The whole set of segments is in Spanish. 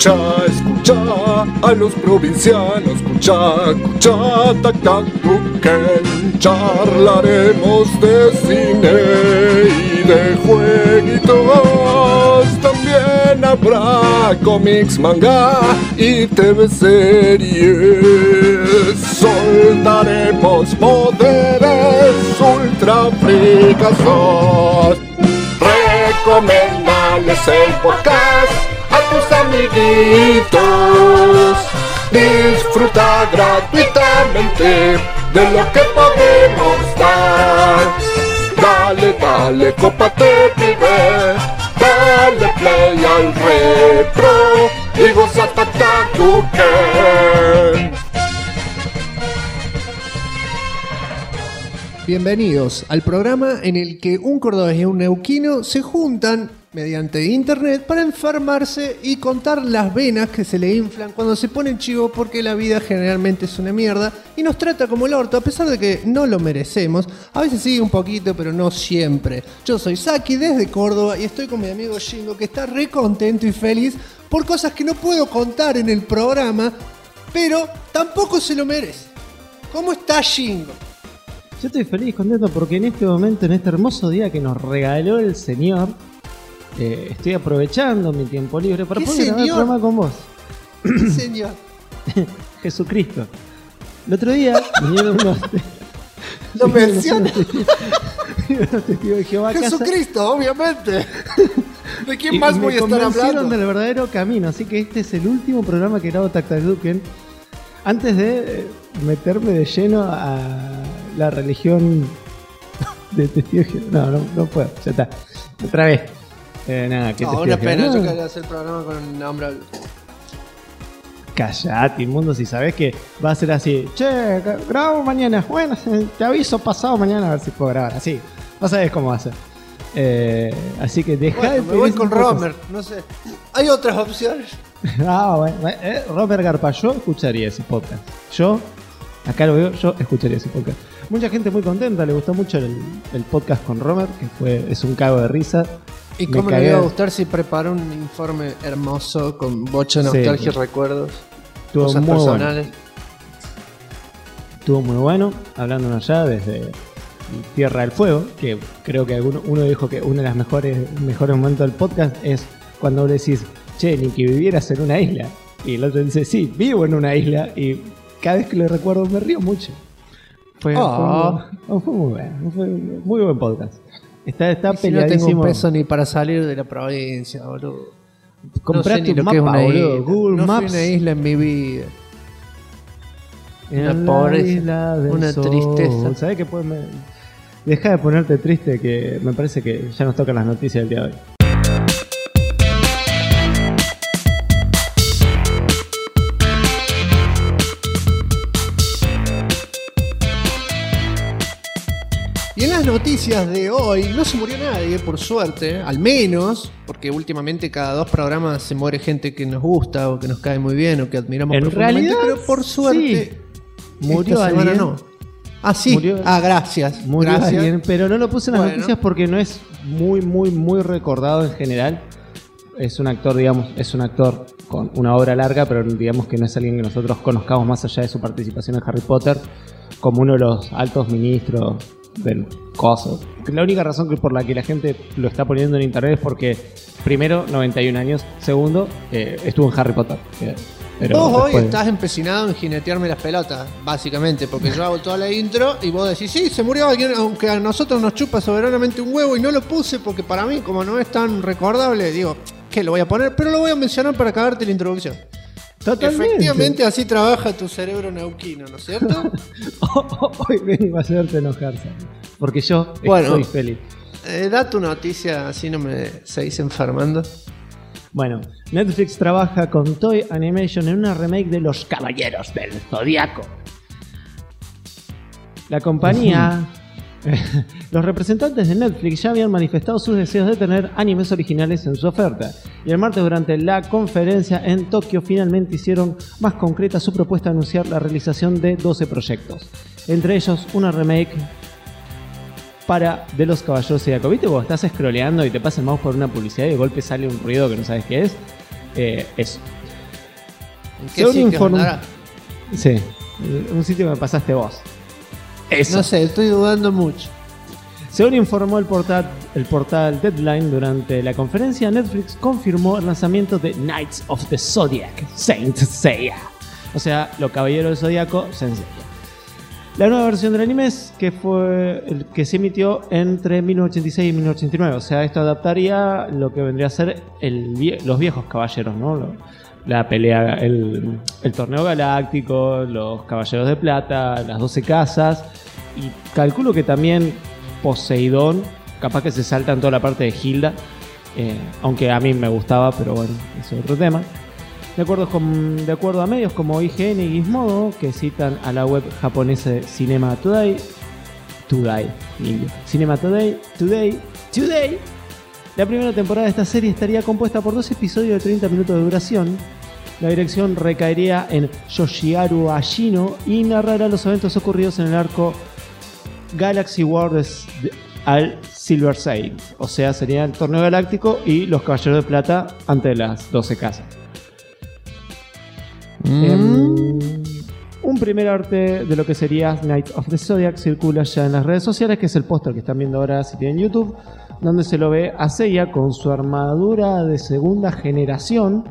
Escucha a los provincianos, escucha, tac, tac, tuquen. Charlaremos de cine y de jueguitos. También habrá cómics, manga y TV series. Soltaremos poderes ultra fricazos. Recomendales el podcast a tus amiguitos. Disfruta gratuitamente de lo que podemos dar. Dale, cópate, pibe. Dale play al retro y goza Tuquen. Bienvenidos al programa en el que un cordobés y un neuquino se juntan mediante internet para enfermarse y contar las venas que se le inflan cuando se ponen chivo, porque la vida generalmente es una mierda y nos trata como el orto, a pesar de que no lo merecemos. A veces sí un poquito, pero no siempre. Yo soy Saki desde Córdoba y estoy con mi amigo Shingo, que está re contento y feliz por cosas que no puedo contar en el programa, pero tampoco se lo merece. ¿Cómo está Shingo? Yo estoy feliz, contento, porque en este momento, en este hermoso día que nos regaló el Señor, estoy aprovechando mi tiempo libre para poder grabar el programa con vos. ¿Qué señor? Jesucristo. El otro día vinieron unos... Lo menciona. Unos testigos de Jehová a casa. Jesucristo, obviamente. ¿De quién más voy a estar hablando? Me convencieron del verdadero camino, así que este es el último programa que grabo Tactaduken antes de meterme de lleno a la religión de testigos de Jehová. No puedo, ya está. Otra vez. Nada, que no, una pena, yo quería hacer el programa con el nombre. Callate, inmundo, si sabés que va a ser así. Che, grabo mañana. Bueno, te aviso pasado mañana a ver si puedo grabar. Así, no sabés cómo va a ser. Así que dejá de... Me voy con Romer, no sé. ¿Hay otras opciones? Bueno. Robert Garpa, yo escucharía ese podcast. Yo, acá lo veo, yo escucharía ese podcast. Mucha gente muy contenta, le gustó mucho el podcast con Romer, que es un cago de risa. ¿Y cómo le iba a gustar si preparó un informe hermoso con bocha, nostalgia y recuerdos? Cosas muy personales. Bueno. Estuvo muy bueno, hablándonos ya desde Tierra del Fuego, que creo que uno dijo que uno de los mejores momentos del podcast es cuando vos decís, che, ni que vivieras en una isla. Y el otro dice, sí, vivo en una isla, y cada vez que lo recuerdo me río mucho. Fue muy bueno, fue muy buen podcast. Está peleadísimo. No tengo un peso ni para salir de la provincia, boludo. Compraste un mapa, boludo. Google no Maps. Fui a una isla en mi vida. En una pobreza, una sol. tristeza. ¿Sabés qué? Deja de ponerte triste, que me parece que ya nos tocan las noticias del día de hoy. Y en las noticias de hoy no se murió nadie, por suerte, al menos, porque últimamente cada 2 programas se muere gente que nos gusta o que nos cae muy bien o que admiramos profundamente, pero por suerte sí. Murió alguien. No. Ah, sí. Gracias. Murió gracias. Alguien, pero no lo puse en las noticias porque no es muy recordado en general. Es un actor con una obra larga, pero digamos que no es alguien que nosotros conozcamos más allá de su participación en Harry Potter, como uno de los altos ministros del coso. La única razón por la que la gente lo está poniendo en internet es porque, primero, 91 años, segundo, estuvo en Harry Potter. Pero vos hoy estás empecinado en jinetearme las pelotas, básicamente, porque yo hago toda la intro y vos decís, sí, se murió alguien, aunque a nosotros nos chupa soberanamente un huevo, y no lo puse porque para mí, como no es tan recordable, digo, ¿qué lo voy a poner? Pero lo voy a mencionar para cagarte la introducción. Totalmente. Efectivamente, así trabaja tu cerebro neuquino, ¿no es cierto? Hoy vengo a hacerte enojar, porque yo estoy feliz. Da tu noticia, así no me seguís enfermando. Bueno, Netflix trabaja con Toei Animation en una remake de Los Caballeros del Zodiaco. La compañía... Los representantes de Netflix ya habían manifestado sus deseos de tener animes originales en su oferta, y el martes durante la conferencia en Tokio finalmente hicieron más concreta su propuesta de anunciar la realización de 12 proyectos, entre ellos una remake de Los Caballeros Zodiaco. ¿Viste vos estás scrolleando y te pasa el mouse por una publicidad y de golpe sale un ruido que no sabes qué es? Eso. ¿En qué sitio andará? Sí, un sitio que me pasaste vos. Eso. No sé, estoy dudando mucho. Según informó el portal Deadline durante la conferencia, Netflix confirmó el lanzamiento de Knights of the Zodiac, Saint Seiya. O sea, los Caballeros del Zodíaco, Saint Seiya. La nueva versión del anime que fue el que se emitió entre 1986 y 1989. O sea, esto adaptaría lo que vendría a ser los viejos caballeros, ¿no? La pelea, el torneo galáctico, los Caballeros de Plata, las 12 casas. Y calculo que también Poseidón, capaz que se salta en toda la parte de Hilda, aunque a mí me gustaba, pero bueno, eso es otro tema. De acuerdo a medios como IGN y Gizmodo, que citan a la web japonesa Cinema Today, la primera temporada de esta serie estaría compuesta por 2 episodios de 30 minutos de duración. La dirección recaería en Yoshiharu Ashino y narrará los eventos ocurridos en el arco Galaxy Wars al Silver Sale. O sea, sería el torneo galáctico y los Caballeros de Plata ante las 12 casas. Un primer arte de lo que sería Knights of the Zodiac circula ya en las redes sociales, que es el póster que están viendo ahora si tienen YouTube, donde se lo ve a Seiya con su armadura de segunda generación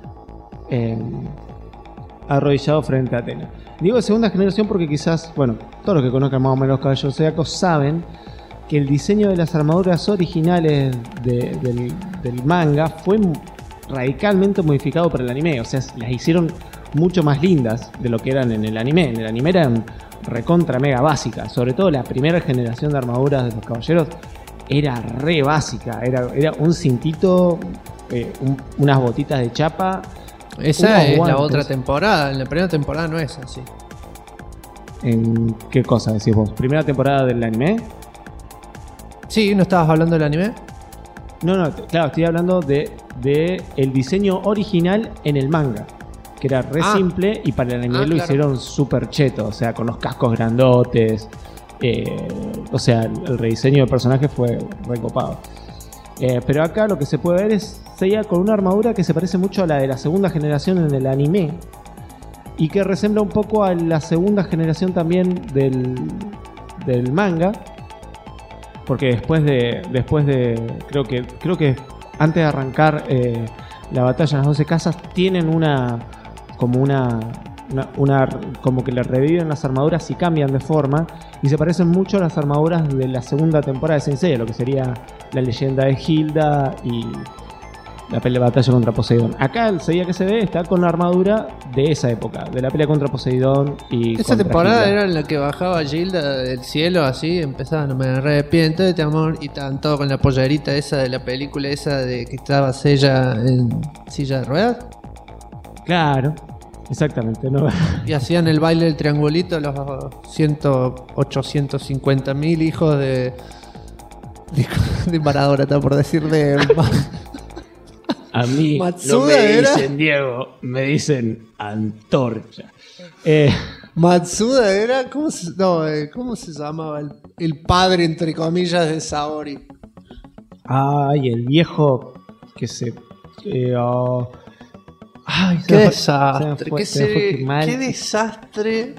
arrodillado frente a Atena. Digo de segunda generación porque quizás, bueno, todos los que conozcan más o menos los Caballeros Zodíacos saben que el diseño de las armaduras originales del manga fue radicalmente modificado para el anime. O sea, las hicieron mucho más lindas de lo que eran en el anime. En el anime eran recontra mega básicas. Sobre todo la primera generación de armaduras de los caballeros era re básica. Era un cintito, unas botitas de chapa. Esa es guantes. La otra temporada. En la primera temporada no es así. ¿En qué cosa decís vos? ¿Primera temporada del anime? Sí, ¿no estabas hablando del anime? No, claro, estoy hablando de el diseño original en el manga, que era re simple, y para el anime lo hicieron súper cheto, o sea, con los cascos grandotes, o sea, el rediseño del personaje fue recopado. Pero acá lo que se puede ver es Seiya con una armadura que se parece mucho a la de la segunda generación en el anime, y que resembla un poco a la segunda generación también del manga. Porque después de creo que antes de arrancar la batalla en las 12 casas tienen como que le reviven las armaduras y cambian de forma y se parecen mucho a las armaduras de la segunda temporada de Saint Seiya, lo que sería la leyenda de Hilda y la pelea de batalla contra Poseidón. Acá el Seiya que se ve está con la armadura de esa época, de la pelea contra Poseidón y esa temporada Hilda. Era en la que bajaba Hilda del cielo así, empezaba, no me arrepiento de este amor, y estaban todos con la pollerita esa de la película esa de que estaba Seiya en silla de ruedas. Claro, exactamente, ¿no? Y hacían el baile del triangulito los 850.000 hijos de Maradona, está por decir de... A mí Matsuda no me dicen era... Diego, me dicen Antorcha. Matsuda era... ¿Cómo se llamaba? El padre, entre comillas, de Saori. Ay, el viejo que se... Ay, qué desastre. Qué desastre.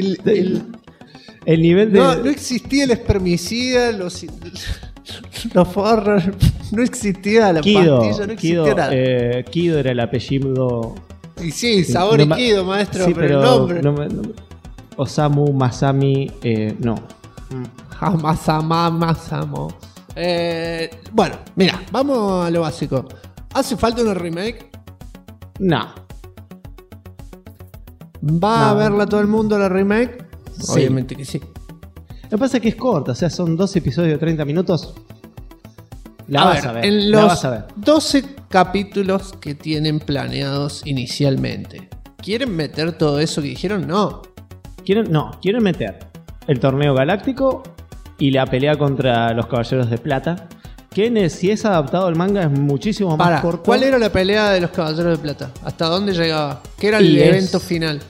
El nivel de... No existía el espermicida, los forros, no existía la Kido, pastilla, no existía nada. Kido era el apellido. Y sí, Saori Kido, maestro, sí, pero el nombre. Osamu, Masami, no. Masamo. Bueno, mira, vamos a lo básico. ¿Hace falta una remake? No. ¿Va a verla todo el mundo la remake? Sí. Obviamente que sí. Lo que pasa es que es corta, o sea, son 2 episodios de 30 minutos. La vas a ver. En los 12 capítulos que tienen planeados inicialmente, ¿quieren meter todo eso que dijeron? No. Quieren meter el torneo galáctico y la pelea contra los Caballeros de Plata, que si es adaptado al manga es muchísimo más corto. ¿Cuál era la pelea de los Caballeros de Plata? ¿Hasta dónde llegaba? ¿Qué era el evento final?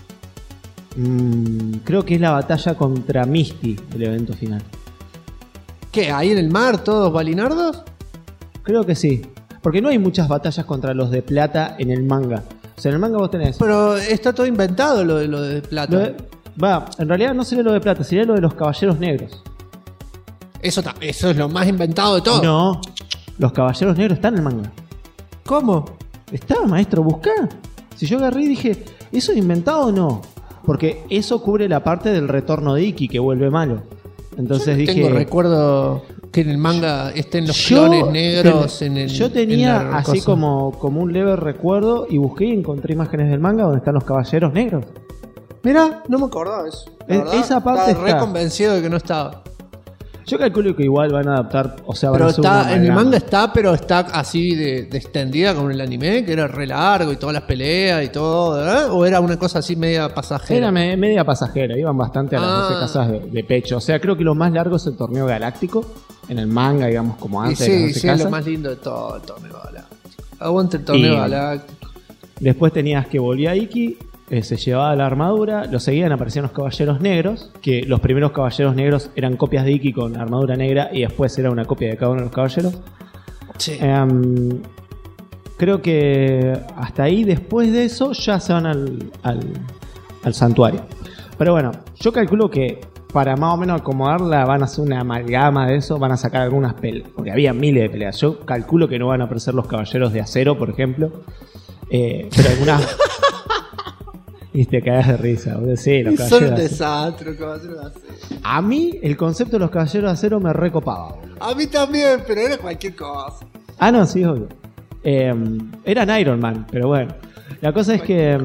Creo que es la batalla contra Misty, el evento final. ¿Qué? ¿Ahí en el mar todos balinardos? Creo que sí. Porque no hay muchas batallas contra los de plata en el manga. O sea, en el manga vos tenés... Pero está todo inventado lo de plata. En realidad no sería lo de plata, sería lo de los caballeros negros. Eso es lo más inventado de todo. No, los caballeros negros están en el manga. ¿Cómo? Está, maestro, buscá. Si yo agarré y dije, ¿eso es inventado o no? Porque eso cubre la parte del retorno de Ikki, que vuelve malo. Entonces dije... recuerdo que en el manga estén los clones negros yo tenía así como un leve recuerdo y busqué y encontré imágenes del manga donde están los caballeros negros. Mirá, no me acordaba eso. Esa parte estaba re convencido de que no estaba. Yo calculo que igual van a adaptar, o sea, van pero a hacer está, en el manga está, pero está así de extendida como en el anime, que era re largo y todas las peleas y todo, ¿verdad? ¿O era una cosa así media pasajera? Era media pasajera, iban bastante a las 12 casas de pecho. O sea, creo que lo más largo es el torneo galáctico, en el manga, digamos, como antes de las 12 casas. Sí, es lo más lindo de todo el torneo galáctico. Aguante el torneo galáctico. Después tenías que volvía a Ikki, se llevaba la armadura, lo seguían, aparecían los caballeros negros, que los primeros caballeros negros eran copias de Ikki con armadura negra y después era una copia de cada uno de los caballeros. Sí. Creo que hasta ahí, después de eso, ya se van al santuario. Pero bueno, yo calculo que para más o menos acomodarla van a hacer una amalgama de eso, van a sacar algunas peleas, porque había miles de peleas. Yo calculo que no van a aparecer los caballeros de acero, por ejemplo, pero algunas... Y te cagas de risa, boludo. Sí, los caballeros. Son un desastre, los caballeros de acero. A mí, el concepto de los caballeros de acero me recopaba, boludo. A mí también, pero era cualquier cosa. Ah, no, sí, obvio. Eran Iron Man, pero bueno. La cosa es que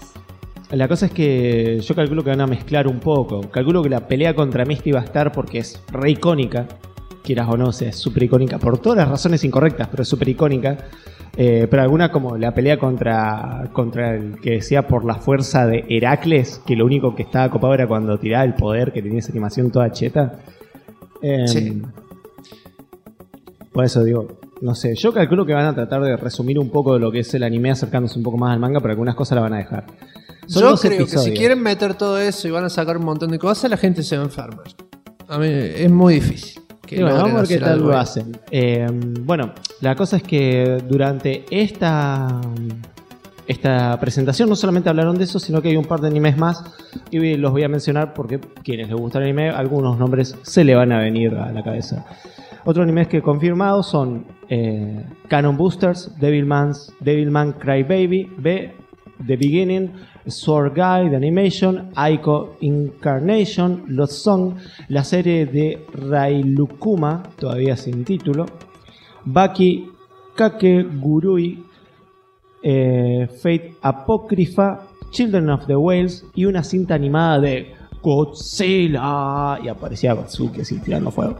yo calculo que van a mezclar un poco. Calculo que la pelea contra Misty va a estar porque es re icónica. Quieras o no, o sea, es súper icónica. Por todas las razones incorrectas, pero es súper icónica. Pero alguna como la pelea contra el que decía por la fuerza de Heracles, que lo único que estaba copado era cuando tiraba el poder, que tenía esa animación toda cheta. Sí. Por eso digo, no sé, yo calculo que van a tratar de resumir un poco de lo que es el anime acercándose un poco más al manga, pero algunas cosas la van a dejar. Yo creo que si quieren meter todo eso y van a sacar un montón de cosas, la gente se va a enfermar. A mí es muy difícil. Bueno, vamos a ver qué tal lo hacen. Bueno, la cosa es que durante esta presentación no solamente hablaron de eso, sino que hay un par de animes más y los voy a mencionar porque quienes les gusta el anime, algunos nombres se le van a venir a la cabeza. Otros animes que he confirmado son Cannon Boosters, Devilman Crybaby, The Beginning, Sword Guy, The Animation, Aiko Incarnation, Lost Song, la serie de Railukuma, todavía sin título, Baki Kakegurui, Fate Apocrypha, Children of the Whales y una cinta animada de Godzilla. Y aparecía Gotsuki así tirando fuego.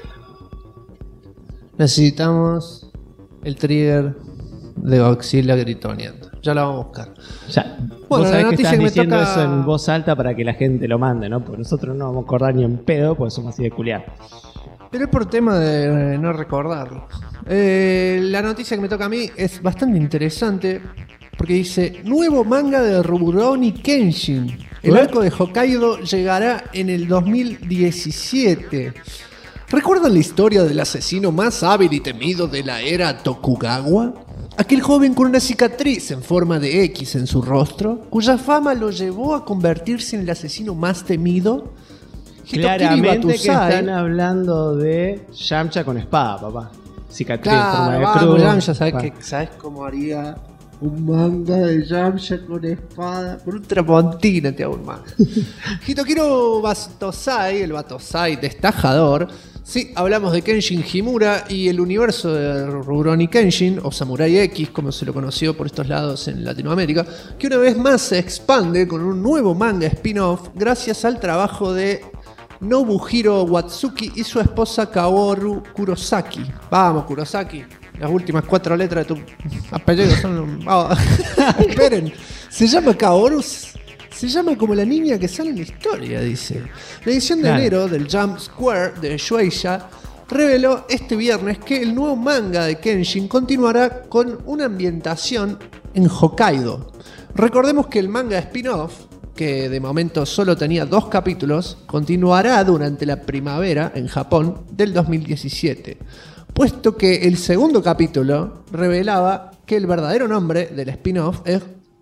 Necesitamos el trigger de Godzilla gritoneando. Ya la vamos a buscar. Ya. Bueno, vos sabés que estás diciendo eso en voz alta para que la gente lo mande, ¿no? Porque nosotros no vamos a acordar ni en pedo, porque somos así de culiar. Pero es por tema de no recordarlo. La noticia que me toca a mí es bastante interesante porque dice: nuevo manga de Rurouni Kenshin. El arco de Hokkaido llegará en el 2017. ¿Recuerdan la historia del asesino más hábil y temido de la era Tokugawa? Aquel joven con una cicatriz en forma de X en su rostro, cuya fama lo llevó a convertirse en el asesino más temido. Claramente que están hablando de Yamcha con espada, papá. Cicatriz en forma de cruz. Yamcha, ¿sabes cómo haría un manga de Yamcha con espada? Por un tramontina te hago un manga. Hitokiro Batosai, el Batosai destajador. Sí, hablamos de Kenshin Himura y el universo de Rurouni Kenshin, o Samurai X, como se lo conoció por estos lados en Latinoamérica, que una vez más se expande con un nuevo manga spin-off gracias al trabajo de Nobuhiro Watsuki y su esposa Kaoru Kurosaki. Vamos, Kurosaki, las últimas 4 letras de tu apellido son... Esperen, se llama Kaoru... Se llama como la niña que sale en la historia, dice. La edición de enero del Jump Square de Shueisha reveló este viernes que el nuevo manga de Kenshin continuará con una ambientación en Hokkaido. Recordemos que el manga spin-off, que de momento solo tenía 2 capítulos, continuará durante la primavera en Japón del 2017, puesto que el segundo capítulo revelaba que el verdadero nombre del spin-off es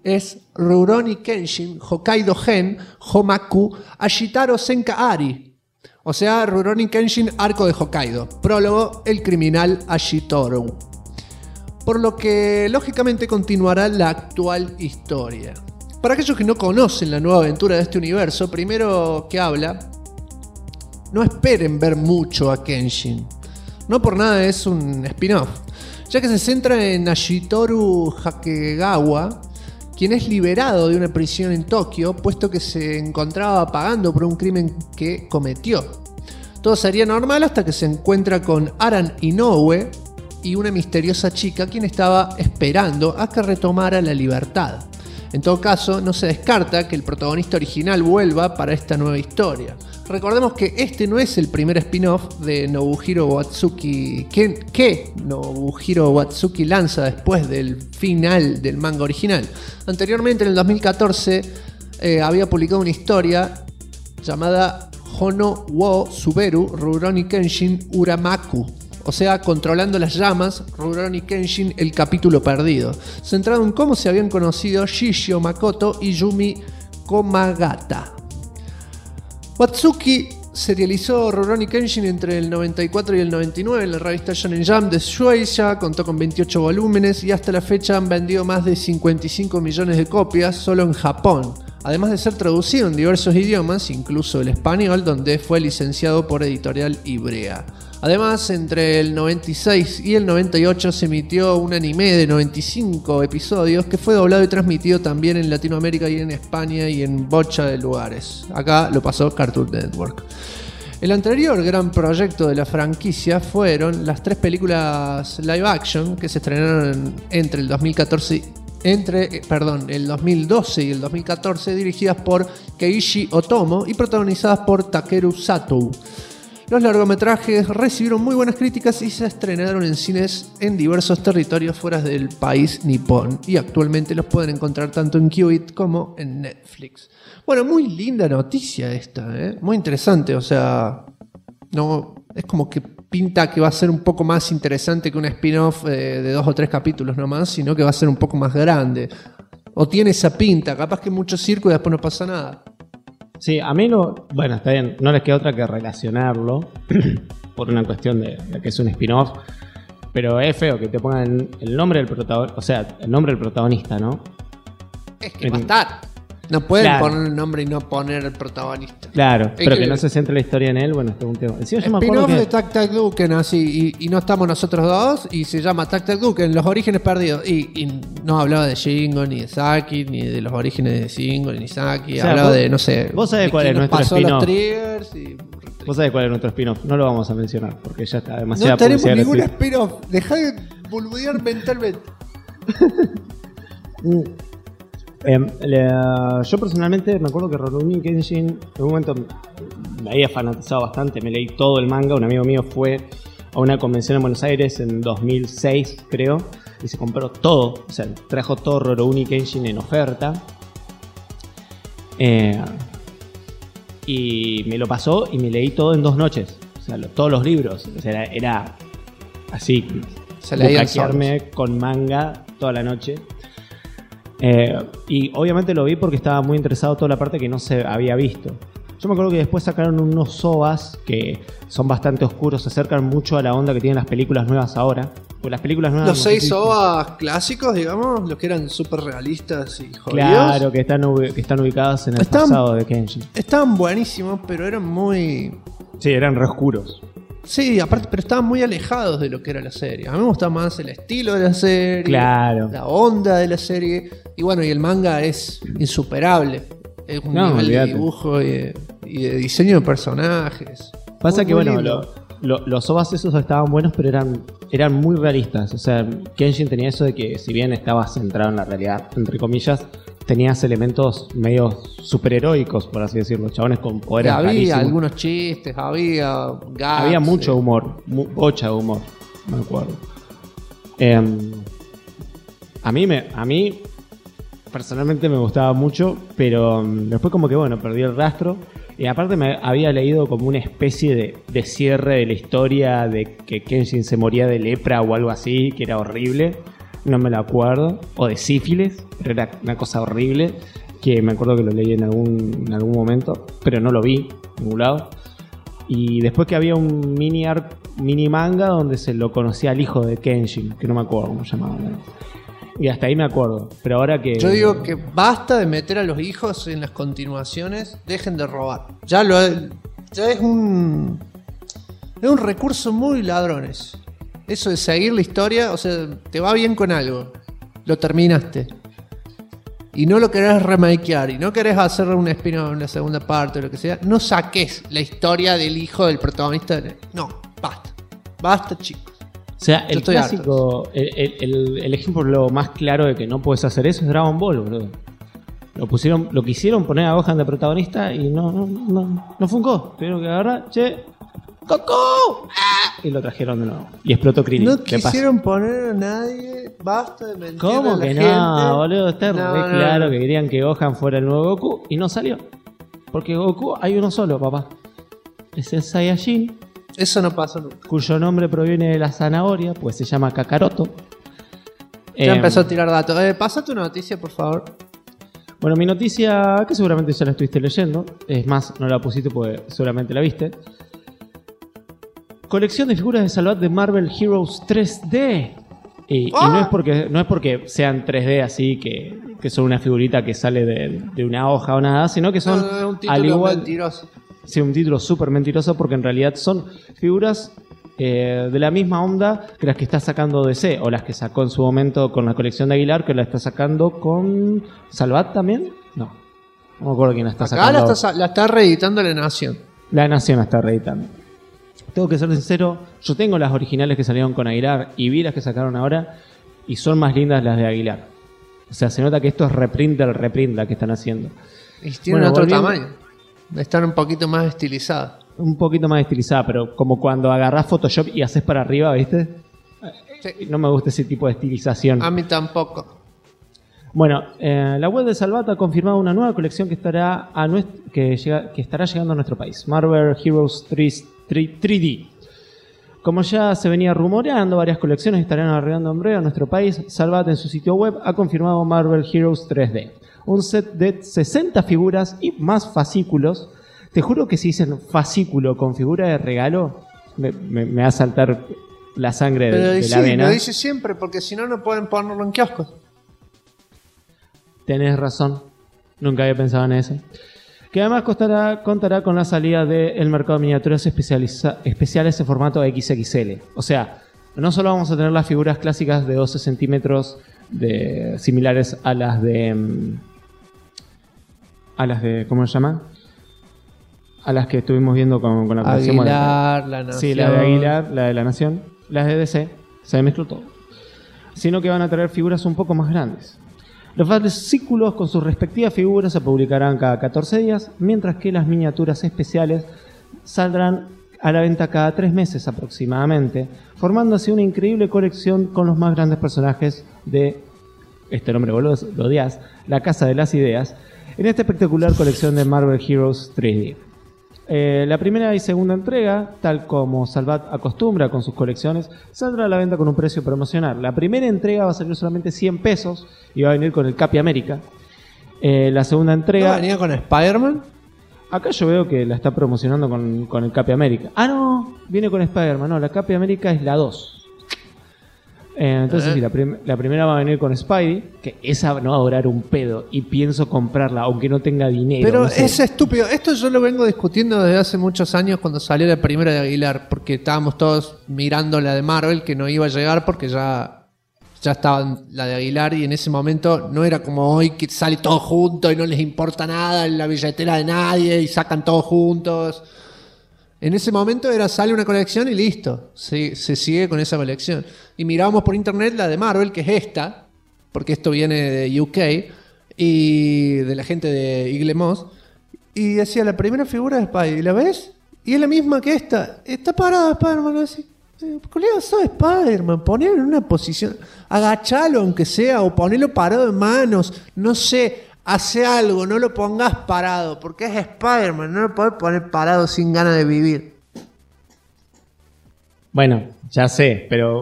es Rurouni Kenshin Hokkaido Gen Homaku Ashitaro Senka Ari. O sea, Rurouni Kenshin Arco de Hokkaido. Prólogo, el criminal Ashitoru. Por lo que lógicamente continuará la actual historia. Para aquellos que no conocen la nueva aventura de este universo, primero que habla, no esperen ver mucho a Kenshin. No por nada es un spin-off, ya que se centra en Ashitoru Hakegawa, quien es liberado de una prisión en Tokio, puesto que se encontraba pagando por un crimen que cometió. Todo sería normal hasta que se encuentra con Aran Inoue y una misteriosa chica quien estaba esperando a que retomara la libertad. En todo caso, no se descarta que el protagonista original vuelva para esta nueva historia. Recordemos que este no es el primer spin-off de Nobuhiro Watsuki que Nobuhiro Watsuki lanza después del final del manga original. Anteriormente, en el 2014, había publicado una historia llamada Hono wo Suberu Rurouni Kenshin Uramaku, o sea, Controlando las llamas, Rurouni Kenshin, el capítulo perdido, centrado en cómo se habían conocido Shishio Makoto y Yumi Komagata. Watsuki serializó Rurouni Kenshin entre el 94 y el 99 en la revista Shonen Jump de Shueisha, contó con 28 volúmenes y hasta la fecha han vendido más de 55 millones de copias solo en Japón, además de ser traducido en diversos idiomas, incluso el español, donde fue licenciado por Editorial Ibrea. Además, entre el 96 y el 98 se emitió un anime de 95 episodios que fue doblado y transmitido también en Latinoamérica y en España y en bocha de lugares. Acá lo pasó Cartoon Network. El anterior gran proyecto de la franquicia fueron las 3 películas live action que se estrenaron entre el 2012 y el 2014, dirigidas por Keiichi Otomo y protagonizadas por Takeru Satou. Los largometrajes recibieron muy buenas críticas y se estrenaron en cines en diversos territorios fuera del país nipón, y actualmente los pueden encontrar tanto en Qubit como en Netflix. Bueno, muy linda noticia esta, muy interesante, o sea, no es como que pinta que va a ser un poco más interesante que un spin-off de 2 o 3 capítulos nomás, sino que va a ser un poco más grande, o tiene esa pinta, capaz que mucho circo y después no pasa nada. Sí, a mí no... Bueno, está bien, no les queda otra que relacionarlo por una cuestión de que es un spin-off, pero es feo que te pongan el nombre del protagonista, o sea, el nombre del protagonista, ¿no? Es que va a estar. No pueden poner el nombre y no poner el protagonista. Claro, pero que no se centre la historia en él, bueno, es un tema. Sí, spin-off de Tac Tac Duken, así, y no estamos nosotros dos, y se llama Tac Tac Duken, los orígenes perdidos. Y no hablaba de Shingo, ni de Saki, ni de los orígenes de Shingo, ni Saki. O sea, hablaba de, no sé. ¿Vos sabés cuál es nuestro spin-off? Los triggers y... ¿Vos sabés cuál es nuestro spin-off? No lo vamos a mencionar, porque ya está demasiado. No tenemos ningún spin-off. Dejá de bulbudear mentalmente. Yo personalmente me acuerdo que Rurouni Kenshin en un momento me había fanatizado bastante, me leí todo el manga. Un amigo mío fue a una convención en Buenos Aires en 2006 creo y se compró todo, o sea, trajo todo Rurouni Kenshin en oferta y me lo pasó y me leí todo en 2 noches, o sea, todos los libros, o sea, era así, bucaquearme con manga toda la noche. Y obviamente lo vi porque estaba muy interesado en toda la parte que no se había visto. Yo me acuerdo que después sacaron unos OVAs que son bastante oscuros, se acercan mucho a la onda que tienen las películas nuevas ahora. Pues las películas nuevas, los 6 OVAs clásicos, digamos, los que eran súper realistas y jodidos. Claro, que están ubicados en el pasado de Kenshin. Estaban buenísimos, pero eran muy... Sí, eran re oscuros. Sí, aparte, pero estaban muy alejados de lo que era la serie. A mí me gustaba más el estilo de la serie, claro, la onda de la serie. Y bueno, y el manga es insuperable. Es un nivel de dibujo y de diseño de personajes. Pasa que, bueno, los OVAs esos estaban buenos, pero eran muy realistas. O sea, Kenshin tenía eso de que, si bien estaba centrado en la realidad, entre comillas, tenías elementos medio superheroicos, por así decirlo, chabones con poderes había rarísimos. Algunos chistes, había gags, había mucho humor, bocha de humor, me acuerdo. A mí personalmente me gustaba mucho, pero después como que bueno, perdí el rastro. Y aparte me había leído como una especie de cierre de la historia de que Kenshin se moría de lepra o algo así, que era horrible. no me lo acuerdo, o de sífilis, pero era una cosa horrible, que me acuerdo que lo leí en algún momento, pero no lo vi en ningún lado. Y después que había un mini manga donde se lo conocía al hijo de Kenshin, que no me acuerdo cómo se llamaba. Y hasta ahí me acuerdo. Pero ahora que... Yo digo que basta de meter a los hijos en las continuaciones, dejen de robar. Ya es un recurso muy ladrones. Eso de seguir la historia, o sea, te va bien con algo, lo terminaste. Y no lo querés remakear, y no querés hacer un spin-off, una segunda parte o lo que sea, no saques la historia del hijo del protagonista. No, basta chicos. O sea, el clásico, el ejemplo más claro de que no puedes hacer eso es Dragon Ball, bro. Lo quisieron poner a Gohan de protagonista y no funcó. Tuvieron que agarrar, ¡Goku! Y lo trajeron de nuevo. Y explotó Krillin. No quisieron poner a nadie. Basta de mentir. ¿Cómo que no, boludo? Está re claro que querían que Gohan fuera el nuevo Goku y no salió. Porque Goku hay uno solo, papá. Es el Saiyajin. Eso no pasó nunca. Cuyo nombre proviene de la zanahoria, pues se llama Kakaroto. Ya empezó a tirar datos. Pásate una noticia, por favor. Bueno, mi noticia, que seguramente ya la estuviste leyendo. Es más, no la pusiste porque seguramente la viste. Colección de figuras de Salvat de Marvel Heroes 3D. Y no es porque sean 3D así, que son una figurita que sale de una hoja o nada, sino que son un título mentiroso. Sí, un título súper mentiroso porque en realidad son figuras de la misma onda que las que está sacando DC o las que sacó en su momento con la colección de Aguilar, que la está sacando con Salvat también. No me acuerdo quién la está sacando. Acá la está reeditando La Nación. La Nación la está reeditando. Tengo que ser sincero, yo tengo las originales que salieron con Aguilar y vi las que sacaron ahora y son más lindas las de Aguilar. O sea, se nota que esto es reprint la que están haciendo. Y tienen otro tamaño. Están un poquito más estilizadas. Un poquito más estilizada, pero como cuando agarrás Photoshop y haces para arriba, ¿viste? Sí. No me gusta ese tipo de estilización. A mí tampoco. Bueno, la web de Salvat ha confirmado una nueva colección que estará llegando a nuestro país. Marvel Heroes 3D. Como ya se venía rumoreando, varias colecciones estarán arribando en breve a nuestro país. Salvat en su sitio web ha confirmado Marvel Heroes 3D. Un set de 60 figuras y más fascículos. Te juro que si dicen fascículo con figura de regalo, me va a saltar la sangre de la vena. Lo dice siempre, porque si no, no pueden ponerlo en kioscos. Tenés razón. Nunca había pensado en eso. Que además contará con la salida del mercado de miniaturas especiales en formato XXL. O sea, no solo vamos a tener las figuras clásicas de 12 centímetros similares a las de... ¿cómo se llama? A las que estuvimos viendo con la colección. Aguilar, La Nación. Sí, la de Aguilar, la de La Nación. Las de DC, se mezcló todo. Sino que van a traer figuras un poco más grandes. Los fascículos con sus respectivas figuras se publicarán cada 14 días, mientras que las miniaturas especiales saldrán a la venta cada 3 meses aproximadamente, formando así una increíble colección con los más grandes personajes de, este nombre vos lo odias, la Casa de las Ideas, en esta espectacular colección de Marvel Heroes 3D. La primera y segunda entrega, tal como Salvat acostumbra con sus colecciones, saldrá a la venta con un precio promocional. La primera entrega va a salir solamente 100 pesos y va a venir con el Capi América. La segunda entrega... ¿No venía con Spider-Man? Acá yo veo que la está promocionando con el Capi América. Ah, no, viene con Spider-Man. No, la Capi América es la 2. Entonces sí, la primera va a venir con Spidey, que esa no va a durar un pedo y pienso comprarla aunque no tenga dinero. Pero no sé. Es estúpido. Esto yo lo vengo discutiendo desde hace muchos años cuando salió la primera de Aguilar, porque estábamos todos mirando la de Marvel que no iba a llegar porque ya estaba la de Aguilar y en ese momento no era como hoy que sale todo junto y no les importa nada en la billetera de nadie y sacan todos juntos. En ese momento sale una colección y listo, se sigue con esa colección. Y mirábamos por internet la de Marvel, que es esta, porque esto viene de UK y de la gente de Eagle Moss, y decía la primera figura de Spidey, ¿la ves? Y es la misma que esta, está parada Spider-Man así. Colega, sos Spider-Man, ponelo en una posición, agachalo aunque sea, o ponelo parado de manos, no sé. Hace algo, no lo pongas parado, porque es Spider-Man, no lo podés poner parado sin ganas de vivir. Bueno, ya sé, pero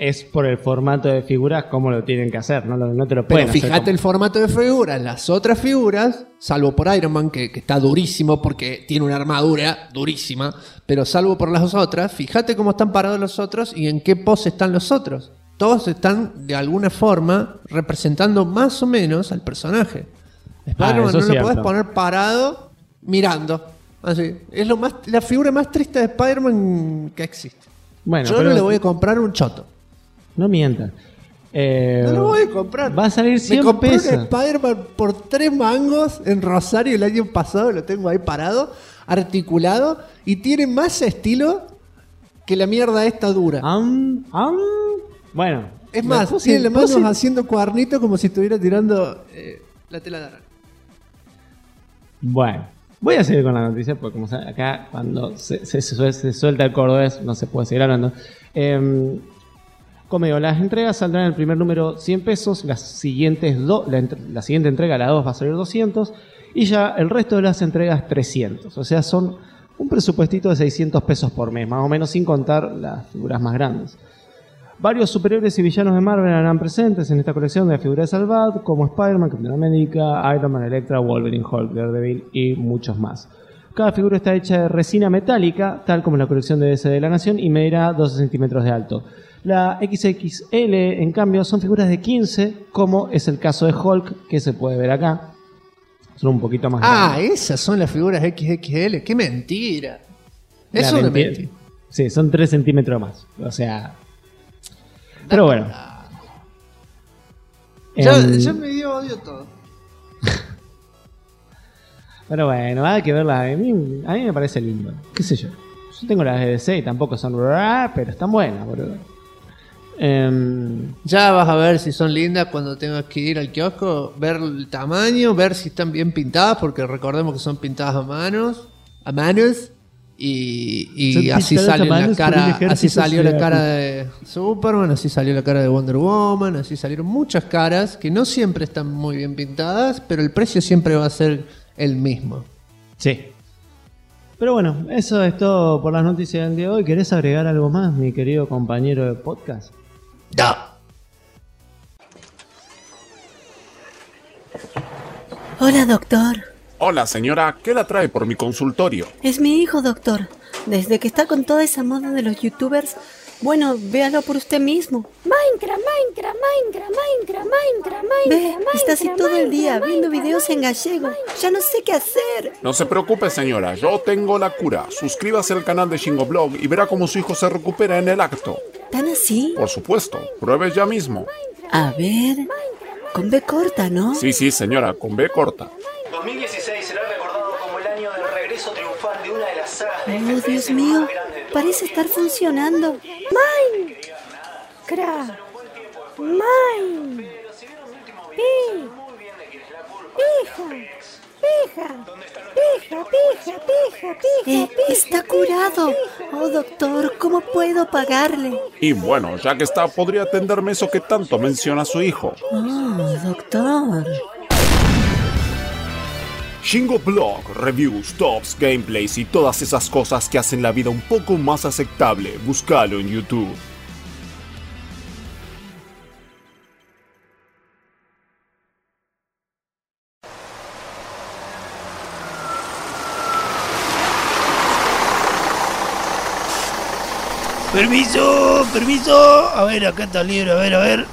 es por el formato de figuras como lo tienen que hacer, no te lo pueden hacer. Pero fíjate el formato de figuras, las otras figuras, salvo por Iron Man, que está durísimo porque tiene una armadura durísima, pero salvo por las otras, fíjate cómo están parados los otros y en qué pose están los otros. Todos están de alguna forma representando más o menos al personaje. Spider-Man no lo podés poner parado mirando. Así. Es la figura más triste de Spider-Man que existe. Bueno, yo no le voy a comprar un choto. No mientas. No lo voy a comprar. Va a salir 100 Me compré pesos. un Spider-Man por 3 mangos en Rosario el año pasado. Lo tengo ahí parado, articulado. Y tiene más estilo que la mierda esta dura. Bueno. Es más, tiene las manos haciendo cuadernito como si estuviera tirando la tela de araña. Bueno. Voy a seguir con la noticia porque como saben, acá cuando se suelta el cordobés no se puede seguir hablando. Como digo, las entregas saldrán el primer número 100 pesos, la siguiente entrega, la 2, va a salir 200 y ya el resto de las entregas 300. O sea, son un presupuestito de 600 pesos por mes, más o menos sin contar las figuras más grandes. Varios superhéroes y villanos de Marvel harán presentes en esta colección de figuras de Salvat, como Spider-Man, Capitán América, Iron Man, Electra, Wolverine, Hulk, Daredevil y muchos más. Cada figura está hecha de resina metálica, tal como la colección de DC de la Nación, y medirá 12 centímetros de alto. La XXL, en cambio, son figuras de 15, como es el caso de Hulk, que se puede ver acá. Son un poquito más grandes. Esas son las figuras XXL. ¡Qué mentira! Eso no es mentira. Sí, son 3 centímetros más. O sea... Pero bueno. Ya me dio odio todo. Pero bueno, hay que verlas. A mí me parece lindo. ¿Qué sé yo? Yo tengo las de DC y tampoco son... pero están buenas, boludo. Ya vas a ver si son lindas cuando tengas que ir al kiosco, ver el tamaño, ver si están bien pintadas, porque recordemos que son pintadas a manos. Y así salió la cara, así salió la cara de Superman, así salió la cara de Wonder Woman, así salieron muchas caras que no siempre están muy bien pintadas, pero el precio siempre va a ser el mismo. Sí. Pero bueno, eso es todo por las noticias del día de hoy. ¿Querés agregar algo más, mi querido compañero de podcast? No. Hola, doctor. Hola señora, ¿qué la trae por mi consultorio? Es mi hijo, doctor. Desde que está con toda esa moda de los youtubers, bueno, véalo por usted mismo. Minecraft. Ve, está así todo el día viendo videos en gallego. Ya no sé qué hacer. No se preocupe señora, yo tengo la cura. Suscríbase al canal de Shingoblog y verá cómo su hijo se recupera en el acto. ¿Tan así? Por supuesto, pruebe ya mismo. A ver, con B corta, ¿no? Sí señora, con B corta. 2016 será recordado como el año del regreso triunfal de una de las sagas de FPS Dios mío, más grandes de todo. parece estar funcionando. Minecraft. Está curado. Oh, doctor, ¿cómo puedo pagarle? Y bueno, ya que está, podría atenderme eso que tanto menciona su hijo. Oh, doctor. Shingoblog, reviews, tops, gameplays y todas esas cosas que hacen la vida un poco más aceptable. Búscalo en YouTube. Permiso. A ver, acá está el libro, a ver.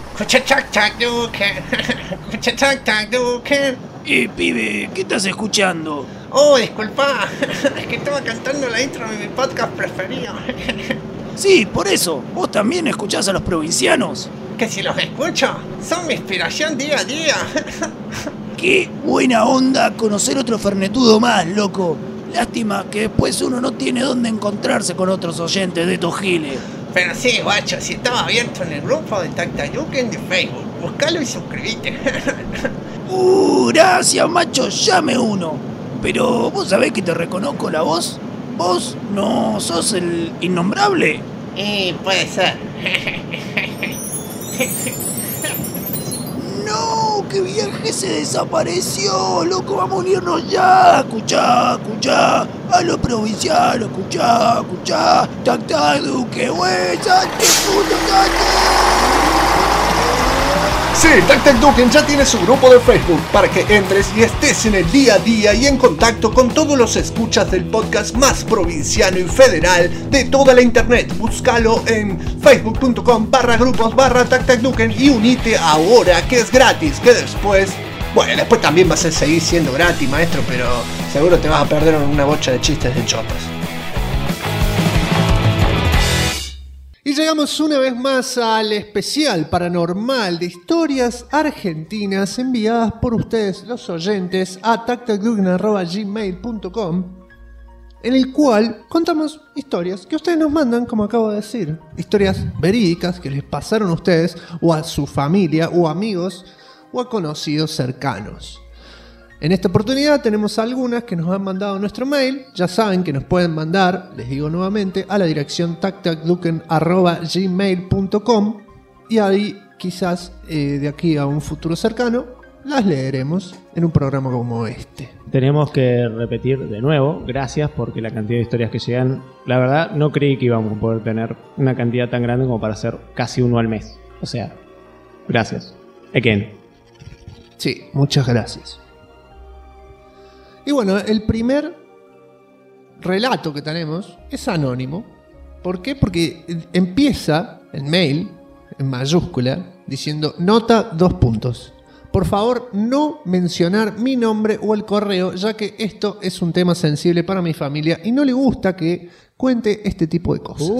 Pibe, ¿qué estás escuchando? Oh, disculpa, es que estaba cantando la intro de mi podcast preferido. Sí, por eso. ¿Vos también escuchás a los provincianos? Que si los escucho, son mi inspiración día a día. Qué buena onda conocer otro fernetudo más, loco. Lástima que después uno no tiene dónde encontrarse con otros oyentes de estos giles. Pero sí, guacho, si estaba abierto en el grupo de Tactayuken de Facebook, buscalo y suscribite. Gracias, macho, llame uno. Pero vos sabés que te reconozco la voz. ¿Vos no sos el innombrable? Puede ser. No, que viaje se desapareció, loco, vamos a unirnos ya. Escuchá. A lo provinciano, escuchá. Tac, tac, Duque, güey, salte, puto, salte. Sí, Tac Tac Duken ya tiene su grupo de Facebook para que entres y estés en el día a día y en contacto con todos los escuchas del podcast más provinciano y federal de toda la internet. Búscalo en facebook.com/grupos/Tac Tac Duken y unite ahora, que es gratis, que después también va a seguir siendo gratis, maestro, pero seguro te vas a perder una bocha de chistes de chotas. Y llegamos una vez más al especial paranormal de historias argentinas enviadas por ustedes, los oyentes, a tactacduken@gmail.com, en el cual contamos historias que ustedes nos mandan, como acabo de decir. Historias verídicas que les pasaron a ustedes, o a su familia, o amigos, o a conocidos cercanos. En esta oportunidad tenemos algunas que nos han mandado a nuestro mail. Ya saben que nos pueden mandar, les digo nuevamente, a la dirección tactacduken@gmail.com, y ahí quizás de aquí a un futuro cercano las leeremos en un programa como este. Tenemos que repetir de nuevo, gracias, porque la cantidad de historias que llegan, la verdad no creí que íbamos a poder tener una cantidad tan grande como para hacer casi uno al mes. O sea, gracias. Again. Sí, muchas gracias. Y bueno, el primer relato que tenemos es anónimo. ¿Por qué? Porque empieza el mail en mayúscula diciendo nota 2 puntos. Por favor, no mencionar mi nombre o el correo, ya que esto es un tema sensible para mi familia y no le gusta que cuente este tipo de cosas.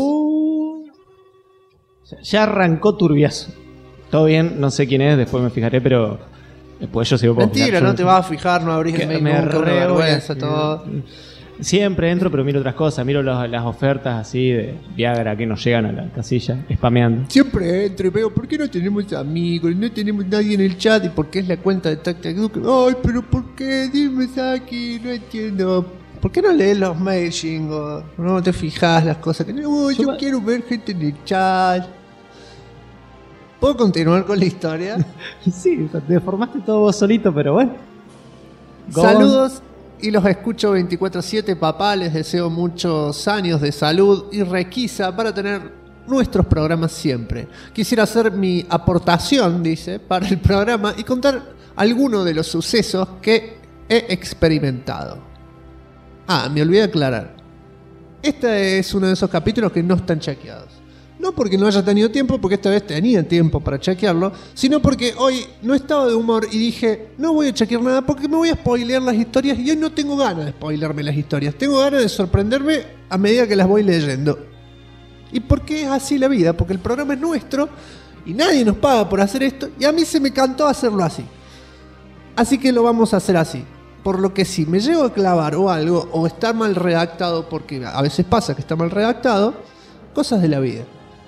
Ya arrancó turbiazo. Todo bien, no sé quién es, después me fijaré, pero después yo sigo. Mentira, no te vas a fijar, no abrís el mail nunca, una vergüenza, todo. Siempre entro, pero miro otras cosas. Miro las ofertas así de Viagra que nos llegan a la casilla, spameando. Siempre entro y veo, ¿por qué no tenemos amigos? No tenemos nadie en el chat. ¿Y por qué es la cuenta de Tac Tac Duken? Ay, pero ¿por qué? Dime, Saki, no entiendo. ¿Por qué no lees los mails, Shingo? No te fijas las cosas que... No, yo quiero ver gente en el chat. ¿Puedo continuar con la historia? Sí, te deformaste todo vos solito, pero bueno. Saludos y los escucho 24/7, papá. Les deseo muchos años de salud y requisa para tener nuestros programas siempre. Quisiera hacer mi aportación, dice, para el programa y contar algunos de los sucesos que he experimentado. Me olvidé de aclarar. Este es uno de esos capítulos que no están chequeados. No porque no haya tenido tiempo, porque esta vez tenía tiempo para chequearlo, sino porque hoy no estaba de humor y dije, no voy a chequear nada porque me voy a spoilear las historias y hoy no tengo ganas de spoilearme las historias. Tengo ganas de sorprenderme a medida que las voy leyendo. ¿Y por qué es así la vida? Porque el programa es nuestro y nadie nos paga por hacer esto y a mí se me cantó hacerlo así. Así que lo vamos a hacer así. Por lo que si me llego a clavar o algo, o está mal redactado, porque a veces pasa que está mal redactado, cosas de la vida.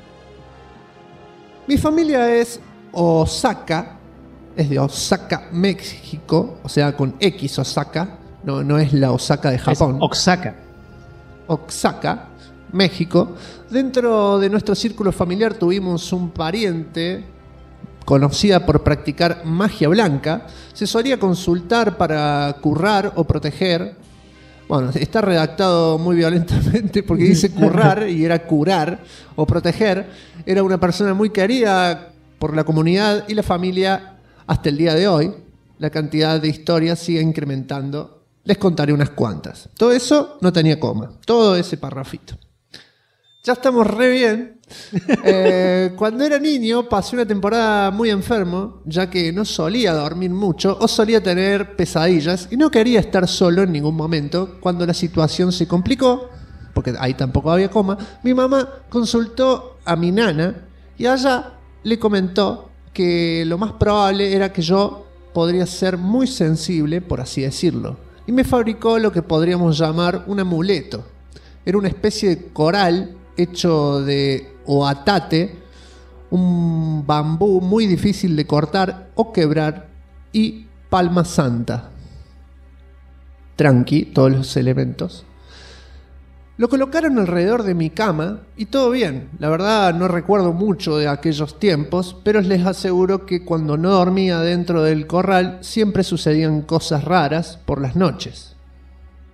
Mi familia es Osaka, es de Osaka, México, o sea, con X Osaka, no es la Osaka de Japón. Es Oaxaca. Oaxaca, México. Dentro de nuestro círculo familiar tuvimos un pariente conocida por practicar magia blanca. Se solía consultar para curar o proteger. Bueno, está redactado muy violentamente porque dice currar y era curar o proteger. Era una persona muy querida por la comunidad y la familia hasta el día de hoy. La cantidad de historias sigue incrementando. Les contaré unas cuantas. Todo eso no tenía coma. Todo ese parrafito. Ya estamos re bien. Cuando era niño pasé una temporada muy enfermo, ya que no solía dormir mucho o solía tener pesadillas y no quería estar solo en ningún momento. Cuando la situación se complicó, porque ahí tampoco había coma, mi mamá consultó a mi nana y allá le comentó que lo más probable era que yo podría ser muy sensible, por así decirlo, y me fabricó lo que podríamos llamar un amuleto. Era una especie de coral hecho de oatate, un bambú muy difícil de cortar o quebrar, y palma santa. Tranqui, todos los elementos. Lo colocaron alrededor de mi cama y todo bien. La verdad no recuerdo mucho de aquellos tiempos, pero les aseguro que cuando no dormía dentro del corral siempre sucedían cosas raras por las noches.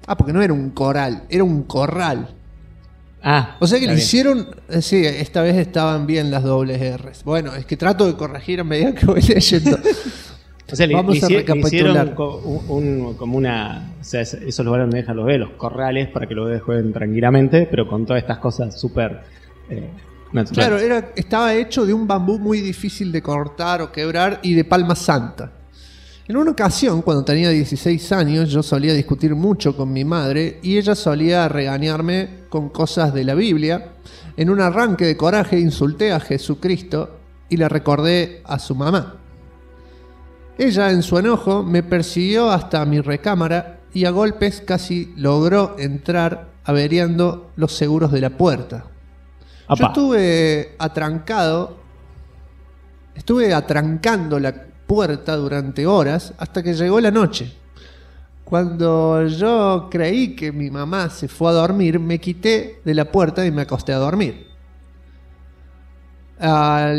porque no era un coral, era un corral. O sea que le bien. hicieron... sí, esta vez estaban bien las dobles R's. Bueno, es que trato de corregir a medida que voy leyendo. O sea, Vamos a le recapitular. hicieron como una... O sea, esos lugares donde dejan los bebés, los corrales, para que los bebés jueguen tranquilamente, pero con todas estas cosas súper naturales. Claro, estaba hecho de un bambú muy difícil de cortar o quebrar y de palma santa. En una ocasión, cuando tenía 16 años, yo solía discutir mucho con mi madre y ella solía regañarme con cosas de la Biblia. En un arranque de coraje insulté a Jesucristo y le recordé a su mamá. Ella, en su enojo, me persiguió hasta mi recámara y a golpes casi logró entrar averiando los seguros de la puerta. Yo estuve atrancando la puerta durante horas hasta que llegó la noche. Cuando yo creí que mi mamá se fue a dormir, me quité de la puerta y me acosté a dormir. A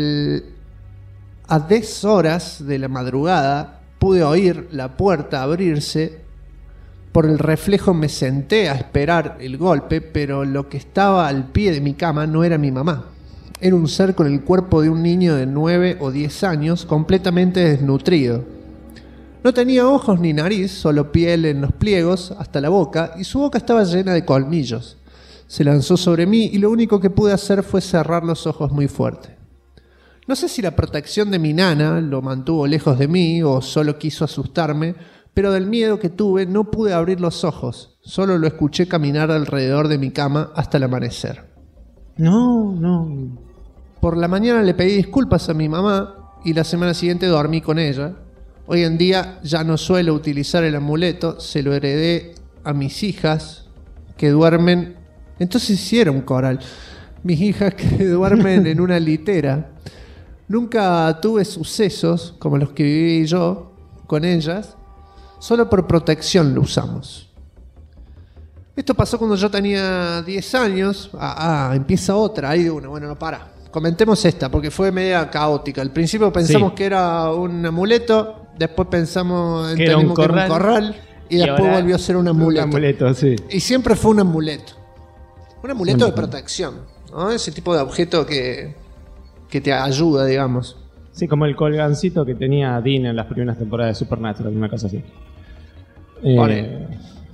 10 horas de la madrugada pude oír la puerta abrirse. Por el reflejo me senté a esperar el golpe, pero lo que estaba al pie de mi cama no era mi mamá. Era un ser con el cuerpo de un niño de 9 o 10 años, completamente desnutrido. No tenía ojos ni nariz, solo piel en los pliegos hasta la boca, y su boca estaba llena de colmillos. Se lanzó sobre mí y lo único que pude hacer fue cerrar los ojos muy fuerte. No sé si la protección de mi nana lo mantuvo lejos de mí o solo quiso asustarme, pero del miedo que tuve no pude abrir los ojos. Solo lo escuché caminar alrededor de mi cama hasta el amanecer. No. Por la mañana le pedí disculpas a mi mamá y la semana siguiente dormí con ella. Hoy en día ya no suelo utilizar el amuleto, se lo heredé a mis hijas que duermen... Entonces sí era un coral. Mis hijas que duermen en una litera. Nunca tuve sucesos como los que viví yo con ellas. Solo por protección lo usamos. Esto pasó cuando yo tenía 10 años. Empieza otra. Ahí de una. Bueno, no para. Comentemos esta porque fue media caótica. Al principio pensamos que era un amuleto. Después pensamos que era un corral. Y después volvió a ser un amuleto. Un amuleto, sí. Y siempre fue un amuleto. Un amuleto de protección, ¿no? Ese tipo de objeto que te ayuda, digamos. Sí, como el colgancito que tenía Dean en las primeras temporadas de Supernatural, una cosa así. Ponele.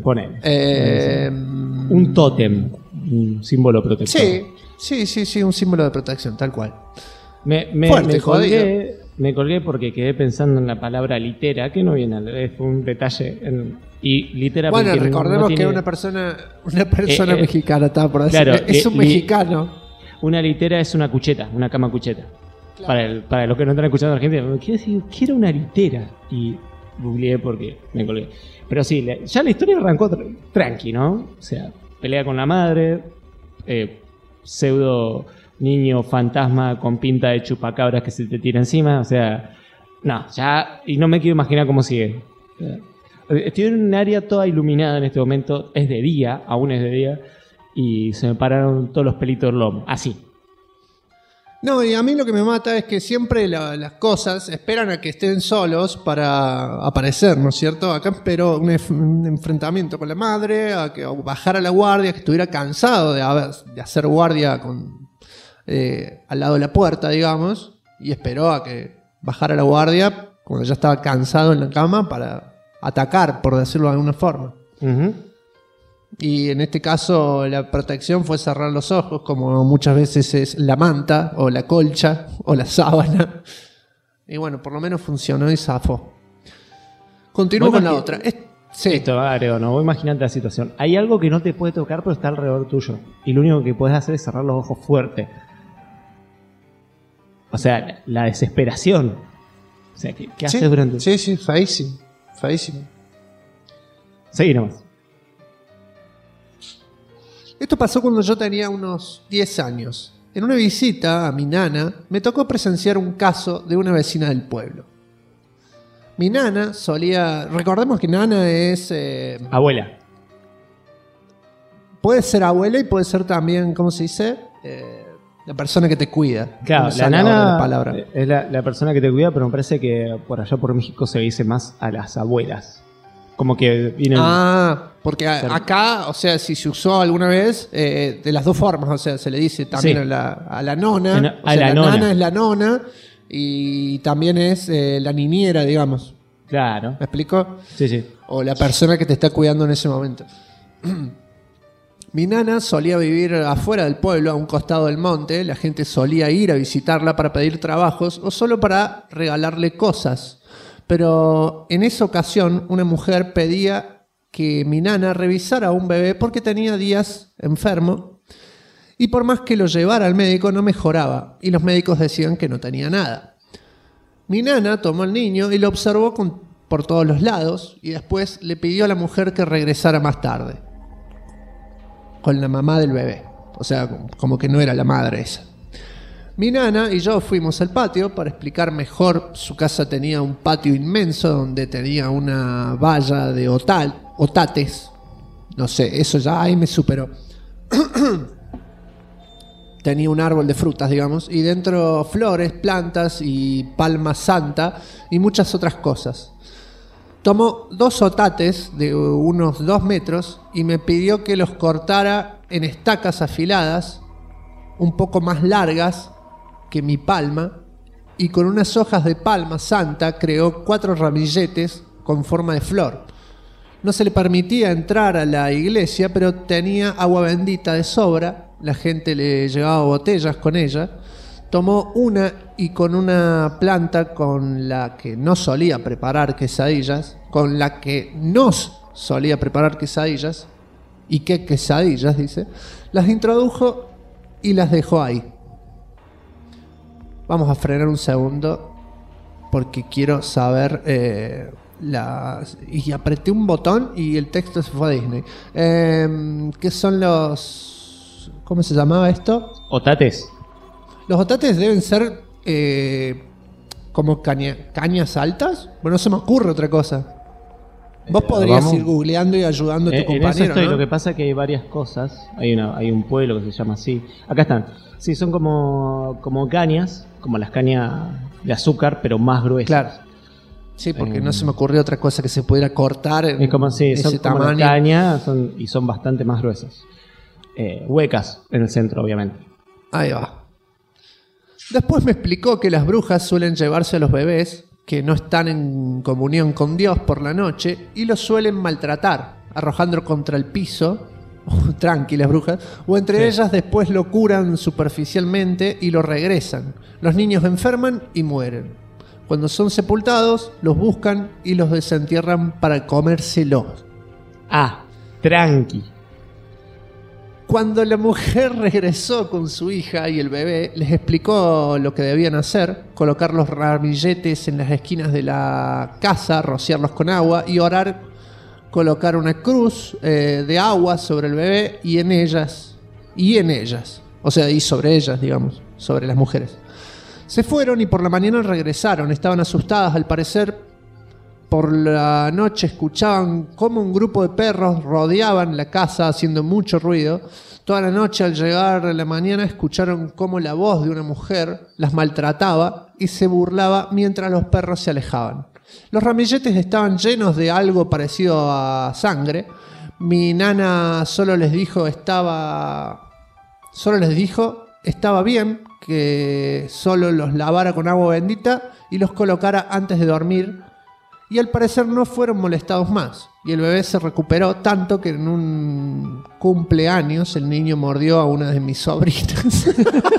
Un tótem, un símbolo protector. Sí, un símbolo de protección, tal cual. Me colgué porque quedé pensando en la palabra litera, que no viene al revés, fue un detalle. Y litera. Bueno, recordemos que una persona mexicana, estaba por decir. Claro, es un mexicano. Una litera es una cucheta, una cama cucheta. Claro. Para los que no están escuchando a la gente, quiero decir, ¿qué era una litera? Y googleé porque me colgué. Pero sí, ya la historia arrancó tranqui, ¿no? O sea, pelea con la madre, pseudo niño fantasma con pinta de chupacabras que se te tira encima, o sea, no, ya, y no me quiero imaginar cómo sigue. Estoy en un área toda iluminada en este momento, es de día, aún es de día, y se me pararon todos los pelitos del lomo, así. No, y a mí lo que me mata es que siempre las cosas esperan a que estén solos para aparecer, ¿no es cierto? Acá esperó un enfrentamiento con la madre, a que bajara la guardia, que estuviera cansado de hacer guardia al lado de la puerta, digamos, y esperó a que bajara la guardia cuando ya estaba cansado en la cama para atacar, por decirlo de alguna forma. Uh-huh. Y en este caso la protección fue cerrar los ojos, como muchas veces es la manta o la colcha o la sábana. Y bueno, por lo menos funcionó y zafó. Continúo con la otra. Sí. Esto, no, vos imaginate la situación. Hay algo que no te puede tocar pero está alrededor tuyo. Y lo único que puedes hacer es cerrar los ojos fuerte. O sea, la desesperación. O sea, ¿qué haces durante...? Sí, feísimo. Seguí nomás. Esto pasó cuando yo tenía unos 10 años. En una visita a mi nana, me tocó presenciar un caso de una vecina del pueblo. Mi nana solía... Recordemos que nana es... abuela. Puede ser abuela y puede ser también, ¿cómo se dice? La persona que te cuida. Claro, la nana es la persona que te cuida, pero me parece que por allá por México se dice más a las abuelas. Como que vienen... Porque acá, o sea, si se usó alguna vez, de las dos formas, o sea, se le dice también a la nona. La nana es la nona y también es la niñera, digamos. Claro. ¿Me explico? Sí. O la persona que te está cuidando en ese momento. Mi nana solía vivir afuera del pueblo, a un costado del monte. La gente solía ir a visitarla para pedir trabajos o solo para regalarle cosas. Pero en esa ocasión una mujer pedía que mi nana revisara a un bebé porque tenía días enfermo y por más que lo llevara al médico no mejoraba y los médicos decían que no tenía nada. Mi nana tomó al niño y lo observó por todos los lados y después le pidió a la mujer que regresara más tarde con la mamá del bebé. O sea, como que no era la madre esa. Mi nana y yo fuimos al patio para explicar mejor. Su casa tenía un patio inmenso donde tenía una valla de otates. No sé, eso ya ahí me superó. Tenía un árbol de frutas, digamos, y dentro flores, plantas y palma santa y muchas otras cosas. Tomó 2 otates de unos 2 metros y me pidió que los cortara en estacas afiladas, un poco más largas que mi palma, y con unas hojas de palma santa creó 4 ramilletes con forma de flor. No se le permitía entrar a la iglesia, pero tenía agua bendita de sobra. La gente le llevaba botellas con ella. Tomó una y con una planta con la que no solía preparar quesadillas, ¿y qué quesadillas? Dice. Las introdujo y las dejó ahí. Vamos a frenar un segundo porque quiero saber y apreté un botón y el texto se fue a Disney. ¿Qué son los... ¿Cómo se llamaba esto? ¿Otates? Los otates deben ser como cañas altas. Bueno, no se me ocurre otra cosa. Vos podrías ir googleando y ayudando a tu compañero, en eso estoy, ¿no? Lo que pasa es que hay varias cosas. Hay un pueblo que se llama así. Acá están. Sí, son como cañas, como las cañas de azúcar, pero más gruesas. Claro. Sí, porque no se me ocurrió otra cosa que se pudiera cortar en es como, sí, ese son tamaño. Como cañas y son bastante más gruesas. Huecas en el centro, obviamente. Ahí va. Después me explicó que las brujas suelen llevarse a los bebés que no están en comunión con Dios por la noche y los suelen maltratar, arrojándolo contra el piso, tranquilas brujas, o entre ellas después lo curan superficialmente y lo regresan. Los niños enferman y mueren. Cuando son sepultados, los buscan y los desentierran para comérselos. Tranqui. Cuando la mujer regresó con su hija y el bebé, les explicó lo que debían hacer: colocar los ramilletes en las esquinas de la casa, rociarlos con agua y orar, colocar una cruz de agua sobre el bebé y en ellas, o sea, y sobre ellas, digamos, sobre las mujeres. Se fueron y por la mañana regresaron. Estaban asustadas al parecer. Por la noche escuchaban cómo un grupo de perros rodeaban la casa haciendo mucho ruido. Toda la noche al llegar a la mañana escucharon cómo la voz de una mujer las maltrataba y se burlaba mientras los perros se alejaban. Los ramilletes estaban llenos de algo parecido a sangre. Mi nana solo les dijo estaba bien, que solo los lavara con agua bendita y los colocara antes de dormir. Y al parecer no fueron molestados más. Y el bebé se recuperó tanto que en un cumpleaños el niño mordió a una de mis sobrinas.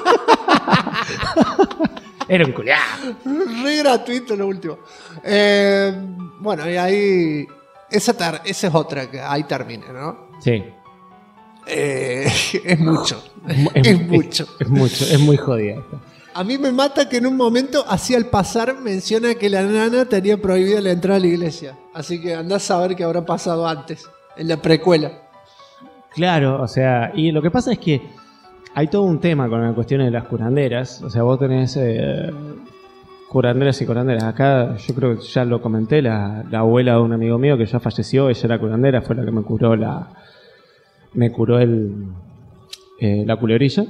Era un culiao. Re gratuito lo último. Bueno, y ahí... Esa es otra, que ahí termina, ¿no? Sí. Es mucho. Es mucho. Es mucho. Es muy jodida esta. A mí me mata que en un momento, así al pasar, menciona que la nana tenía prohibida la entrada a la iglesia. Así que andás a ver qué habrá pasado antes, en la precuela. Claro, o sea, y lo que pasa es que hay todo un tema con la cuestión de las curanderas. O sea, vos tenés curanderas y curanderas. Acá yo creo que ya lo comenté, la abuela de un amigo mío que ya falleció, ella era curandera, fue la que me curó la culebrilla.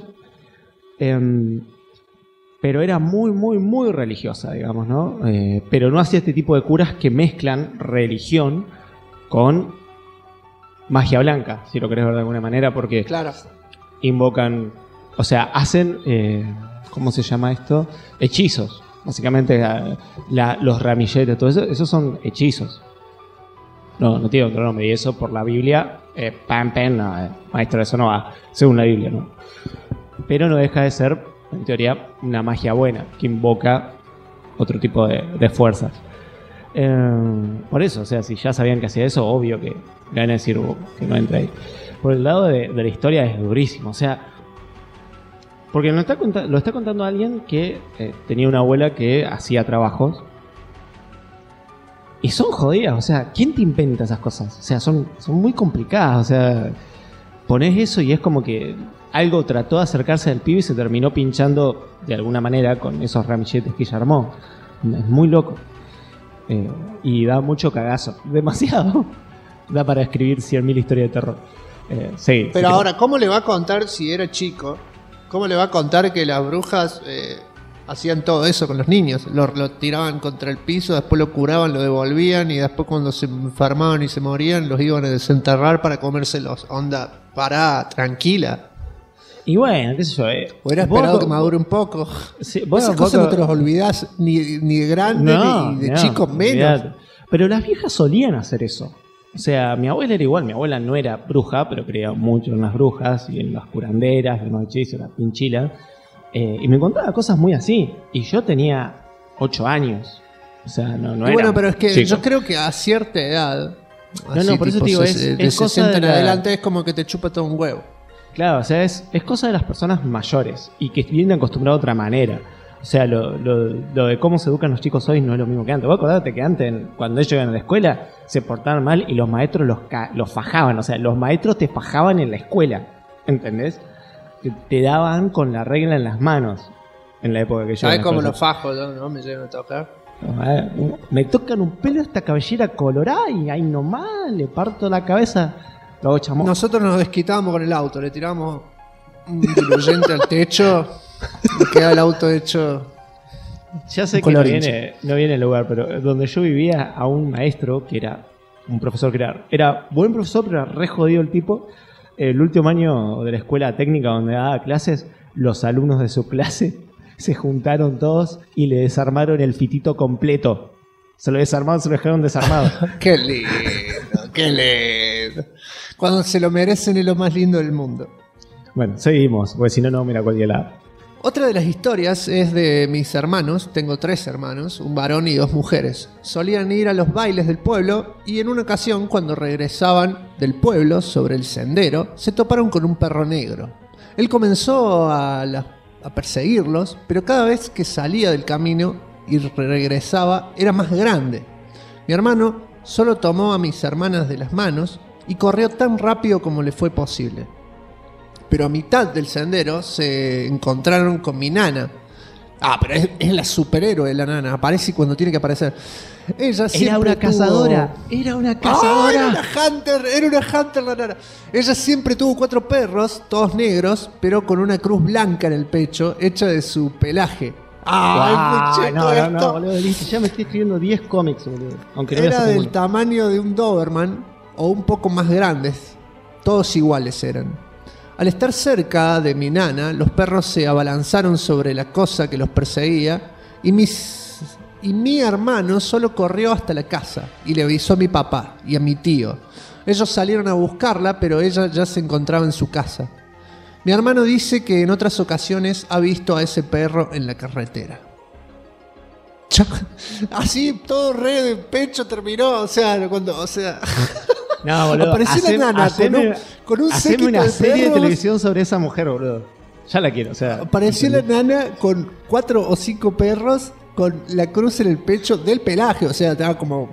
Pero era muy, muy, muy religiosa, digamos, ¿no? Pero no hacía este tipo de curas que mezclan religión con magia blanca, si lo querés ver de alguna manera, porque Claro. invocan, o sea, hacen, ¿cómo se llama esto? Hechizos. Básicamente los ramilletes, todo eso, esos son hechizos. No tiene otro nombre, y eso por la Biblia, no, maestro, eso no va, según la Biblia, ¿no? Pero no deja de ser, en teoría, una magia buena, que invoca otro tipo de fuerzas. Por eso, o sea, si ya sabían que hacía eso, obvio que le van a decir que no entra ahí. Por el lado de la historia es durísimo, o sea, porque lo está contando alguien que tenía una abuela que hacía trabajos y son jodidas, o sea, ¿quién te inventa esas cosas? O sea, son muy complicadas, o sea, ponés eso y es como que algo trató de acercarse al pibe y se terminó pinchando de alguna manera con esos ramilletes que ella armó. Es muy loco. Y da mucho cagazo. Demasiado. Da para escribir 100.000 historias de terror. Sí. Pero ahora, ¿cómo le va a contar si era chico? ¿Cómo le va a contar que las brujas hacían todo eso con los niños? Lo tiraban contra el piso, después lo curaban, lo devolvían y después cuando se enfermaban y se morían los iban a desenterrar para comérselos. Onda, pará, tranquila. Y bueno, qué sé yo. Hubiera esperado que madure un poco. Sí, Esas cosas no te las olvidás ni de grande ni de chico menos. Mirad. Pero las viejas solían hacer eso. O sea, mi abuela era igual. Mi abuela no era bruja, pero creía mucho en las brujas y en las curanderas, en los hechizos, las pinchilas. Y me contaba cosas muy así. Y yo tenía 8 años. O sea, no era. Bueno, pero es que chico. Yo creo que a cierta edad. No, por eso te digo, de cosa 60 en de la... adelante es como que te chupa todo un huevo. Claro, o sea, es cosa de las personas mayores y que vienen acostumbrados de otra manera. O sea, lo de cómo se educan los chicos hoy no es lo mismo que antes. Vos acordate que antes, cuando ellos iban a la escuela, se portaban mal y los maestros los fajaban. O sea, los maestros te fajaban en la escuela. ¿Entendés? Te daban con la regla en las manos en la época que yo... ¿Sabés cómo los fajos no me llegan a tocar? Me tocan un pelo esta cabellera colorada y ahí nomás le parto la cabeza... Nosotros nos desquitábamos con el auto, le tiramos un diluyente al techo y queda el auto hecho. Ya sé que no viene el lugar, pero donde yo vivía a un maestro que era un profesor que era buen profesor, pero era re jodido el tipo. El último año de la escuela técnica donde daba clases, los alumnos de su clase se juntaron todos y le desarmaron el fitito completo. Se lo desarmaron, se lo dejaron desarmado. ¡Qué lindo! ¡Qué lindo! Cuando se lo merecen es lo más lindo del mundo. Bueno, seguimos, porque si no, no mira a cualquier lado. Otra de las historias es de mis hermanos. Tengo 3 hermanos, un varón y 2 mujeres. Solían ir a los bailes del pueblo y en una ocasión, cuando regresaban del pueblo sobre el sendero, se toparon con un perro negro. Él comenzó a perseguirlos, pero cada vez que salía del camino y regresaba era más grande. Mi hermano solo tomó a mis hermanas de las manos y corrió tan rápido como le fue posible. Pero a mitad del sendero se encontraron con mi nana. Pero es la superhéroe la nana. Aparece cuando tiene que aparecer. Ella era una cazadora. Era una cazadora. Era una hunter la nana. Ella siempre tuvo 4 perros, todos negros, pero con una cruz blanca en el pecho, hecha de su pelaje. No, boludo, listo. Ya me estoy escribiendo 10 cómics, boludo. Aunque no era del tamaño de un Doberman o un poco más grandes. Todos iguales eran. Al estar cerca de mi nana, los perros se abalanzaron sobre la cosa que los perseguía y mi hermano solo corrió hasta la casa y le avisó a mi papá y a mi tío. Ellos salieron a buscarla, pero ella ya se encontraba en su casa. Mi hermano dice que en otras ocasiones ha visto a ese perro en la carretera. Así, todo re de pecho terminó, No, boludo. Apareció la nana con un séquito una de serie perros. de televisión sobre esa mujer, boludo. Ya la quiero, o sea. Apareció la nana con 4 o 5 perros con la cruz en el pecho del pelaje, o sea, estaba como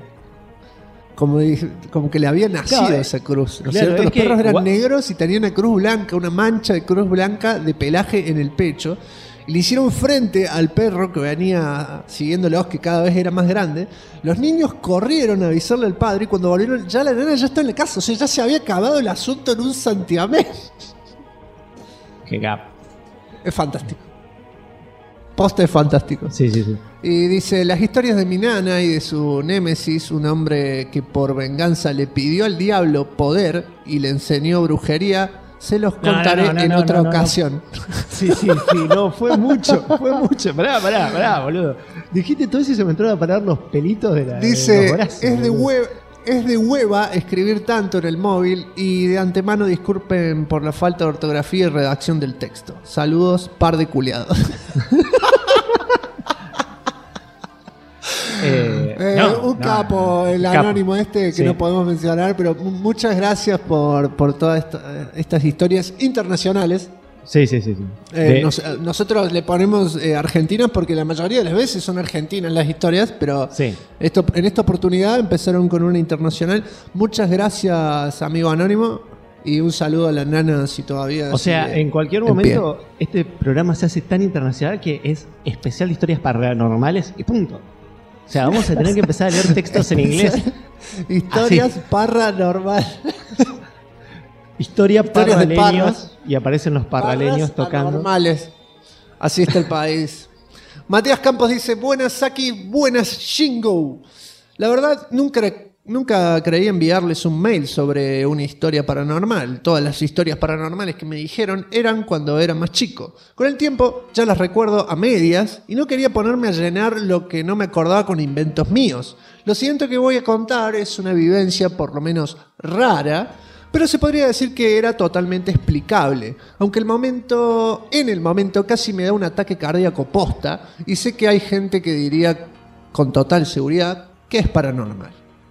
que le había nacido esa cruz, ¿no es cierto? Los perros eran negros y tenían una cruz blanca, una mancha de cruz blanca de pelaje en el pecho. Y le hicieron frente al perro que venía siguiéndolos, que cada vez era más grande. Los niños corrieron a avisarle al padre y cuando volvieron, ya la nena ya está en la casa. O sea, ya se había acabado el asunto en un santiamén. Qué gap. Es fantástico. Posta es fantástico. Sí, sí, sí. Y dice, las historias de mi nana y de su némesis, un hombre que por venganza le pidió al diablo poder y le enseñó brujería, se los contaré en otra ocasión. Sí, no, fue mucho. Pará, boludo. Dijiste todo eso y se me entró a parar los pelitos de la... Dice, de los brazos, es de hueva escribir tanto en el móvil y de antemano disculpen por la falta de ortografía y redacción del texto. Saludos, par de culiados. Un capo, el anónimo que no podemos mencionar, pero muchas gracias por todas estas historias internacionales. Sí. Nosotros le ponemos argentinas porque la mayoría de las veces son argentinas las historias, pero en esta oportunidad empezaron con una internacional. Muchas gracias, amigo anónimo, y un saludo a la nana si todavía... O sea, en cualquier momento este programa se hace tan internacional que es especial de historias paranormales y punto. O sea, vamos a tener que empezar a leer textos en inglés. Historias paranormales. Historias parraleños y aparecen los parraleños tocando. Normales. Así está el país. Matías Campos dice, buenas Saki, buenas Shingo. La verdad, nunca creí enviarles un mail sobre una historia paranormal. Todas las historias paranormales que me dijeron eran cuando era más chico. Con el tiempo ya las recuerdo a medias y no quería ponerme a llenar lo que no me acordaba con inventos míos. Lo siguiente que voy a contar es una vivencia por lo menos rara, pero se podría decir que era totalmente explicable, aunque en el momento casi me da un ataque cardíaco posta y sé que hay gente que diría con total seguridad que es paranormal.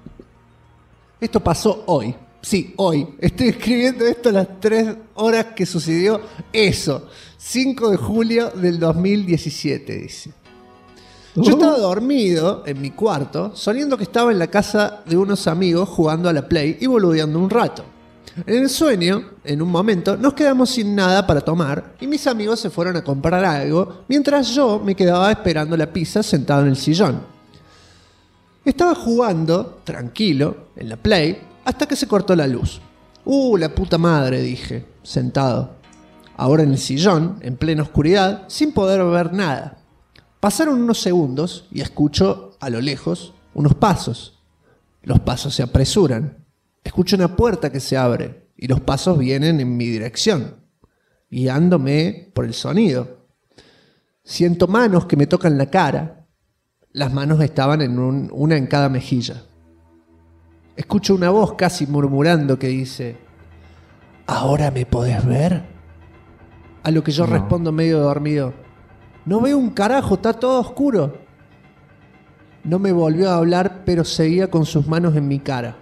Esto pasó hoy. Sí, hoy. Estoy escribiendo esto a las 3 horas que sucedió eso. 5 de julio del 2017, dice. Yo estaba dormido en mi cuarto, soñando que estaba en la casa de unos amigos jugando a la Play y boludeando un rato. En el sueño, en un momento, nos quedamos sin nada para tomar y mis amigos se fueron a comprar algo, mientras yo me quedaba esperando la pizza sentado en el sillón. Estaba jugando, tranquilo, en la Play, hasta que se cortó la luz. La puta madre, dije, sentado. Ahora en el sillón, en plena oscuridad, sin poder ver nada. Pasaron unos segundos y escucho, a lo lejos, unos pasos. Los pasos se apresuran. Escucho una puerta que se abre y los pasos vienen en mi dirección, guiándome por el sonido. Siento manos que me tocan la cara. Las manos estaban en una en cada mejilla. Escucho una voz casi murmurando que dice, ¿ahora me podés ver? A lo que yo respondo medio dormido, no veo un carajo, está todo oscuro. No me volvió a hablar, pero seguía con sus manos en mi cara.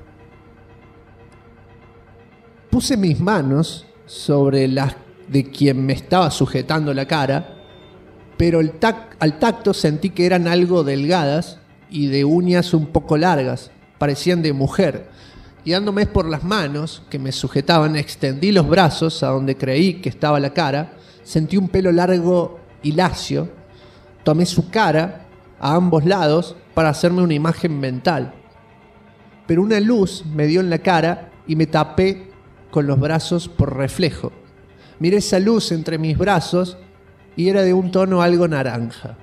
Puse mis manos sobre las de quien me estaba sujetando la cara, pero al tacto sentí que eran algo delgadas y de uñas un poco largas, parecían de mujer. Guiándome por las manos que me sujetaban, extendí los brazos a donde creí que estaba la cara, sentí un pelo largo y lacio, tomé su cara a ambos lados para hacerme una imagen mental. Pero una luz me dio en la cara y me tapé con los brazos por reflejo. Miré esa luz entre mis brazos y era de un tono algo naranja.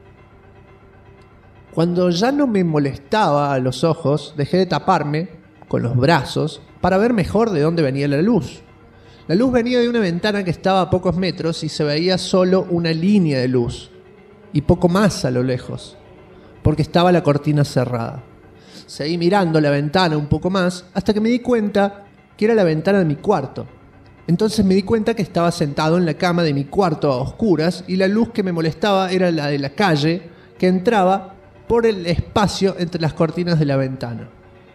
Cuando ya no me molestaba a los ojos, dejé de taparme con los brazos para ver mejor de dónde venía la luz. La luz venía de una ventana que estaba a pocos metros y se veía solo una línea de luz y poco más a lo lejos, porque estaba la cortina cerrada. Seguí mirando la ventana un poco más hasta que me di cuenta que era la ventana de mi cuarto. Entonces me di cuenta que estaba sentado en la cama de mi cuarto a oscuras y la luz que me molestaba era la de la calle que entraba por el espacio entre las cortinas de la ventana.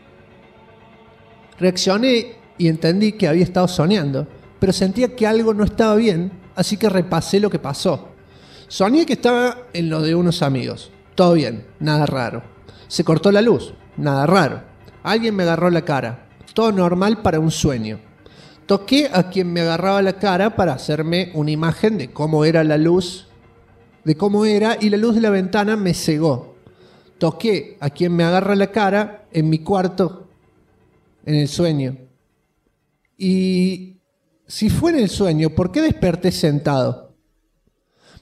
Reaccioné y entendí que había estado soñando, pero sentía que algo no estaba bien, así que repasé lo que pasó. Soñé que estaba en lo de unos amigos. Todo bien, nada raro. Se cortó la luz, nada raro. Alguien me agarró la cara. Todo normal para un sueño. Toqué a quien me agarraba la cara para hacerme una imagen de cómo era la luz, y la luz de la ventana me cegó. Toqué a quien me agarra la cara en mi cuarto, en el sueño. Y si fue en el sueño, ¿por qué desperté sentado?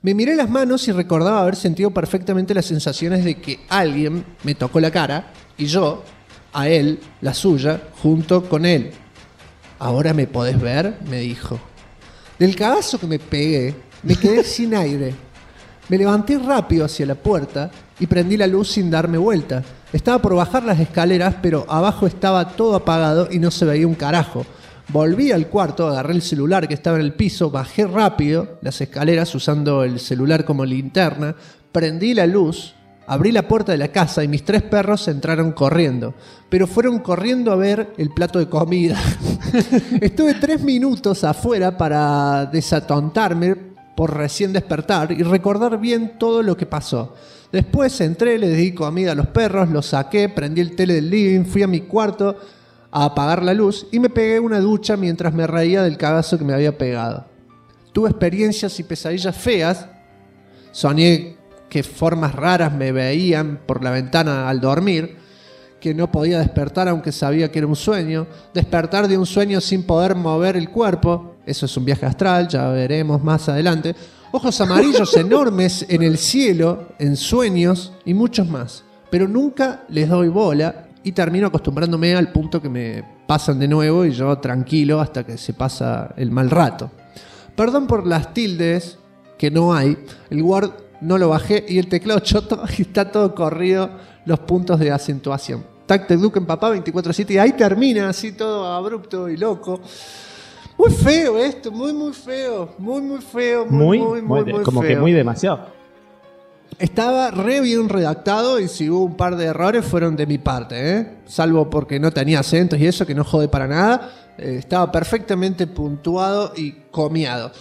Me miré las manos y recordaba haber sentido perfectamente las sensaciones de que alguien me tocó la cara y yo, a él, la suya, junto con él. ¿Ahora me podés ver?, me dijo. Del cagazo que me pegué, me quedé sin aire. Me levanté rápido hacia la puerta y prendí la luz sin darme vuelta. Estaba por bajar las escaleras, pero abajo estaba todo apagado y no se veía un carajo. Volví al cuarto, agarré el celular que estaba en el piso, bajé rápido las escaleras usando el celular como linterna, prendí la luz, abrí la puerta de la casa y mis 3 perros entraron corriendo. Pero fueron corriendo a ver el plato de comida. Estuve 3 minutos afuera para desatontarme por recién despertar y recordar bien todo lo que pasó. Después entré, le di comida a los perros, los saqué, prendí el tele del living, fui a mi cuarto a apagar la luz y me pegué una ducha mientras me reía del cagazo que me había pegado. Tuve experiencias y pesadillas feas. Soñé que formas raras me veían por la ventana al dormir, que no podía despertar aunque sabía que era un sueño, despertar de un sueño sin poder mover el cuerpo, eso es un viaje astral, ya veremos más adelante, ojos amarillos enormes en el cielo, en sueños y muchos más, pero nunca les doy bola y termino acostumbrándome al punto que me pasan de nuevo y yo tranquilo hasta que se pasa el mal rato. Perdón por las tildes, que no hay, el Word no lo bajé y el teclado choto y está todo corrido los puntos de acentuación. Tacte Duke en papá 24/7 y ahí termina así todo abrupto y loco. Muy feo esto, muy feo, muy feo, muy como feo. Que muy demasiado. Estaba re bien redactado y si hubo un par de errores fueron de mi parte, ¿eh? Salvo porque no tenía acentos y eso que no jode para nada. Estaba perfectamente puntuado y comiado.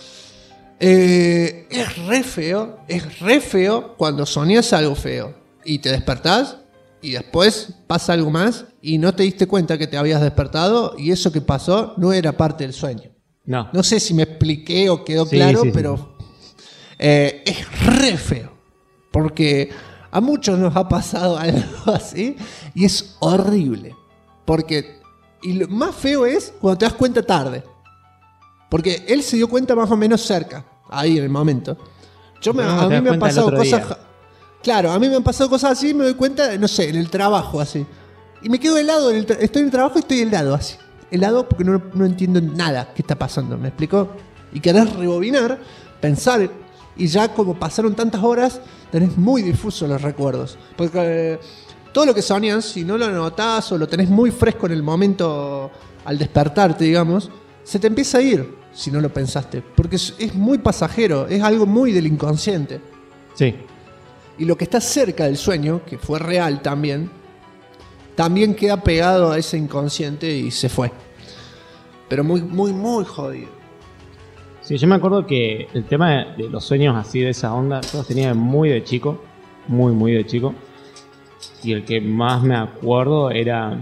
Es re feo cuando soñás algo feo y te despertás y después pasa algo más y no te diste cuenta que te habías despertado y eso que pasó no era parte del sueño. No sé si me expliqué o quedó claro, pero es re feo porque a muchos nos ha pasado algo así y es horrible y lo más feo es cuando te das cuenta tarde. Porque él se dio cuenta más o menos cerca, ahí en el momento. A mí me han pasado cosas. Claro, a mí me han pasado cosas así, me doy cuenta, no sé, en el trabajo así. Y me quedo helado, estoy en el trabajo y estoy helado así. Helado porque no entiendo nada que está pasando, ¿me explicó? Y querés rebobinar, pensar, y ya como pasaron tantas horas, tenés muy difusos los recuerdos. Porque todo lo que soñás, si no lo anotás o lo tenés muy fresco en el momento al despertarte, digamos, se te empieza a ir si no lo pensaste, porque es muy pasajero, es algo muy del inconsciente. Sí. Y lo que está cerca del sueño, que fue real también queda pegado a ese inconsciente y se fue. Pero muy jodido. Sí, yo me acuerdo que el tema de los sueños así de esa onda, yo los tenía muy de chico, muy de chico. Y el que más me acuerdo era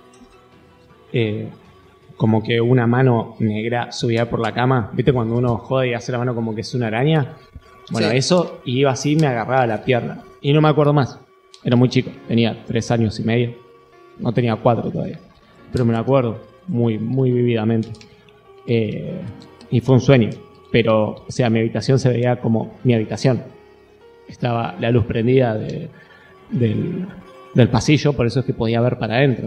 como que una mano negra subía por la cama. ¿Viste cuando uno jode y hace la mano como que es una araña? Bueno, sí. Eso, y iba así y me agarraba la pierna. Y no me acuerdo más. Era muy chico, tenía 3 años y medio. No tenía 4 todavía. Pero me lo acuerdo muy vividamente. Y fue un sueño. Pero, o sea, mi habitación se veía como mi habitación. Estaba la luz prendida del pasillo, por eso es que podía ver para adentro.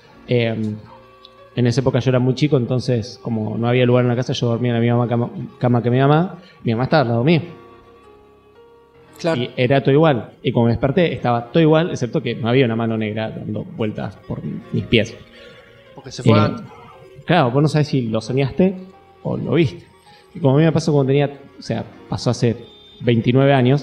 En esa época yo era muy chico, entonces como no había lugar en la casa, yo dormía en la misma cama que mi mamá. Mi mamá estaba al lado mío. Claro. Y era todo igual. Y como me desperté, estaba todo igual, excepto que no había una mano negra dando vueltas por mis pies. Porque se fue antes. Claro, vos no sabés si lo soñaste o lo viste. Y como a mí me pasó cuando pasó hace 29 años,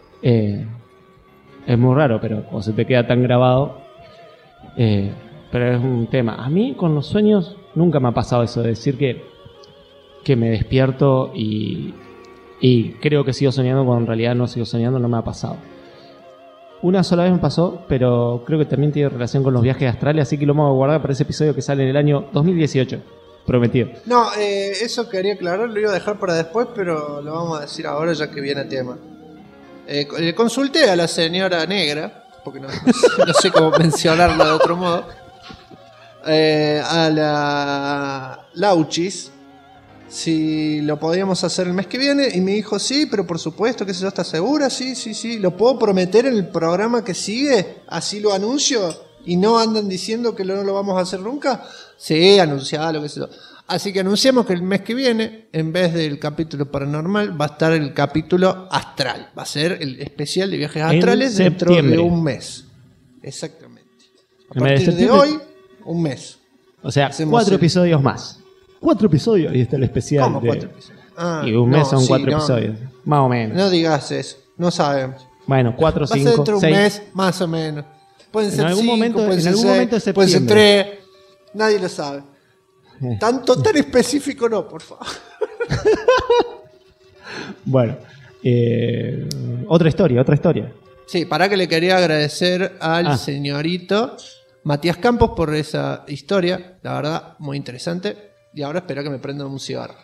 es muy raro, pero cuando se te queda tan grabado, pero es un tema. A mí con los sueños nunca me ha pasado eso de decir que me despierto y creo que sigo soñando cuando en realidad no sigo soñando, no me ha pasado. Una sola vez me pasó, pero creo que también tiene relación con los viajes astrales, así que lo vamos a guardar para ese episodio que sale en el año 2018. Prometido. No, eso quería aclarar, lo iba a dejar para después, pero lo vamos a decir ahora ya que viene a tema. Le consulté a la señora negra, porque no sé cómo mencionarla de otro modo, a la Lauchis, si lo podíamos hacer el mes que viene y me dijo, sí, pero por supuesto, que si yo ¿estás segura? Sí, ¿lo puedo prometer en el programa que sigue? Así lo anuncio y no andan diciendo que no lo vamos a hacer nunca. Sí, anunciado, lo que sea. Así que anunciamos que el mes que viene, en vez del capítulo paranormal, va a estar el capítulo astral. Va a ser el especial de viajes astrales dentro de un mes. Exactamente. A partir de hoy, un mes. O sea, 4 episodios más. 4 episodios y está el especial. ¿Cómo 4 episodios? Y un mes son 4 episodios. Más o menos. No digas eso. No sabemos. Bueno, 4, 5, 6. Va a ser dentro de un mes, más o menos. Pueden ser 5, pueden ser 6, pueden ser 3. Nadie lo sabe. Tan específico no, por favor. Bueno, otra historia. Sí, para que le quería agradecer al señorito Matías Campos por esa historia, la verdad, muy interesante. Y ahora espera que me prendan un cigarro.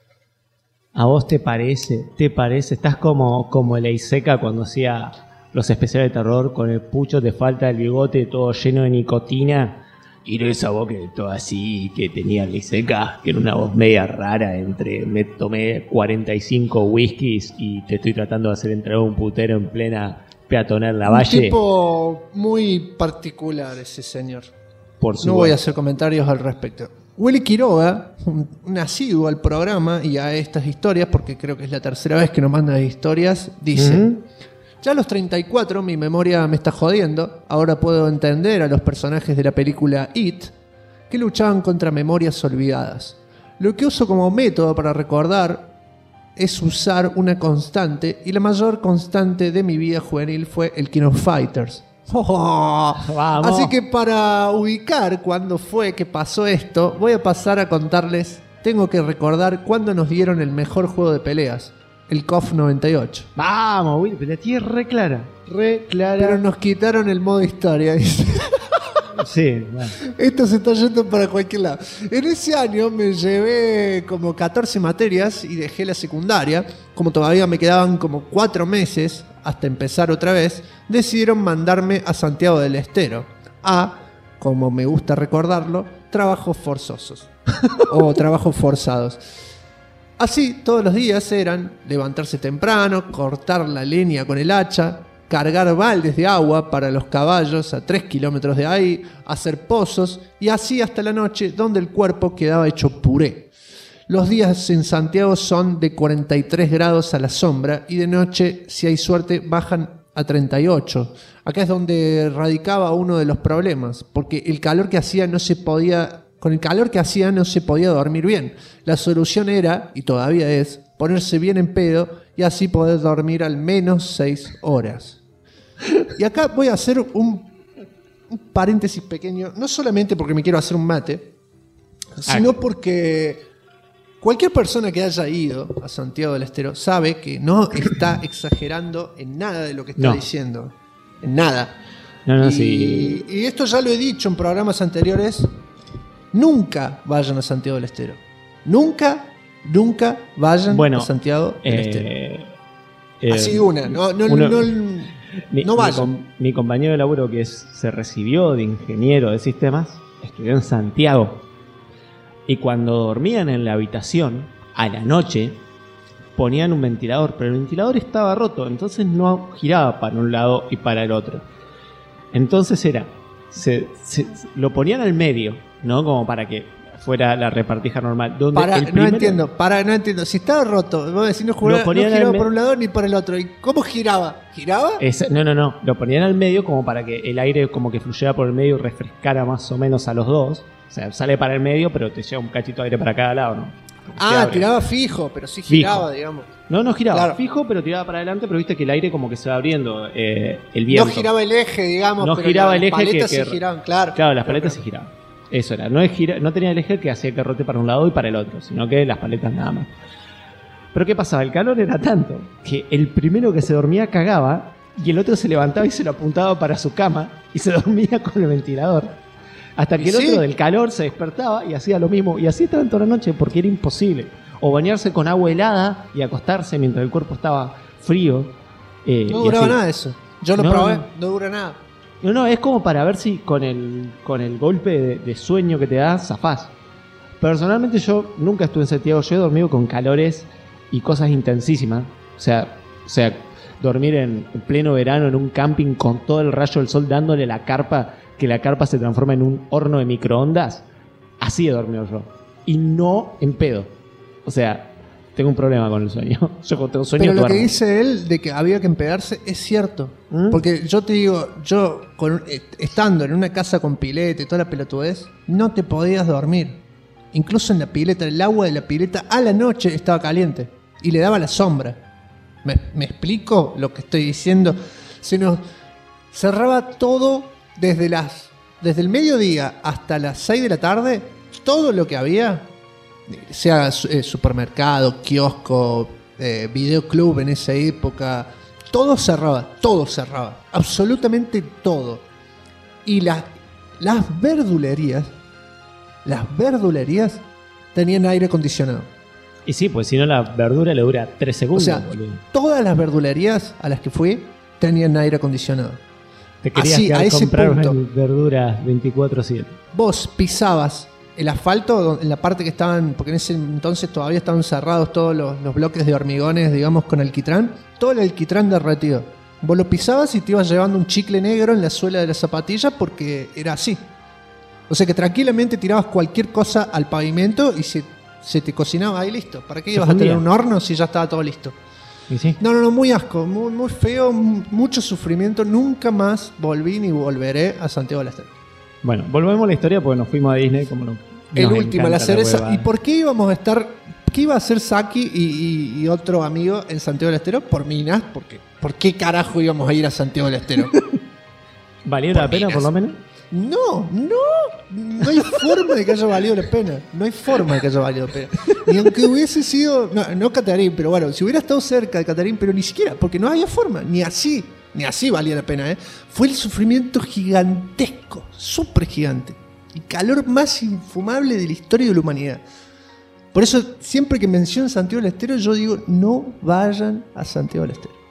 ¿A vos te parece? Estás como el Eiseca cuando hacía los especiales de terror con el pucho, te falta el bigote todo lleno de nicotina. Y esa voz que todo así que tenía Liseca, que era una voz media rara entre me tomé 45 whiskies y te estoy tratando de hacer entrar un putero en plena peatonal Lavalle. Un tipo muy particular ese señor. Por supuesto. No voy a hacer comentarios al respecto. Willy Quiroga, un asiduo al programa y a estas historias, porque creo que es la tercera vez que nos manda historias, dice... Ya a los 34 mi memoria me está jodiendo. Ahora puedo entender a los personajes de la película It que luchaban contra memorias olvidadas. Lo que uso como método para recordar es usar una constante, y la mayor constante de mi vida juvenil fue el King of Fighters. Vamos. Así que para ubicar cuándo fue que pasó esto, voy a pasar a contarles. Tengo que recordar cuándo nos dieron el mejor juego de peleas. El KOF 98. Vamos, Will, pero la tía es re clara. Pero nos quitaron el modo historia, dice. Sí, bueno. Esto se está yendo para cualquier lado. En ese año me llevé como 14 materias y dejé la secundaria. Como todavía me quedaban como 4 meses hasta empezar otra vez, decidieron mandarme a Santiago del Estero. Como me gusta recordarlo, trabajos forzosos. O trabajos forzados. Así, todos los días eran levantarse temprano, cortar la leña con el hacha, cargar baldes de agua para los caballos a 3 kilómetros de ahí, hacer pozos y así hasta la noche, donde el cuerpo quedaba hecho puré. Los días en Santiago son de 43 grados a la sombra y de noche, si hay suerte, bajan a 38. Acá es donde radicaba uno de los problemas, porque el calor que hacía no se podía... Con el calor que hacía no se podía dormir bien. La solución era, y todavía es, ponerse bien en pedo y así poder dormir al menos 6 horas. Y acá voy a hacer un paréntesis pequeño, no solamente porque me quiero hacer un mate, sino porque cualquier persona que haya ido a Santiago del Estero sabe que no está exagerando en nada de lo que está diciendo. En nada. Sí. Y esto ya lo he dicho en programas anteriores. Nunca vayan a Santiago del Estero. Nunca vayan a Santiago del Estero. Así no vayan. Mi compañero de laburo que se recibió de ingeniero de sistemas, estudió en Santiago. Y cuando dormían en la habitación, a la noche, ponían un ventilador, pero el ventilador estaba roto, entonces no giraba para un lado y para el otro. Entonces lo ponían al medio, ¿no? Como para que fuera la repartija normal. Donde no entiendo. Si estaba roto, vos decís, no giraba por un lado ni por el otro. ¿Y cómo giraba? ¿Giraba? No. Lo ponían al medio como para que el aire como que fluyera por el medio y refrescara más o menos a los dos. O sea, sale para el medio, pero te lleva un cachito de aire para cada lado, ¿no? Tiraba fijo, pero sí giraba, digamos. No giraba fijo, pero tiraba para adelante, pero viste que el aire como que se va abriendo el viento. No giraba el eje, digamos, no pero giraba el eje, las paletas sí giraban, claro. Claro, las paletas sí giraban. Eso era, no tenía el eje que hacía que rote para un lado y para el otro, sino que las paletas nada más. Pero ¿qué pasaba? El calor era tanto que el primero que se dormía cagaba y el otro se levantaba y se lo apuntaba para su cama y se dormía con el ventilador. Hasta que el otro del calor se despertaba y hacía lo mismo. Y así estaban toda la noche porque era imposible. O bañarse con agua helada y acostarse mientras el cuerpo estaba frío. No duraba nada eso. Yo lo probé, no dura nada. No, es como para ver si con el golpe de sueño que te da zafás. Personalmente yo nunca estuve en Santiago. Yo he dormido con calores y cosas intensísimas. O sea, dormir en pleno verano en un camping con todo el rayo del sol dándole la carpa, que la carpa se transforma en un horno de microondas. Así he dormido yo. Y no en pedo. O sea, tengo un problema con el sueño. Yo tengo sueño. Pero lo que dice él de que había que empedarse es cierto. Porque yo te digo, estando en una casa con pileta y toda la pelotudez, no te podías dormir. Incluso en la pileta, el agua de la pileta a la noche estaba caliente y le daba la sombra. ¿Me explico lo que estoy diciendo? Se nos cerraba todo desde el mediodía hasta las 6 de la tarde. Todo lo que había, sea supermercado, kiosco, videoclub en esa época, todo cerraba, absolutamente todo. Y las verdulerías tenían aire acondicionado. Y sí, pues si no la verdura le dura 3 segundos. O sea, boludo. Todas las verdulerías a las que fui tenían aire acondicionado. Te querías así, a ese comprar punto, verduras 24/7. Vos pisabas el asfalto en la parte que estaban, porque en ese entonces todavía estaban cerrados todos los bloques de hormigones, digamos, con alquitrán. Todo el alquitrán derretido. Vos lo pisabas y te ibas llevando un chicle negro en la suela de la zapatilla porque era así. O sea que tranquilamente tirabas cualquier cosa al pavimento y se te cocinaba ahí listo. ¿Para qué ibas a tener un horno si ya estaba todo listo? ¿Y sí? No, muy asco, muy feo, mucho sufrimiento. Nunca más volví ni volveré a Santiago del Estero. Bueno, volvemos a la historia porque nos fuimos a Disney como el último, la cereza. ¿Y por qué íbamos a estar? ¿Qué iba a hacer Saki y otro amigo en Santiago del Estero? Por minas. ¿Por qué carajo íbamos a ir a Santiago del Estero? ¿Valió la pena por lo menos? No hay forma de que haya valido la pena. No hay forma de que haya valido la pena. Ni aunque hubiese sido, no Catarín, pero bueno, si hubiera estado cerca de Catarín, pero ni siquiera, porque no había forma, ni así valía la pena, ¿eh? Fue el sufrimiento gigantesco, súper gigante. El calor más infumable de la historia de la humanidad. Por eso, siempre que menciono Santiago del Estero, yo digo, no vayan a Santiago del Estero.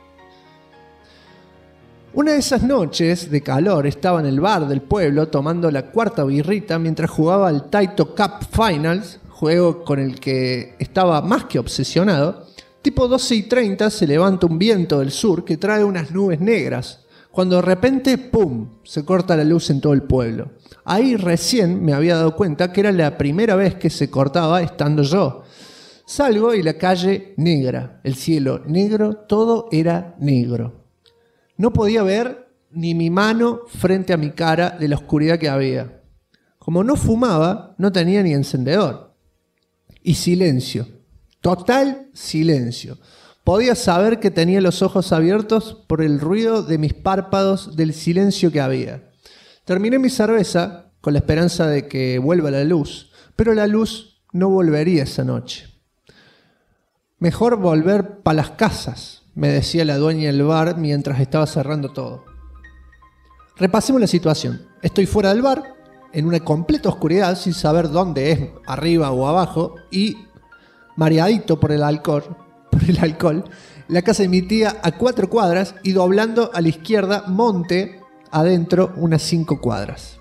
Una de esas noches de calor estaba en el bar del pueblo tomando la cuarta birrita mientras jugaba al Taito Cup Finals, juego con el que estaba más que obsesionado. Tipo 12:30 se levanta un viento del sur que trae unas nubes negras, cuando de repente, ¡pum!, se corta la luz en todo el pueblo. Ahí recién me había dado cuenta que era la primera vez que se cortaba estando yo. Salgo y la calle negra, el cielo negro, todo era negro. No podía ver ni mi mano frente a mi cara de la oscuridad que había. Como no fumaba, no tenía ni encendedor. Y silencio. Total silencio. Podía saber que tenía los ojos abiertos por el ruido de mis párpados, del silencio que había. Terminé mi cerveza con la esperanza de que vuelva la luz, pero la luz no volvería esa noche. Mejor volver pa' las casas, me decía la dueña del bar mientras estaba cerrando todo. Repasemos la situación. Estoy fuera del bar, en una completa oscuridad, sin saber dónde es, arriba o abajo, y mareadito por el alcohol, la casa de mi tía a 4 cuadras y doblando a la izquierda, monte adentro unas 5 cuadras.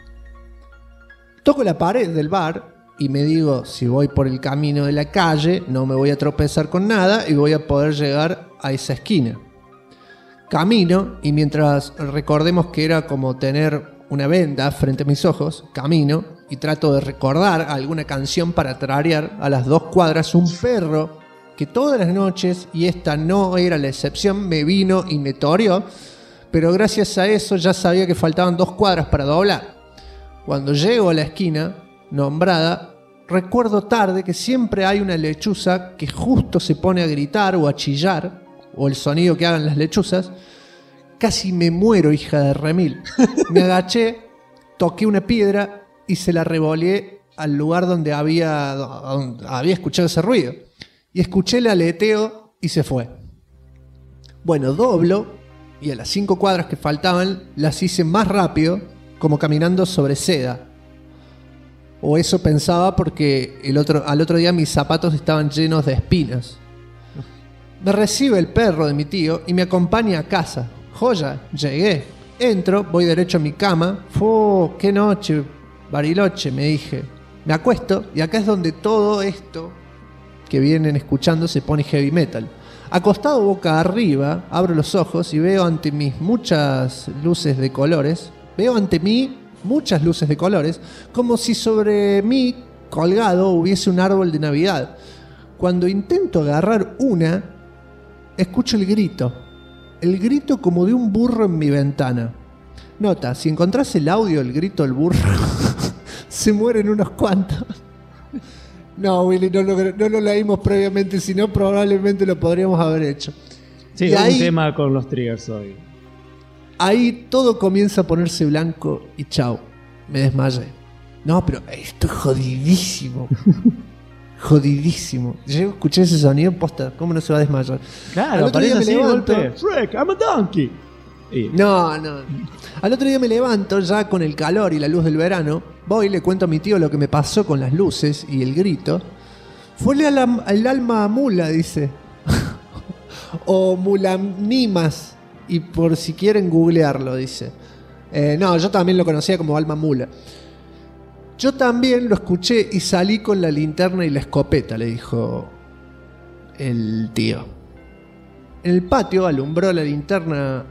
Toco la pared del bar y me digo, si voy por el camino de la calle, no me voy a tropezar con nada y voy a poder llegar a esa esquina. Camino, y mientras recordemos que era como tener una venda frente a mis ojos, camino y trato de recordar alguna canción para tararear. A las 2 cuadras un perro que todas las noches, y esta no era la excepción, me vino y me toreó, pero gracias a eso ya sabía que faltaban 2 cuadras para doblar. Cuando llego a la esquina nombrada, recuerdo tarde que siempre hay una lechuza que justo se pone a gritar o a chillar, o el sonido que hagan las lechuzas. Casi me muero, hija de remil. Me agaché, toqué una piedra y se la revoleé al lugar donde había escuchado ese ruido. Y escuché el aleteo y se fue. Bueno, doblo y a las 5 cuadras que faltaban las hice más rápido, como caminando sobre seda. O eso pensaba, porque al otro día mis zapatos estaban llenos de espinas. Me recibe el perro de mi tío y me acompaña a casa. Joya, llegué. Entro, voy derecho a mi cama. ¡Qué noche, Bariloche!, me dije. Me acuesto y acá es donde todo esto que vienen escuchando se pone heavy metal. Acostado boca arriba, abro los ojos y veo ante mí muchas luces de colores. Como si sobre mí, colgado, hubiese un árbol de Navidad. Cuando intento agarrar una, escucho el grito como de un burro en mi ventana. Nota, si encontrás el audio del grito del burro, se mueren unos cuantos. No, Willy, no lo leímos previamente, si no probablemente lo podríamos haber hecho. Sí, y hay un tema con los triggers hoy. Ahí todo comienza a ponerse blanco y chau, me desmayé. No, pero esto es jodidísimo. Jodidísimo. Yo escuché ese sonido, posta, ¿cómo no se va a desmayar? Claro, aparece así, golpe. Shrek, I'm a donkey. No. Al otro día me levanto ya con el calor y la luz del verano. Voy y le cuento a mi tío lo que me pasó con las luces y el grito. Fue el alma mula, dice. O mulanimas. Y por si quieren googlearlo, dice. No, yo también lo conocía como alma mula. Yo también lo escuché y salí con la linterna y la escopeta, le dijo el tío. En el patio alumbró la linterna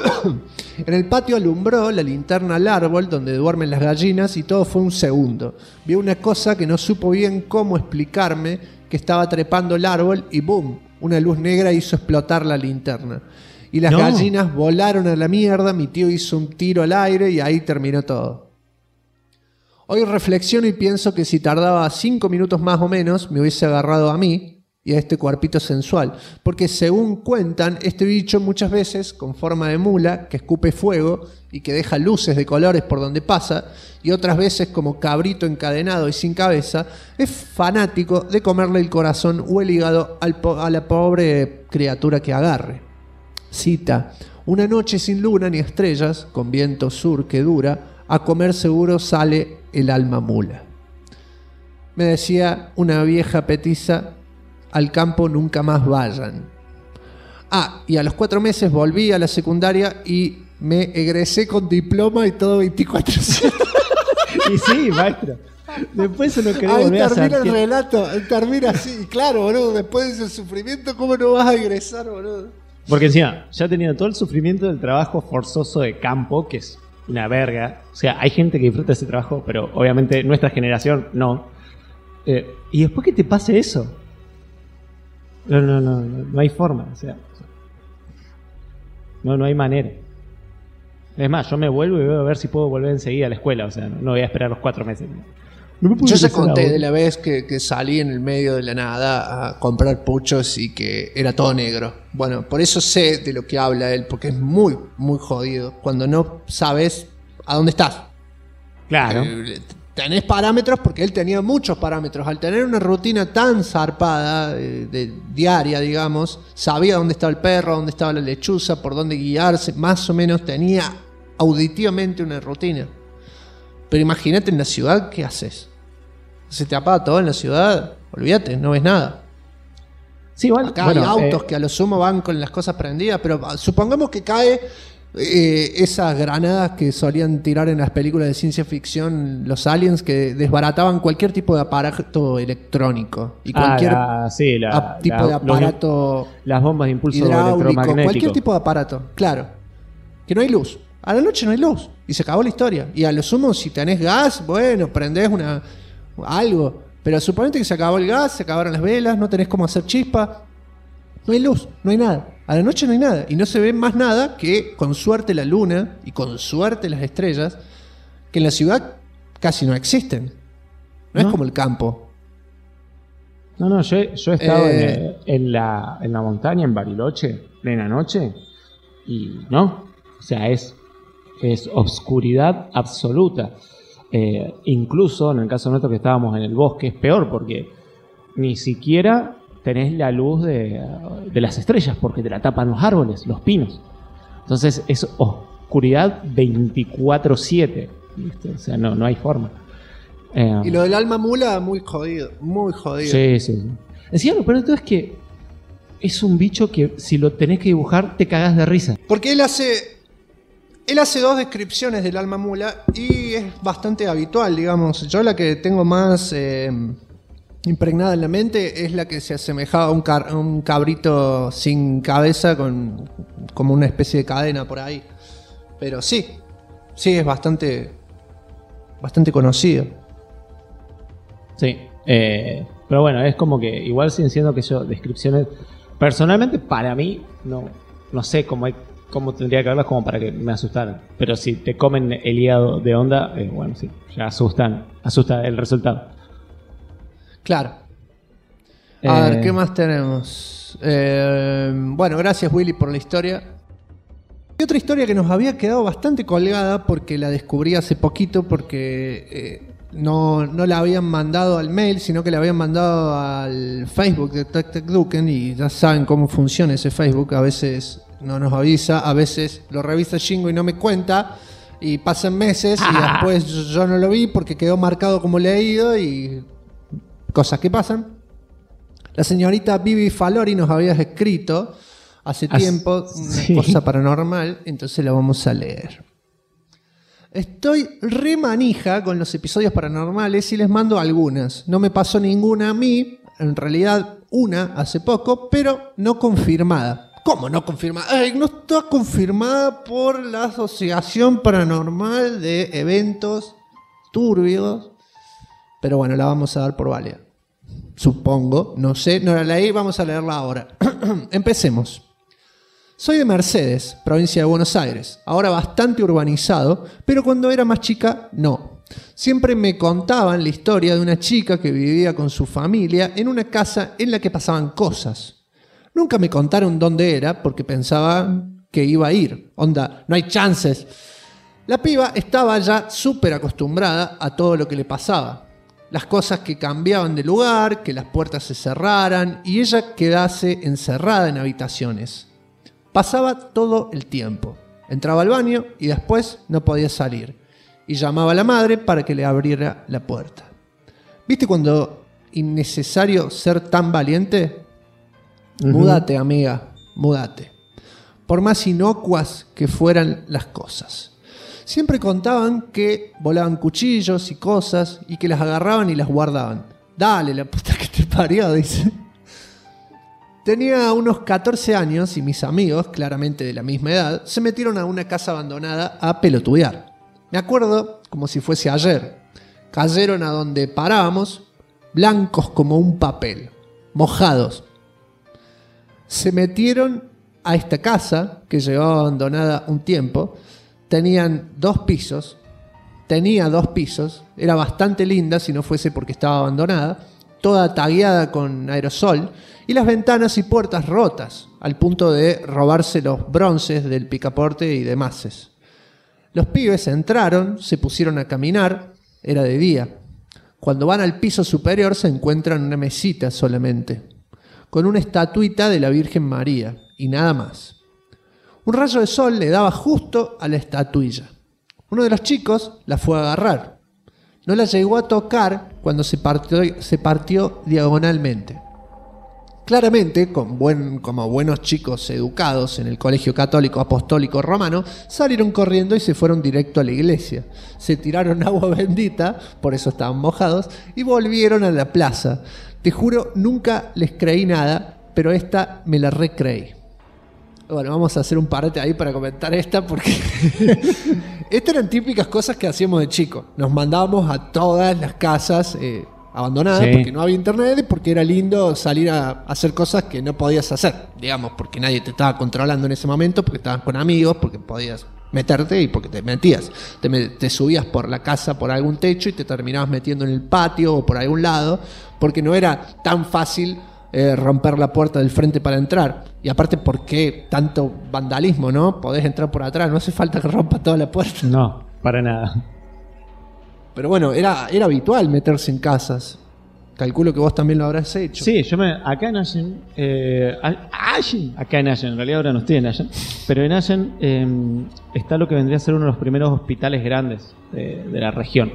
al árbol donde duermen las gallinas y todo fue un segundo. Vi una cosa que no supo bien cómo explicarme, que estaba trepando el árbol y ¡boom! Una luz negra hizo explotar la linterna. Y las gallinas volaron a la mierda, mi tío hizo un tiro al aire y ahí terminó todo. Hoy reflexiono y pienso que si tardaba 5 minutos más o menos, me hubiese agarrado a mí y a este cuerpito sensual. Porque según cuentan, este bicho muchas veces, con forma de mula, que escupe fuego y que deja luces de colores por donde pasa, y otras veces como cabrito encadenado y sin cabeza, es fanático de comerle el corazón o el hígado a la pobre criatura que agarre. Cita: una noche sin luna ni estrellas, con viento sur que dura, a comer seguro sale el alma mula. Me decía una vieja petiza: al campo nunca más vayan. Y a los 4 meses volví a la secundaria y me egresé con diploma y todo 24/7. Y sí, maestro. Después se lo querés volver a hacer. Termina el relato, termina así. Claro, boludo, después de ese sufrimiento, ¿cómo no vas a egresar, boludo? Porque encima, ya tenía todo el sufrimiento del trabajo forzoso de campo, que es una verga. O sea, hay gente que disfruta ese trabajo, pero obviamente nuestra generación no. Y después que te pase eso. No hay forma. O sea, no hay manera. Es más, yo me vuelvo y veo a ver si puedo volver enseguida a la escuela. O sea, no voy a esperar los 4 meses. Yo se conté de la vez que salí en el medio de la nada a comprar puchos y que era todo negro. Bueno, por eso sé de lo que habla él, porque es muy, muy jodido cuando no sabes a dónde estás. Claro. Tenés parámetros, porque él tenía muchos parámetros. Al tener una rutina tan zarpada, de diaria, digamos, sabía dónde estaba el perro, dónde estaba la lechuza, por dónde guiarse, más o menos tenía auditivamente una rutina. Pero imagínate en la ciudad, ¿qué haces? Se te apaga todo en la ciudad, olvídate, no ves nada. Sí, bueno, acá hay autos que a lo sumo van con las cosas prendidas, pero supongamos que cae esas granadas que solían tirar en las películas de ciencia ficción los aliens, que desbarataban cualquier tipo de aparato electrónico y cualquier tipo de aparato, las bombas de impulso hidráulico, cualquier tipo de aparato, claro, que no hay luz. A la noche no hay luz y se acabó la historia. Y a lo sumo, si tenés gas, bueno, prendés algo. Pero suponete que se acabó el gas, se acabaron las velas, no tenés cómo hacer chispa. No hay luz, no hay nada. A la noche no hay nada. Y no se ve más nada que, con suerte, la luna y con suerte las estrellas, que en la ciudad casi no existen. No es como el campo. No, yo he estado en la montaña, en Bariloche, plena noche, y no. O sea, es obscuridad absoluta. Incluso en el caso nuestro que estábamos en el bosque es peor, porque ni siquiera tenés la luz de las estrellas, porque te la tapan los árboles, los pinos. Entonces es oscuridad 24/7, ¿viste? O sea, no hay forma. Y lo del alma mula, muy jodido, muy jodido. Sí. Encima lo peor de todo es que es un bicho que si lo tenés que dibujar te cagás de risa. Porque él hace Él hace 2 descripciones del alma mula y es bastante habitual, digamos. Yo la que tengo más impregnada en la mente es la que se asemejaba a un cabrito sin cabeza con como una especie de cadena por ahí. Pero sí, es bastante conocido. Sí, pero bueno, es como que igual siguen siendo que yo descripciones. Personalmente, para mí, no sé cómo tendría que verlas como para que me asustaran. Pero si te comen el hígado de onda, bueno, sí, ya asusta el resultado. Claro. A ver, ¿qué más tenemos? Bueno, gracias Willy por la historia. Y otra historia que nos había quedado bastante colgada porque la descubrí hace poquito porque no la habían mandado al mail, sino que la habían mandado al Facebook de TecTecDuken y ya saben cómo funciona ese Facebook. A veces no nos avisa, a veces lo revisa Shingo y no me cuenta y pasan meses y después yo no lo vi porque quedó marcado como leído y cosas que pasan. La señorita Vivi Falori nos había escrito hace tiempo una cosa paranormal, entonces la vamos a leer. Estoy re manija con los episodios paranormales y les mando algunas. No me pasó ninguna a mí, en realidad una hace poco, pero no confirmada. ¿Cómo no confirmada? No está confirmada por la Asociación Paranormal de Eventos Turbios, pero bueno, la vamos a dar por válida. Supongo, no sé, no la leí, vamos a leerla ahora. Empecemos. Soy de Mercedes, provincia de Buenos Aires, ahora bastante urbanizado, pero cuando era más chica, no. Siempre me contaban la historia de una chica que vivía con su familia en una casa en la que pasaban cosas. Nunca me contaron dónde era porque pensaban que iba a ir. Onda, no hay chances. La piba estaba ya súper acostumbrada a todo lo que le pasaba. Las cosas que cambiaban de lugar, que las puertas se cerraran y ella quedase encerrada en habitaciones. Pasaba todo el tiempo. Entraba al baño y después no podía salir. Y llamaba a la madre para que le abriera la puerta. ¿Viste cuando innecesario ser tan valiente? Múdate, amiga, múdate. Por más inocuas que fueran las cosas. Siempre contaban que volaban cuchillos y cosas y que las agarraban y las guardaban. Dale, la puta que te parió, dice. Tenía unos 14 años y mis amigos, claramente de la misma edad, se metieron a una casa abandonada a pelotudear. Me acuerdo como si fuese ayer. Cayeron a donde parábamos, blancos como un papel, mojados. Se metieron a esta casa, que llevaba abandonada un tiempo. Tenía 2 pisos, era bastante linda si no fuese porque estaba abandonada, toda tagueada con aerosol y las ventanas y puertas rotas, al punto de robarse los bronces del picaporte y demás. Los pibes entraron, se pusieron a caminar, era de día. Cuando van al piso superior se encuentran una mesita solamente, con una estatuita de la Virgen María y nada más. Un rayo de sol le daba justo a la estatuilla. Uno de los chicos la fue a agarrar. No la llegó a tocar cuando se partió diagonalmente. Claramente, como buenos chicos educados en el Colegio Católico Apostólico Romano, salieron corriendo y se fueron directo a la iglesia. Se tiraron agua bendita, por eso estaban mojados, y volvieron a la plaza. Te juro, nunca les creí nada, pero esta me la recreí. Bueno, vamos a hacer un parate ahí para comentar esta porque estas eran típicas cosas que hacíamos de chico. Nos mandábamos a todas las casas abandonadas porque no había internet y porque era lindo salir a hacer cosas que no podías hacer, digamos, porque nadie te estaba controlando en ese momento, porque estabas con amigos, porque podías meterte y porque te metías. Te subías por la casa, por algún techo y te terminabas metiendo en el patio o por algún lado, porque no era tan fácil romper la puerta del frente para entrar. Y aparte, ¿por qué tanto vandalismo, no? Podés entrar por atrás, no hace falta que rompa toda la puerta. No, para nada. Pero bueno, era habitual meterse en casas. Calculo que vos también lo habrás hecho. Sí, acá en Allen, en realidad ahora no estoy en Allen, pero en Allen está lo que vendría a ser uno de los primeros hospitales grandes de la región.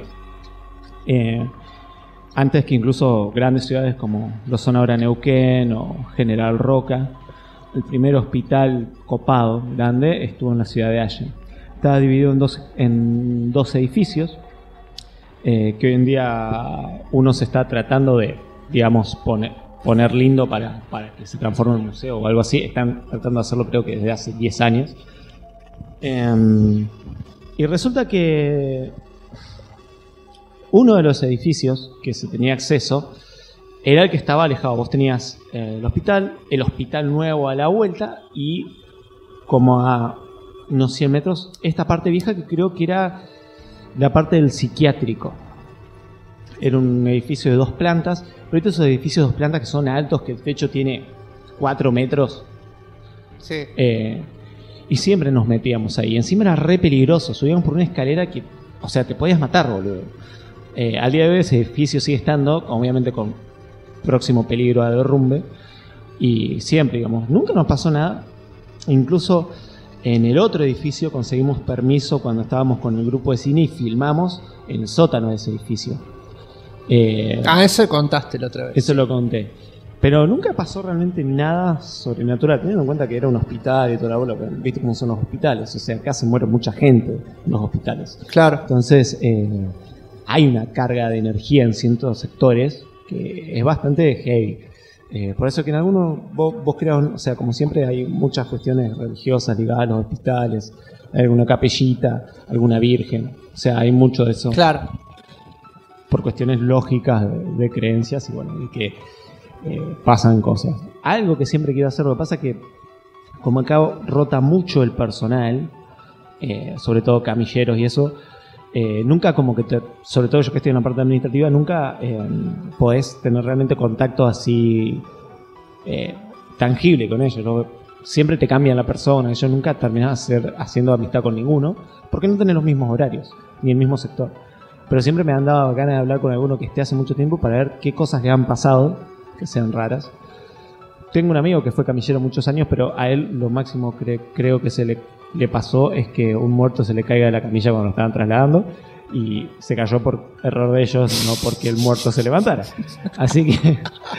Antes que incluso grandes ciudades como lo son ahora Neuquén o General Roca, el primer hospital copado grande estuvo en la ciudad de Allen. está dividido en dos edificios que hoy en día uno se está tratando de, digamos, poner lindo para que se transforme en un museo o algo así. Están tratando de hacerlo creo que desde hace 10 años. Y resulta que uno de los edificios que se tenía acceso era el que estaba alejado. Vos tenías el hospital nuevo a la vuelta y como a unos 100 metros esta parte vieja que creo que era la parte del psiquiátrico. Era un edificio de 2 plantas, pero esos edificios de 2 plantas que son altos, que el techo tiene 4 metros. Sí. Y siempre nos metíamos ahí. Encima era re peligroso. Subíamos por una escalera que, o sea, te podías matar, boludo. Al día de hoy ese edificio sigue estando, obviamente con próximo peligro de derrumbe. Y siempre, digamos, nunca nos pasó nada. Incluso en el otro edificio conseguimos permiso cuando estábamos con el grupo de cine y filmamos en el sótano de ese edificio. Eso contaste la otra vez. Eso lo conté. Pero nunca pasó realmente nada sobrenatural, teniendo en cuenta que era un hospital y toda la bola. Viste cómo son los hospitales. O sea, acá se muere mucha gente en los hospitales. Claro. Entonces, hay una carga de energía en ciertos sectores que es bastante heavy. Por eso que en algunos, vos creas, o sea, como siempre hay muchas cuestiones religiosas ligadas a los hospitales. Hay alguna capellita, alguna virgen. O sea, hay mucho de eso. Claro. Por cuestiones lógicas de creencias y bueno, y que pasan cosas. Algo que siempre quiero hacer, lo que pasa es que como acá rota mucho el personal, sobre todo camilleros y eso, nunca como que sobre todo yo que estoy en la parte administrativa, nunca podés tener realmente contacto así tangible con ellos, ¿no? Siempre te cambian la persona, ellos nunca terminás haciendo amistad con ninguno, porque no tenés los mismos horarios, ni el mismo sector. Pero siempre me han dado ganas de hablar con alguno que esté hace mucho tiempo para ver qué cosas le han pasado que sean raras. Tengo un amigo que fue camillero muchos años, pero a él lo máximo creo que se le pasó es que un muerto se le caiga de la camilla cuando lo estaban trasladando y se cayó por error de ellos, no porque el muerto se levantara. Así que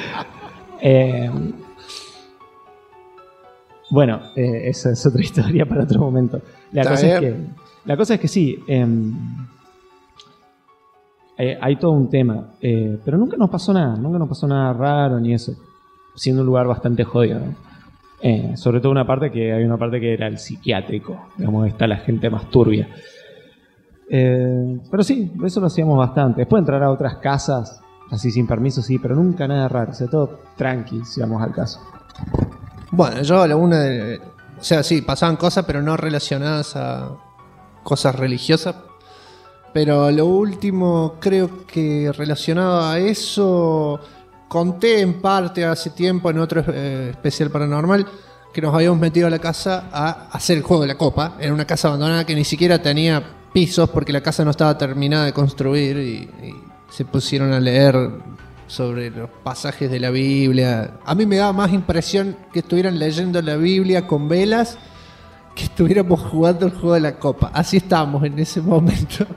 bueno, esa es otra historia para otro momento. La cosa es que sí, hay todo un tema, pero nunca nos pasó nada raro ni eso, siendo un lugar bastante jodido, ¿no? Sobre todo hay una parte que era el psiquiátrico, digamos, está la gente más turbia. Pero sí, eso lo hacíamos bastante. Después entrar a otras casas, así sin permiso, sí, pero nunca nada raro, o sea, todo tranqui, si vamos al caso. Bueno, yo o sea, sí, pasaban cosas, pero no relacionadas a cosas religiosas. Pero lo último, creo que relacionado a eso, conté en parte hace tiempo en otro especial paranormal que nos habíamos metido a la casa a hacer el juego de la copa. Era una casa abandonada que ni siquiera tenía pisos porque la casa no estaba terminada de construir y se pusieron a leer sobre los pasajes de la Biblia. A mí me daba más impresión que estuvieran leyendo la Biblia con velas que estuviéramos jugando el juego de la copa. Así estábamos en ese momento.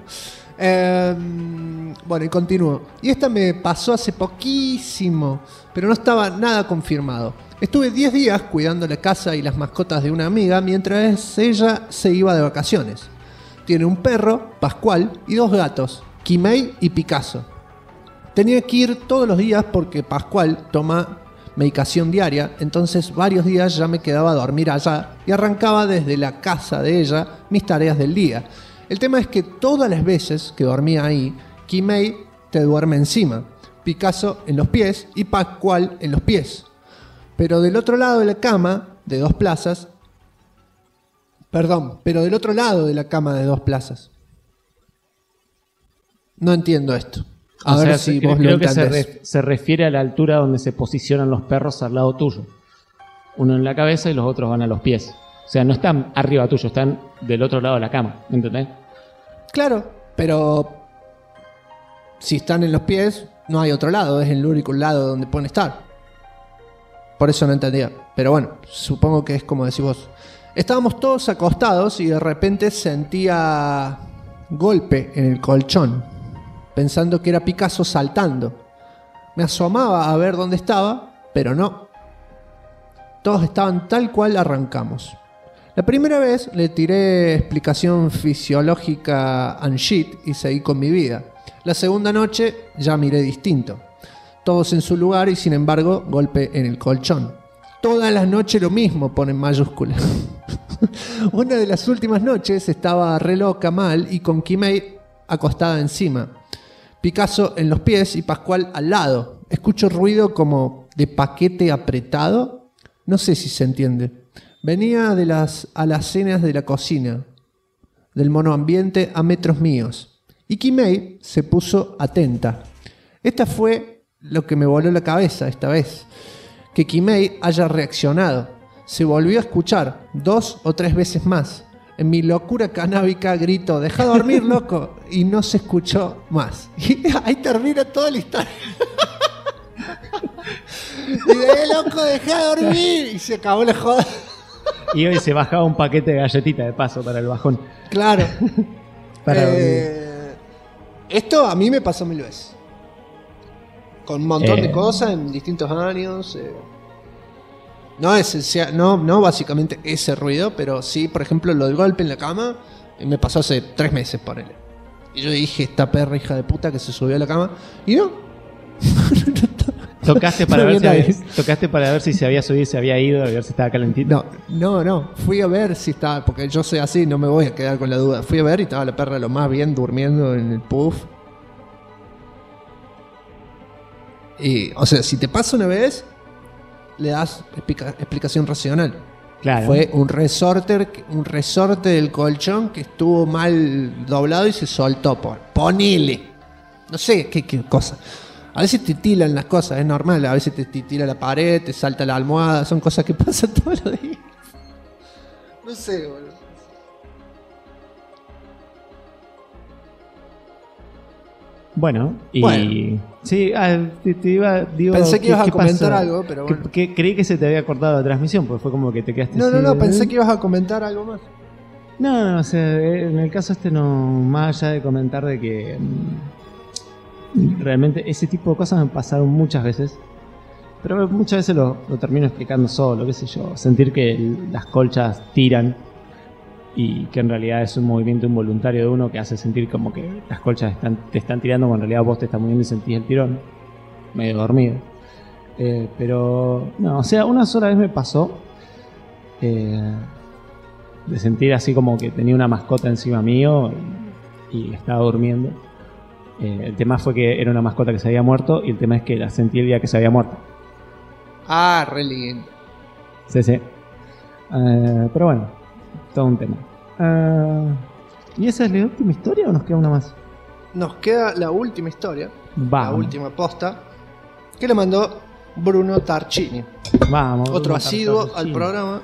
Bueno, y continúo. Y esta me pasó hace poquísimo, pero no estaba nada confirmado. Estuve 10 días cuidando la casa y las mascotas de una amiga mientras ella se iba de vacaciones. Tiene un perro, Pascual, y 2 gatos, Kimei y Picasso. Tenía que ir todos los días porque Pascual toma medicación diaria, entonces varios días ya me quedaba a dormir allá y arrancaba desde la casa de ella mis tareas del día. El tema es que todas las veces que dormía ahí, Kimei te duerme encima, Picasso en los pies y Pascual en los pies. Pero del otro lado de la cama de 2 plazas, No entiendo esto. A ver si vos lo entendés. Creo que se refiere a la altura donde se posicionan los perros al lado tuyo. Uno en la cabeza y los otros van a los pies. O sea, no están arriba tuyo, están del otro lado de la cama, ¿entendés? Claro, pero si están en los pies, no hay otro lado, es el único lado donde pueden estar. Por eso no entendía. Pero bueno, supongo que es como decís vos. Estábamos todos acostados y de repente sentía golpe en el colchón, pensando que era Picasso saltando. Me asomaba a ver dónde estaba, pero no. Todos estaban tal cual arrancamos. La primera vez le tiré explicación fisiológica and shit y seguí con mi vida. La segunda noche ya miré distinto. Todos en su lugar y sin embargo golpe en el colchón. Todas las noches lo mismo, pone en mayúsculas. Una de las últimas noches estaba re loca mal y con Kimei acostada encima. Picasso en los pies y Pascual al lado. Escucho ruido como de paquete apretado. No sé si se entiende. Venía de las alacenas de la cocina, del monoambiente a metros míos. Y Kimei se puso atenta. Esta fue lo que me voló la cabeza esta vez. Que Kimei haya reaccionado. Se volvió a escuchar 2 o 3 veces más. En mi locura canábica grito, deja dormir, loco. Y no se escuchó más. Y ahí termina toda la historia. Y loco, deja dormir. Y se acabó la joda. Y hoy se bajaba un paquete de galletitas de paso para el bajón. Claro. Esto a mí me pasó 1000 veces. Con un montón de cosas en distintos años. No esencial, no básicamente ese ruido, pero sí, por ejemplo, lo del golpe en la cama, me pasó hace 3 meses, ponele. Y yo dije, esta perra hija de puta que se subió a la cama. Y no. Tocaste para ver si se había subido y se había ido, a ver si estaba calentito. No. Fui a ver si estaba, porque yo soy así, no me voy a quedar con la duda. Fui a ver y estaba la perra lo más bien durmiendo en el puff. Y, o sea, si te pasa una vez, le das explicación racional. Claro. Fue un resorte del colchón que estuvo mal doblado y se soltó. Ponele. No sé qué cosa. A veces te tiran las cosas, es normal. A veces te tira la pared, te salta la almohada. Son cosas que pasan todos los días. No sé, boludo. Bueno, sí, pensé que ibas a comentar algo, pero bueno. Creí que se te había cortado la transmisión, porque fue como que te quedaste así. No, pensé que ibas a comentar algo más. No, o sea, en el caso no, más allá de comentar de que realmente ese tipo de cosas me pasaron muchas veces, pero muchas veces lo termino explicando solo, qué sé yo, sentir que las colchas tiran y que en realidad es un movimiento involuntario de uno que hace sentir como que las colchas te están tirando cuando en realidad vos te estás moviendo y sentís el tirón, medio dormido. Pero no, o sea, una sola vez me pasó de sentir así como que tenía una mascota encima mío y estaba durmiendo. El tema fue que era una mascota que se había muerto y el tema es que la sentí el día que se había muerto. Ah, re lindo. Sí. Pero bueno, todo un tema. ¿Y esa es la última historia o nos queda una más? Nos queda la última historia. Vamos. La última posta que le mandó Bruno Tarchini. Vamos. Otro asiduo al programa.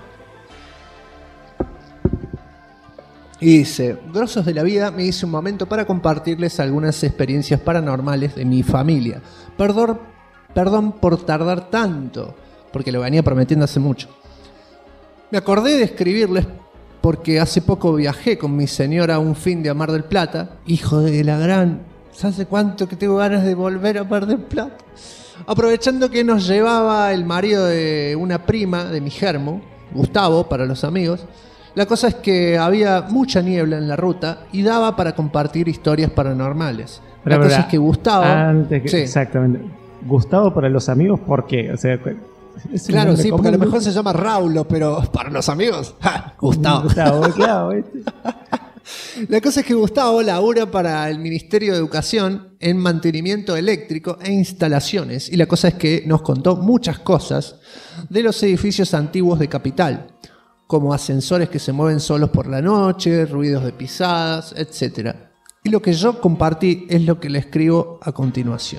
Y dice, grosos de la vida, me hice un momento para compartirles algunas experiencias paranormales de mi familia. Perdón por tardar tanto, porque lo venía prometiendo hace mucho. Me acordé de escribirles porque hace poco viajé con mi señora a un fin de a Mar del Plata. Hijo de la gran, ¿hace cuánto que tengo ganas de volver a Mar del Plata? Aprovechando que nos llevaba el marido de una prima de mi germo, Gustavo, para los amigos. La cosa es que había mucha niebla en la ruta y daba para compartir historias paranormales. La cosa es que Gustavo... Sí. Exactamente. Gustavo para los amigos, ¿por qué? O sea, claro, sí, porque a lo mejor se llama Raulo, pero para los amigos, Gustavo. Claro. La cosa es que Gustavo labura para el Ministerio de Educación en mantenimiento eléctrico e instalaciones. Y la cosa es que nos contó muchas cosas de los edificios antiguos de Capital, como ascensores que se mueven solos por la noche, ruidos de pisadas, etc. Y lo que yo compartí es lo que le escribo a continuación.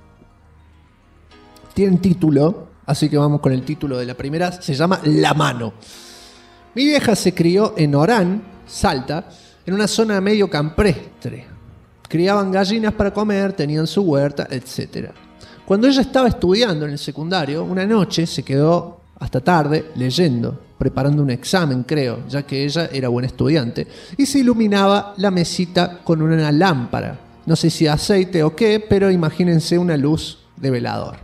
Tiene título, así que vamos con el título de la primera. Se llama La Mano. Mi vieja se crió en Orán, Salta, en una zona medio campestre. Criaban gallinas para comer, tenían su huerta, etc. Cuando ella estaba estudiando en el secundario, una noche se quedó hasta tarde leyendo, preparando un examen, creo, ya que ella era buena estudiante, y se iluminaba la mesita con una lámpara. No sé si aceite o qué, pero imagínense una luz de velador.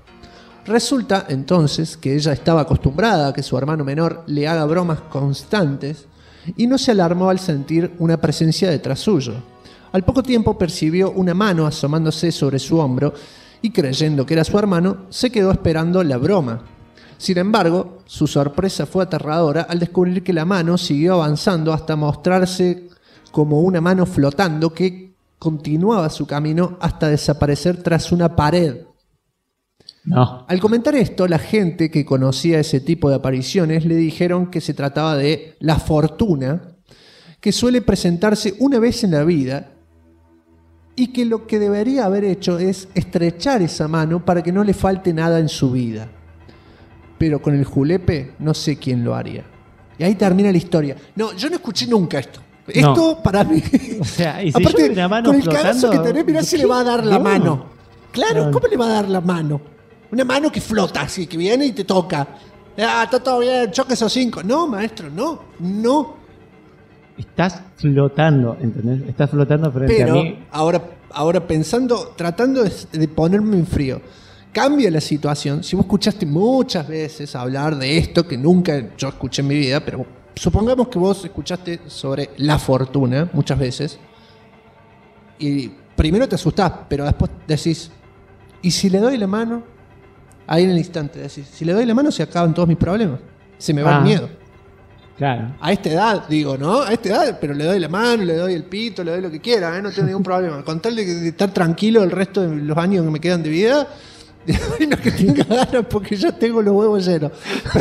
Resulta entonces que ella estaba acostumbrada a que su hermano menor le haga bromas constantes y no se alarmó al sentir una presencia detrás suyo. Al poco tiempo percibió una mano asomándose sobre su hombro y, creyendo que era su hermano, se quedó esperando la broma. Sin embargo, su sorpresa fue aterradora al descubrir que la mano siguió avanzando hasta mostrarse como una mano flotando que continuaba su camino hasta desaparecer tras una pared. No. Al comentar esto, la gente que conocía ese tipo de apariciones le dijeron que se trataba de la fortuna, que suele presentarse una vez en la vida y que lo que debería haber hecho es estrechar esa mano para que no le falte nada en su vida. Pero con el julepe no sé quién lo haría. Y ahí termina la historia. No, yo no escuché nunca esto. Esto para mí... O sea, y si aparte, yo veo una mano con el flotando, cagazo que tenés, mirá si le va a dar la No. mano. Claro, No. ¿cómo le va a dar la mano? Una mano que flota, así que viene y te toca. Ah, está todo bien, choque esos 5. No, maestro, no. Estás flotando, ¿entendés? Estás flotando frente a Pero mí. ahora pensando, tratando de ponerme en frío, cambia la situación. Si vos escuchaste muchas veces hablar de esto, que nunca yo escuché en mi vida, pero supongamos que vos escuchaste sobre la fortuna muchas veces, y primero te asustás, pero después decís, ¿y si le doy la mano? Ahí en el instante decís, si le doy la mano se acaban todos mis problemas. Se me va el miedo. Claro. A esta edad, digo, ¿no? A esta edad, pero le doy la mano, le doy el pito, le doy lo que quiera, ¿eh? No tengo ningún problema. Con tal de estar tranquilo el resto de los años que me quedan de vida, y no que tenga ganas porque ya tengo los huevos llenos.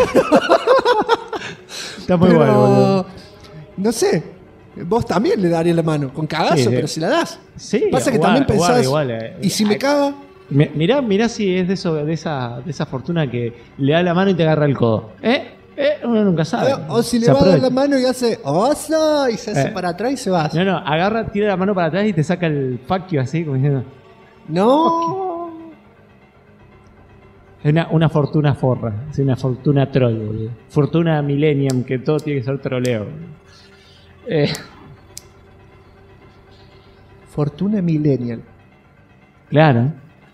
Está muy Pero, bueno, boludo. no sé, vos también le darías la mano, con cagazo, Sí, pero si la das. Sí, Pasa que igual, también pensás, igual, ¿y si me caga? Mirá si es de esa fortuna que le da la mano y te agarra el codo. Uno nunca sabe. O si le Se va a dar aprovecha. la mano y hace oso y se hace para atrás y se va. No, agarra, tira la mano para atrás y te saca el fuck you así, como diciendo. No. Es una fortuna forra, es una fortuna troll, boludo. Fortuna millennium, que todo tiene que ser troleo. Fortuna millennial. Claro.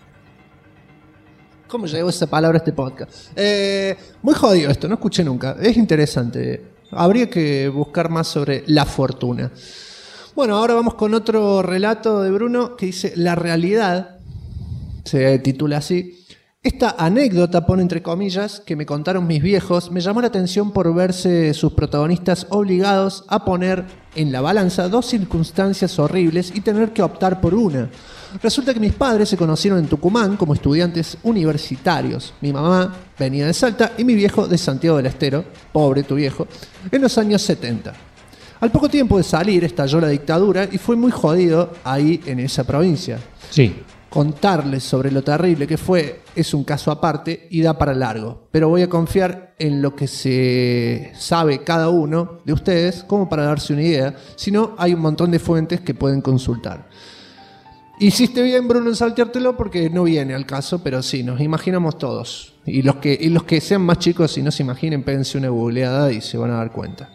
¿Cómo llegó esa palabra a este podcast? Muy jodido esto, no escuché nunca. Es interesante. Habría que buscar más sobre la fortuna. Bueno, ahora vamos con otro relato de Bruno que dice La realidad. Se titula así. Esta anécdota, pone entre comillas, que me contaron mis viejos, me llamó la atención por verse sus protagonistas obligados a poner en la balanza dos circunstancias horribles y tener que optar por una. Resulta que mis padres se conocieron en Tucumán como estudiantes universitarios. Mi mamá venía de Salta y mi viejo de Santiago del Estero, pobre tu viejo, en los años 70. Al poco tiempo de salir estalló la dictadura y fue muy jodido ahí en esa provincia. Sí. Contarles sobre lo terrible que fue es un caso aparte y da para largo, pero voy a confiar en lo que se sabe cada uno de ustedes como para darse una idea, si no hay un montón de fuentes que pueden consultar. Hiciste bien, Bruno, en salteártelo porque no viene al caso, pero sí, nos imaginamos todos. Y los que sean más chicos y no se imaginen, péguense una googleada y se van a dar cuenta.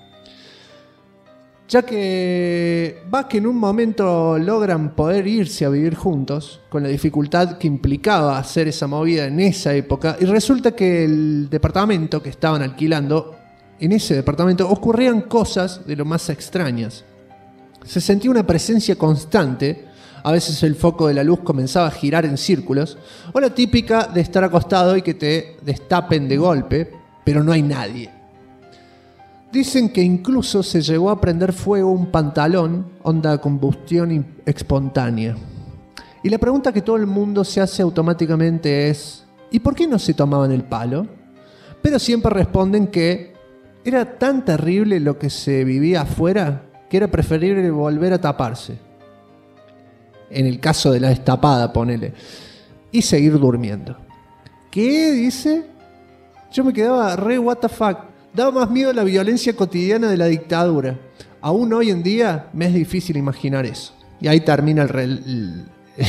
Ya que en un momento logran poder irse a vivir juntos, con la dificultad que implicaba hacer esa movida en esa época, y resulta que el departamento que estaban alquilando, en ese departamento ocurrían cosas de lo más extrañas. Se sentía una presencia constante, a veces el foco de la luz comenzaba a girar en círculos, o la típica de estar acostado y que te destapen de golpe, pero no hay nadie. Dicen que incluso se llegó a prender fuego un pantalón, onda combustión espontánea. Y la pregunta que todo el mundo se hace automáticamente es, ¿y por qué no se tomaban el palo? Pero siempre responden que era tan terrible lo que se vivía afuera que era preferible volver a taparse. En el caso de la destapada, ponele. Y seguir durmiendo. ¿Qué? Dice. Yo me quedaba re what the fuck. Daba más miedo la violencia cotidiana de la dictadura. Aún hoy en día me es difícil imaginar eso. Y ahí termina el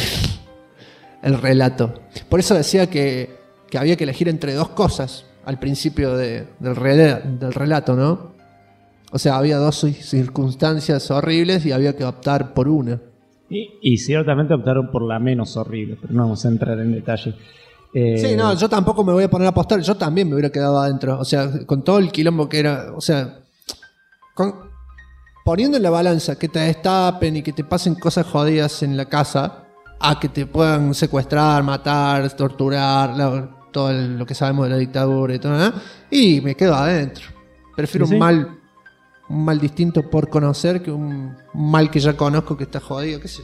relato. Por eso decía que había que elegir entre dos cosas al principio del relato, ¿no? O sea, había dos circunstancias horribles y había que optar por una. Y ciertamente optaron por la menos horrible, pero no vamos a entrar en detalle. Sí, no, yo tampoco me voy a poner a apostar. Yo también me hubiera quedado adentro. O sea, con todo el quilombo que era. O sea, poniendo en la balanza que te destapen y que te pasen cosas jodidas en la casa, a que te puedan secuestrar, matar, torturar, todo lo que sabemos de la dictadura y todo, ¿no? Y me quedo adentro. Prefiero un mal distinto por conocer que un mal que ya conozco que está jodido, qué sé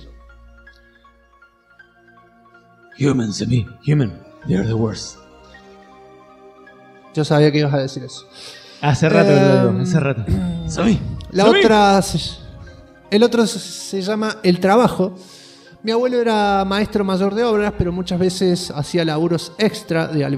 yo. Humans, human, they're the worst. Yo sabía que ibas a decir eso. Hace rato que lo digo, hace rato. El otro se llama El Trabajo. Mi abuelo era maestro mayor de obras, pero muchas veces hacía laburos extra de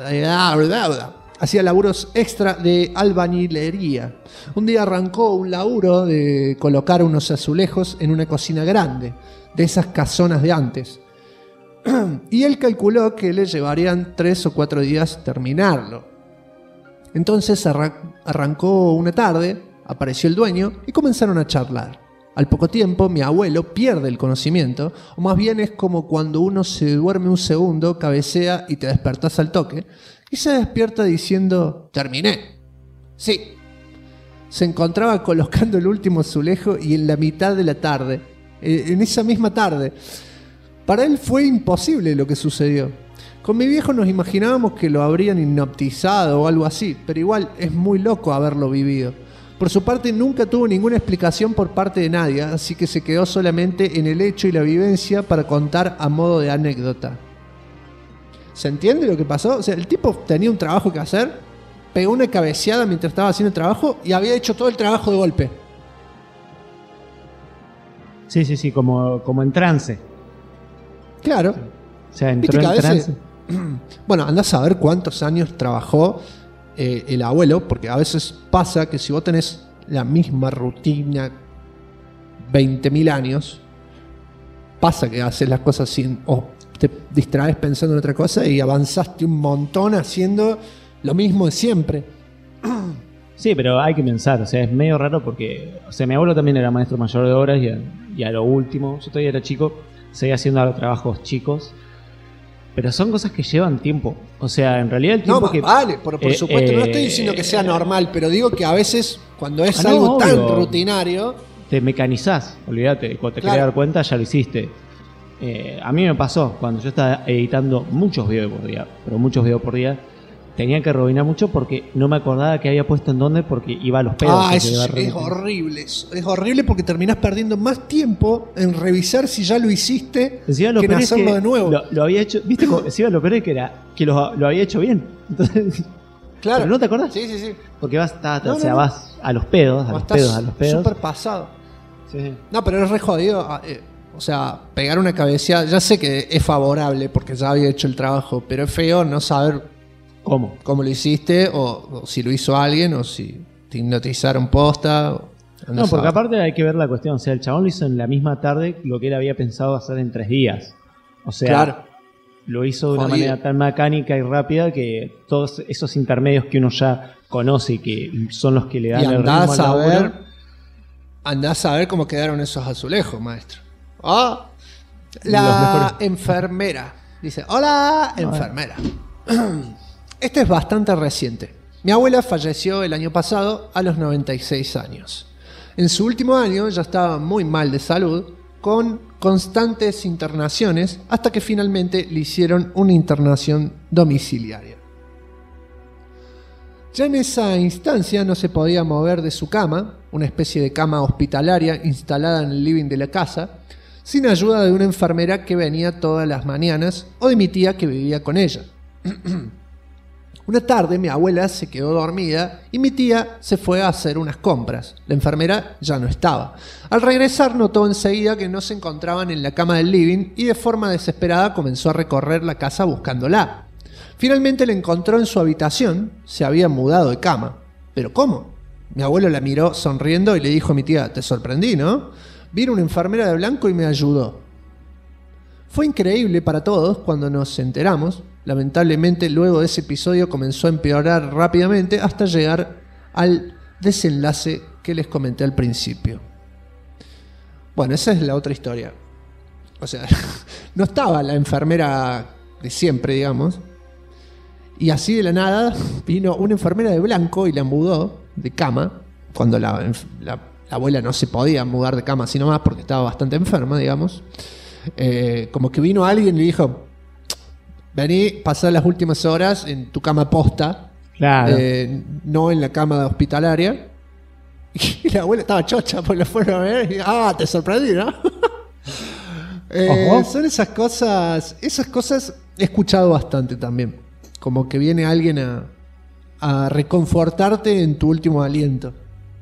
albañilería. Un día arrancó un laburo de colocar unos azulejos en una cocina grande, de esas casonas de antes. Y él calculó que le llevarían 3 o 4 días terminarlo. Entonces arrancó una tarde, apareció el dueño y comenzaron a charlar. Al poco tiempo mi abuelo pierde el conocimiento, o más bien es como cuando uno se duerme un segundo, cabecea y te despertás al toque, y se despierta diciendo: terminé. Sí. Se encontraba colocando el último azulejo y en la mitad de la tarde, en esa misma tarde. Para él fue imposible lo que sucedió. Con mi viejo nos imaginábamos que lo habrían hipnotizado o algo así, pero igual es muy loco haberlo vivido. Por su parte nunca tuvo ninguna explicación por parte de nadie, así que se quedó solamente en el hecho y la vivencia para contar a modo de anécdota. ¿Se entiende lo que pasó? O sea, el tipo tenía un trabajo que hacer, pegó una cabeceada mientras estaba haciendo el trabajo y había hecho todo el trabajo de golpe. Sí, como en trance. Claro. O sea, entró en trance. Bueno, andás a ver cuántos años trabajó el abuelo, porque a veces pasa que si vos tenés la misma rutina 20.000 años, pasa que haces las cosas sin, o te distraes pensando en otra cosa y avanzaste un montón haciendo lo mismo de siempre. Sí, pero hay que pensar, o sea, es medio raro porque, o sea, mi abuelo también era maestro mayor de obras y a lo último, yo todavía era chico, seguía haciendo trabajos chicos. Pero son cosas que llevan tiempo. O sea, en realidad el tiempo que... Vale, por supuesto, no estoy diciendo que sea normal, pero digo que a veces cuando es algo tan rutinario... Te mecanizás, olvídate, cuando te querés dar cuenta ya lo hiciste. A mí me pasó, cuando yo estaba editando muchos videos por día, pero muchos videos por día, tenía que rebobinar mucho porque no me acordaba que había puesto en dónde porque iba a los pedos. Eso es horrible. Es horrible porque terminás perdiendo más tiempo en revisar si ya lo hiciste que en hacerlo de nuevo. Lo había hecho, ¿viste? Encima lo peor es que era que lo había hecho bien. Entonces, claro. ¿pero no te acordás? Sí. Porque vas a los pedos, a los pedos. Súper pasado. Sí. No, pero es re jodido. O sea, pegar una cabeceada, ya sé que es favorable porque ya había hecho el trabajo, pero es feo no saber ¿Cómo lo hiciste? O si lo hizo alguien, o si te hipnotizaron posta. No, porque aparte hay que ver la cuestión. O sea, el chabón lo hizo en la misma tarde lo que él había pensado hacer en 3 días. O sea, lo hizo de una manera tan mecánica y rápida que todos esos intermedios que uno ya conoce y que son los que le dan el ritmo al laburo. Andás a ver cómo quedaron esos azulejos, maestro. La enfermera. Dice, hola, enfermera. Este es bastante reciente. Mi abuela falleció el año pasado a los 96 años. En su último año ya estaba muy mal de salud, con constantes internaciones, hasta que finalmente le hicieron una internación domiciliaria. Ya en esa instancia no se podía mover de su cama, una especie de cama hospitalaria instalada en el living de la casa, sin ayuda de una enfermera que venía todas las mañanas o de mi tía que vivía con ella. Una tarde mi abuela se quedó dormida y mi tía se fue a hacer unas compras. La enfermera ya no estaba. Al regresar notó enseguida que no se encontraban en la cama del living y de forma desesperada comenzó a recorrer la casa buscándola. Finalmente la encontró en su habitación, se había mudado de cama. ¿Pero cómo? Mi abuelo la miró sonriendo y le dijo a mi tía, te sorprendí, ¿no? Vino una enfermera de blanco y me ayudó. Fue increíble para todos cuando nos enteramos. Lamentablemente, luego de ese episodio comenzó a empeorar rápidamente hasta llegar al desenlace que les comenté al principio. Bueno, esa es la otra historia. O sea, no estaba la enfermera de siempre, digamos. Y así de la nada vino una enfermera de blanco y la mudó de cama cuando la la abuela no se podía mudar de cama así nomás porque estaba bastante enferma, digamos. Como que vino alguien y le dijo: vení, pasá las últimas horas en tu cama posta, Claro. no en la cama hospitalaria. Y la abuela estaba chocha porque la fueron a ver. Y, te sorprendí, ¿no? Son esas cosas he escuchado bastante también. Como que viene alguien a reconfortarte en tu último aliento.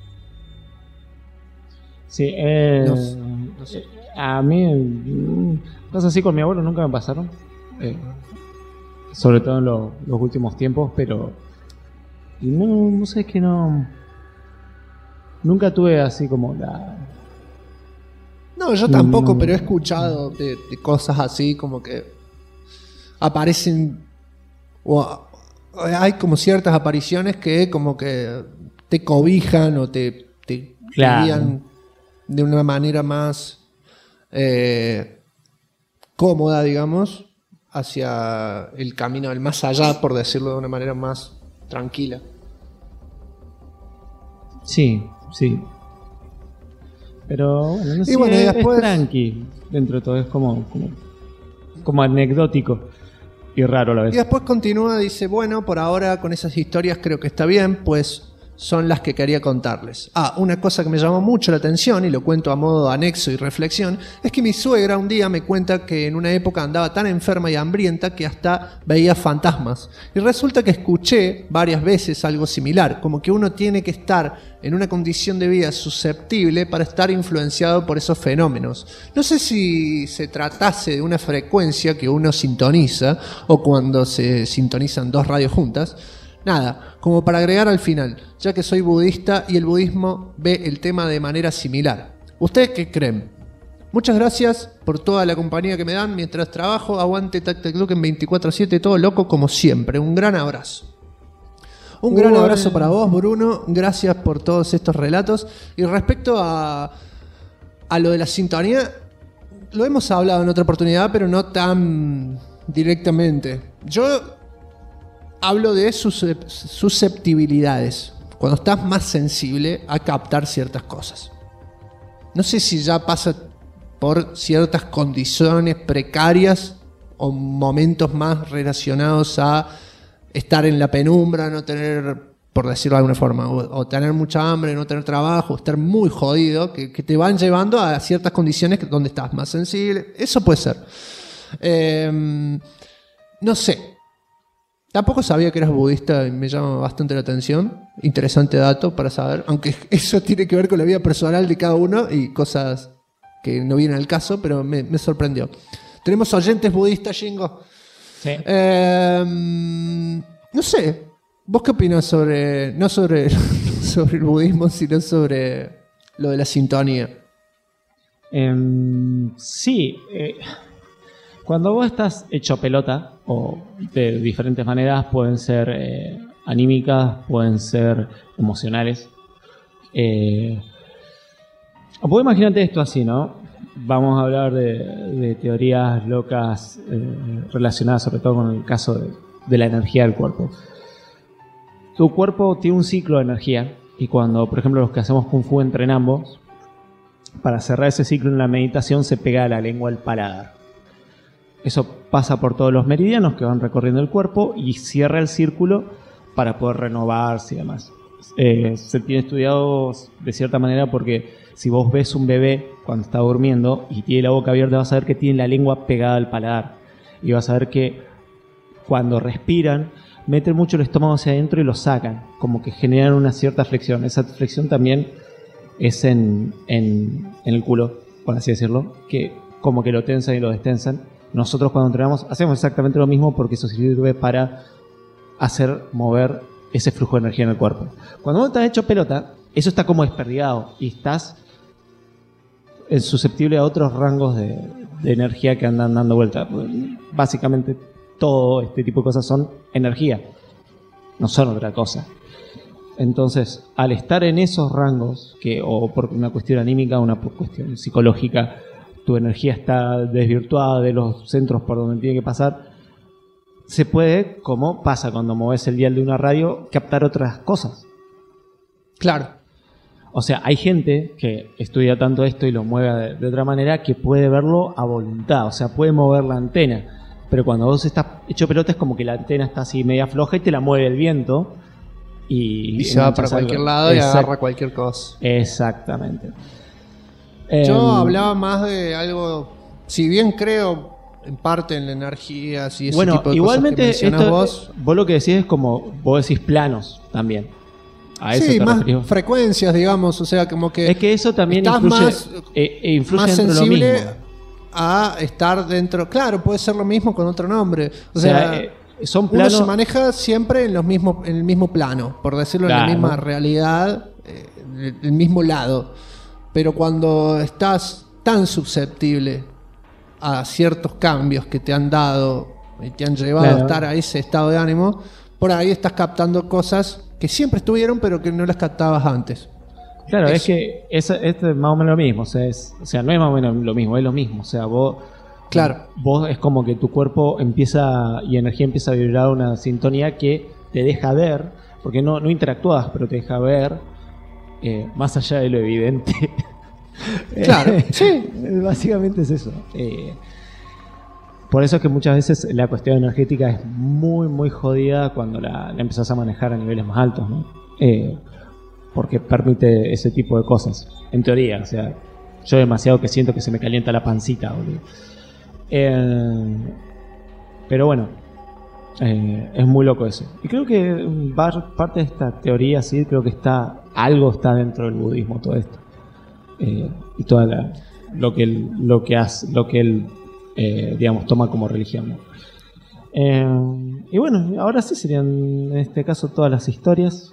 Sí, No sé. a mí cosas así con mi abuelo nunca me pasaron. Sobre todo en los últimos tiempos, pero no sé, es que no. Nunca tuve así como la. No, yo tampoco, pero he escuchado de cosas así como que aparecen o hay como ciertas apariciones que como que te cobijan o te Claro. guían de una manera más cómoda, digamos, hacia el camino del más allá, por decirlo de una manera más tranquila. Sí. Pero bueno, no sé, bueno, y después- es tranqui. Dentro de todo es como anecdótico y raro a la vez. Y después continúa, dice: bueno, por ahora con esas historias creo que está bien, pues son las que quería contarles. Una cosa que me llamó mucho la atención, y lo cuento a modo anexo y reflexión, es que mi suegra un día me cuenta que en una época andaba tan enferma y hambrienta que hasta veía fantasmas. Y resulta que escuché varias veces algo similar, como que uno tiene que estar en una condición de vida susceptible para estar influenciado por esos fenómenos. No sé si se tratase de una frecuencia que uno sintoniza, o cuando se sintonizan dos radios juntas. Nada, como para agregar al final, ya que soy budista y el budismo ve el tema de manera similar. ¿Ustedes qué creen? Muchas gracias por toda la compañía que me dan mientras trabajo. Aguante Tactecluc en 24/7, todo loco como siempre. Un gran abrazo. Un gran abrazo para vos, Bruno. Gracias por todos estos relatos. Y respecto a lo de la sintonía, lo hemos hablado en otra oportunidad, pero no tan directamente. Yo hablo de susceptibilidades, cuando estás más sensible a captar ciertas cosas. No sé si ya pasa por ciertas condiciones precarias o momentos más relacionados a estar en la penumbra, no tener, por decirlo de alguna forma, o tener mucha hambre, no tener trabajo, estar muy jodido, que te van llevando a ciertas condiciones donde estás más sensible. Eso puede ser. No sé. Tampoco sabía que eras budista y me llama bastante la atención. Interesante dato para saber, aunque eso tiene que ver con la vida personal de cada uno y cosas que no vienen al caso, pero me sorprendió. Tenemos oyentes budistas, Shingo. Sí. No sé, ¿vos qué opinás sobre el budismo, sino sobre lo de la sintonía? Sí. Cuando vos estás hecho pelota, o de diferentes maneras, pueden ser anímicas, pueden ser emocionales. Vos imaginate esto así, ¿no? Vamos a hablar de teorías locas relacionadas sobre todo con el caso de la energía del cuerpo. Tu cuerpo tiene un ciclo de energía y cuando, por ejemplo, los que hacemos Kung Fu entrenamos, para cerrar ese ciclo en la meditación se pega a la lengua al paladar. Eso pasa por todos los meridianos que van recorriendo el cuerpo y cierra el círculo para poder renovarse y demás. Se tiene estudiado de cierta manera porque si vos ves un bebé cuando está durmiendo y tiene la boca abierta, vas a ver que tiene la lengua pegada al paladar. Y vas a ver que cuando respiran, meten mucho el estómago hacia adentro y lo sacan, como que generan una cierta flexión. Esa flexión también es en el culo, por así decirlo, que como que lo tensan y lo destensan. Nosotros cuando entrenamos hacemos exactamente lo mismo porque eso sirve para hacer mover ese flujo de energía en el cuerpo. Cuando vos estás hecho pelota, eso está como desperdigado y estás susceptible a otros rangos de energía que andan dando vuelta. Básicamente todo este tipo de cosas son energía, no son otra cosa. Entonces, al estar en esos rangos, o por una cuestión anímica o una cuestión psicológica, tu energía está desvirtuada de los centros por donde tiene que pasar, se puede, como pasa cuando mueves el dial de una radio, captar otras cosas. Claro. O sea, hay gente que estudia tanto esto y lo mueve de otra manera que puede verlo a voluntad, o sea, puede mover la antena. Pero cuando vos estás hecho pelota es como que la antena está así media floja y te la mueve el viento. Y se va para cualquier lado y agarra cualquier cosa. Exactamente. Yo hablaba más de algo, si bien creo en parte en la energía y ese tipo de igualmente cosas que mencionás vos lo que decís es como, vos decís planos también. A eso sí, te más referís. frecuencias, digamos, o sea, como que... Es que eso también influye más dentro de lo sensible mismo. A estar dentro... Claro, puede ser lo mismo con otro nombre. O sea son planos... uno se maneja siempre en el mismo plano, por decirlo, claro, en la misma realidad, el mismo lado. Pero cuando estás tan susceptible a ciertos cambios que te han dado y te han llevado a estar a ese estado de ánimo, por ahí estás captando cosas que siempre estuvieron pero que no las captabas antes. Claro, es que esto es más o menos lo mismo, o sea, no es más o menos lo mismo, es lo mismo, o sea, vos es como que tu cuerpo empieza y energía empieza a vibrar una sintonía que te deja ver, porque no interactúas, pero te deja ver más allá de lo evidente. Claro, sí. Básicamente es eso. Por eso es que muchas veces la cuestión energética es muy, muy jodida cuando la empezás a manejar a niveles más altos, ¿no? Porque permite ese tipo de cosas, en teoría. O sea, yo demasiado que siento que se me calienta la pancita, boludo. Pero bueno, es muy loco eso. Y creo que parte de esta teoría, sí, creo que algo está dentro del budismo, todo esto. Y toda lo que él digamos, toma como religión, ¿no? Y bueno, ahora sí serían en este caso todas las historias.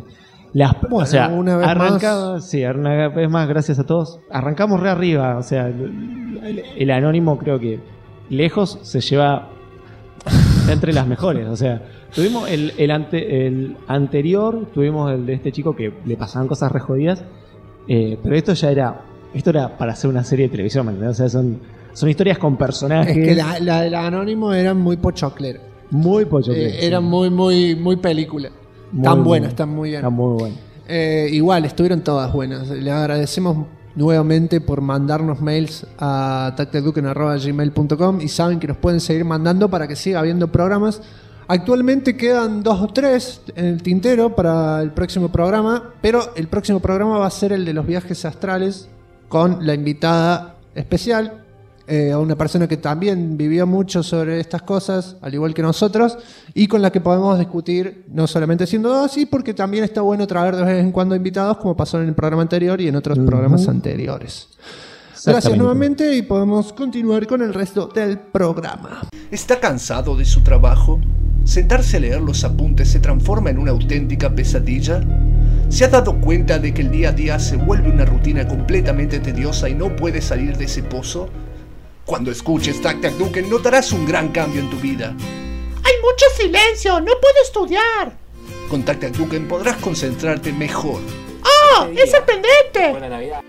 O sea, una vez más. Sí, una vez más, gracias a todos. Arrancamos re arriba, o sea, el anónimo creo que lejos se lleva entre las mejores. O sea, tuvimos el anterior, tuvimos el de este chico que le pasaban cosas re jodidas, pero esto era para hacer una serie de televisión, ¿me entendés? O sea, son historias con personajes. Es que la del anónimo era muy pochoclera. Muy pochoclera. Era sí. muy, muy película. Están buenas, están muy bien. Están muy buenas. Igual, estuvieron todas buenas. Le agradecemos nuevamente por mandarnos mails a tactacduken@gmail.com y saben que nos pueden seguir mandando para que siga habiendo programas. Actualmente quedan 2 o 3 en el tintero para el próximo programa, pero el próximo programa va a ser el de los viajes astrales con la invitada especial, a una persona que también vivió mucho sobre estas cosas, al igual que nosotros, y con la que podemos discutir, no solamente siendo dos, y porque también está bueno traer de vez en cuando invitados, como pasó en el programa anterior y en otros programas anteriores. Gracias nuevamente y podemos continuar con el resto del programa. ¿Está cansado de su trabajo? ¿Sentarse a leer los apuntes se transforma en una auténtica pesadilla? ¿Se ha dado cuenta de que el día a día se vuelve una rutina completamente tediosa y no puede salir de ese pozo? Cuando escuches Tactacduken notarás un gran cambio en tu vida. ¡Hay mucho silencio! ¡No puedo estudiar! Con Tactacduken podrás concentrarte mejor. ¡Oh! ¡Es sorprendente! Buena Navidad.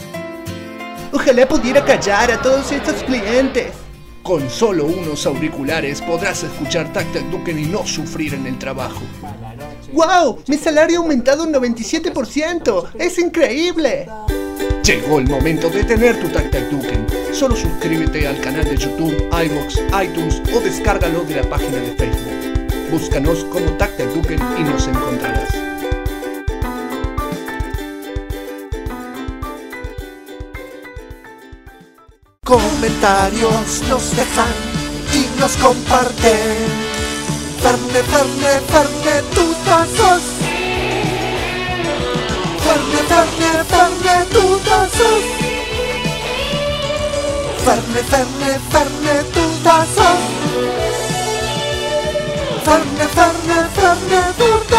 Ojalá pudiera callar a todos estos clientes. Con solo unos auriculares podrás escuchar Tactacduken y no sufrir en el trabajo. ¡Wow! Mi salario ha aumentado un 97%. ¡Es increíble! Llegó el momento de tener tu Tactacduken. Solo suscríbete al canal de YouTube, iVoox, iTunes o descárgalo de la página de Facebook. Búscanos como Tactacduken y nos encontrarás. Comentarios nos dejan y nos comparten. Ferne, tutazos. Ferne, tutazos. Ferne, tutazos. Ferne,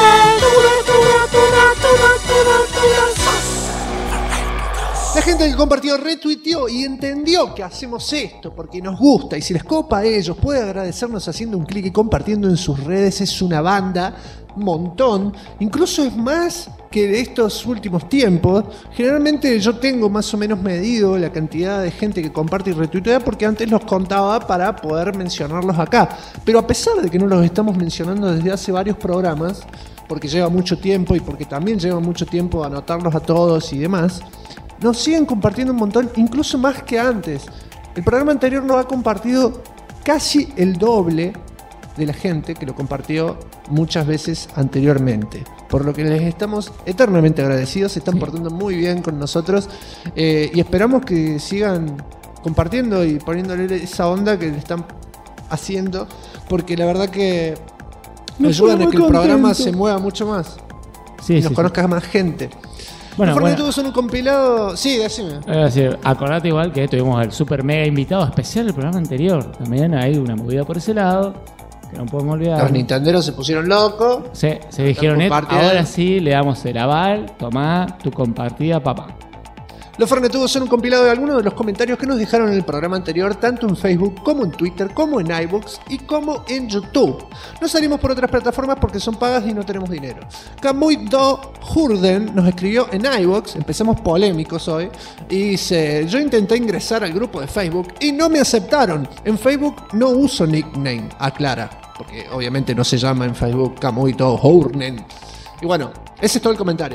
tutazos. La gente que compartió retuiteó y entendió que hacemos esto porque nos gusta, y si les copa a ellos puede agradecernos haciendo un clic y compartiendo en sus redes. Es una banda, un montón, incluso es más que de estos últimos tiempos. Generalmente yo tengo más o menos medido la cantidad de gente que comparte y retuitea porque antes los contaba para poder mencionarlos acá, pero a pesar de que no los estamos mencionando desde hace varios programas, porque lleva mucho tiempo y porque también lleva mucho tiempo anotarlos a todos y demás, nos siguen compartiendo un montón, incluso más que antes. El programa anterior nos ha compartido casi el doble de la gente que lo compartió muchas veces anteriormente. Por lo que les estamos eternamente agradecidos, se están portando muy bien con nosotros y esperamos que sigan compartiendo y poniéndole esa onda que le están haciendo, porque la verdad que ayudan a que el programa se mueva mucho más y nos conozca más gente. Bueno, los Fornetudos son un compilado. Sí, decime. Acordate igual que tuvimos el super mega invitado especial del programa anterior. También hay una movida por ese lado que no podemos olvidar. Los nintenderos se pusieron locos. Se dijeron, ahora sí le damos el aval. Tomá tu compartida, papá. Los Fornetudos son un compilado de algunos de los comentarios que nos dejaron en el programa anterior, tanto en Facebook como en Twitter, como en iVoox y como en YouTube. No salimos por otras plataformas porque son pagas y no tenemos dinero. Kamui Do Hurden nos escribió en iVoox, empezamos polémicos hoy, y dice: yo intenté ingresar al grupo de Facebook y no me aceptaron. En Facebook no uso nickname, aclara, porque obviamente no se llama en Facebook Kamui Do Hurden. Y bueno, ese es todo el comentario.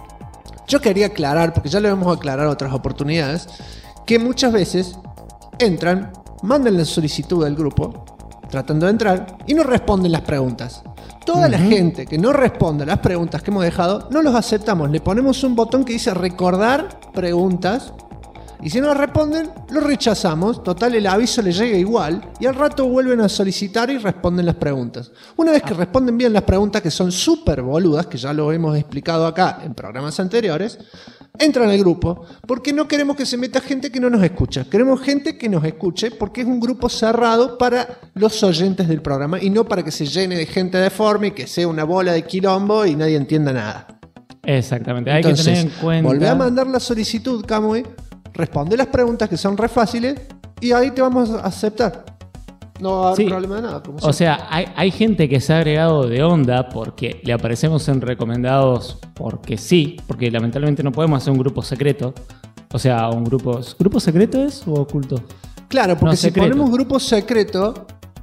Yo quería aclarar, porque ya lo hemos aclarado otras oportunidades, que muchas veces entran, mandan la solicitud del grupo, tratando de entrar, y no responden las preguntas. Toda la gente que no responde a las preguntas que hemos dejado, no los aceptamos. Le ponemos un botón que dice recordar preguntas, y si no responden, lo rechazamos. Total, el aviso le llega igual, y al rato vuelven a solicitar y responden las preguntas. Una vez que responden bien las preguntas, que son súper boludas, que ya lo hemos explicado acá en programas anteriores, entran al grupo, porque no queremos que se meta gente que no nos escucha. Queremos gente que nos escuche, porque es un grupo cerrado para los oyentes del programa, y no para que se llene de gente deforme y que sea una bola de quilombo y nadie entienda nada. Exactamente, hay que tener en cuenta. Volvé a mandar la solicitud, Kamui. Responde las preguntas que son re fáciles y ahí te vamos a aceptar. No va a haber problema de nada. O sea, hay gente que se ha agregado de onda porque le aparecemos en recomendados porque sí, porque lamentablemente no podemos hacer un grupo secreto. O sea, un grupo... ¿Grupo secreto es o oculto? Claro, porque si ponemos grupo secreto,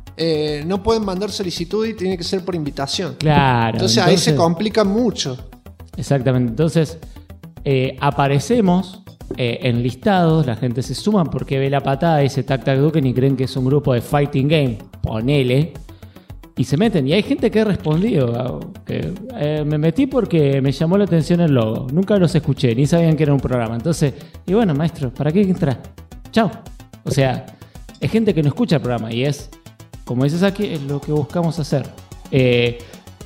no pueden mandar solicitud y tiene que ser por invitación. Claro. Entonces ahí se complica mucho. Exactamente. Entonces, aparecemos... en listados, la gente se suma porque ve la patada y dice Tac Tac Duken y creen que es un grupo de fighting game, ponele, y se meten. Y hay gente que ha respondido que me metí porque me llamó la atención el logo, nunca los escuché, ni sabían que era un programa. Entonces, y bueno, maestro, ¿para qué entrar? Chao. O sea, es gente que no escucha el programa y es, como dices aquí, es lo que buscamos hacer. Es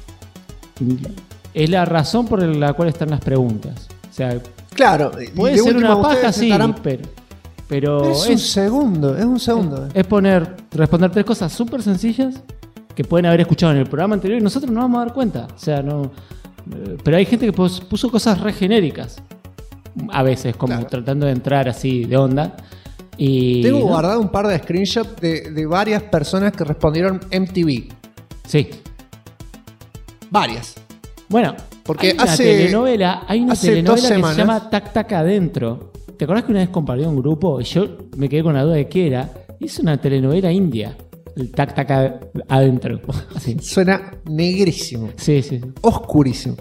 la razón por la cual están las preguntas. O sea, claro, puede ser una paja, sí, pero es un segundo. Es responder 3 cosas súper sencillas que pueden haber escuchado en el programa anterior y nosotros no vamos a dar cuenta. O sea, no. Pero hay gente que puso cosas re genéricas. A veces, como tratando de entrar así de onda. Y tengo guardado un par de screenshots de varias personas que respondieron MTV. Sí. Varias. Bueno, porque hay una telenovela que se llama Tac Tac Adentro. ¿Te acordás que una vez compartí un grupo y yo me quedé con la duda de qué era? Es una telenovela india, el Tac Tac Adentro. Así. Suena negrísimo. Sí. Oscurísimo.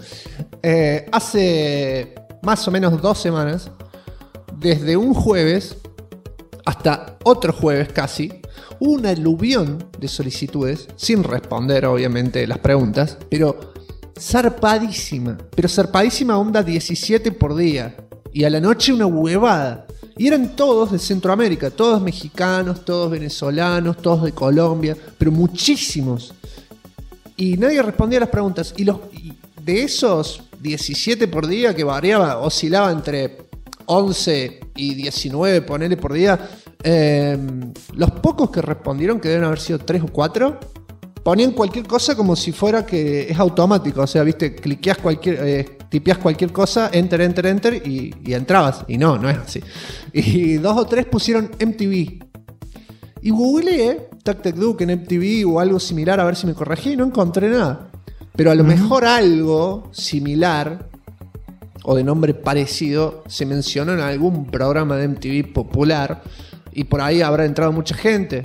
Hace más o menos 2 semanas, desde un jueves hasta otro jueves casi, hubo un aluvión de solicitudes, sin responder obviamente las preguntas, pero zarpadísima onda 17 por día. Y a la noche una huevada. Y eran todos de Centroamérica, todos mexicanos, todos venezolanos, todos de Colombia, pero muchísimos. Y nadie respondía a las preguntas. Y de esos 17 por día, que oscilaba entre 11 y 19, ponele por día, los pocos que respondieron, que deben haber sido 3 o 4, ponían cualquier cosa como si fuera que es automático. O sea, viste, tipeás cualquier cosa, enter y entrabas. Y no es así. Y 2 o 3 pusieron MTV. Y googleé Tac Tac Duken en MTV o algo similar a ver si me corregí y no encontré nada. Pero a lo mejor algo similar o de nombre parecido se mencionó en algún programa de MTV popular y por ahí habrá entrado mucha gente.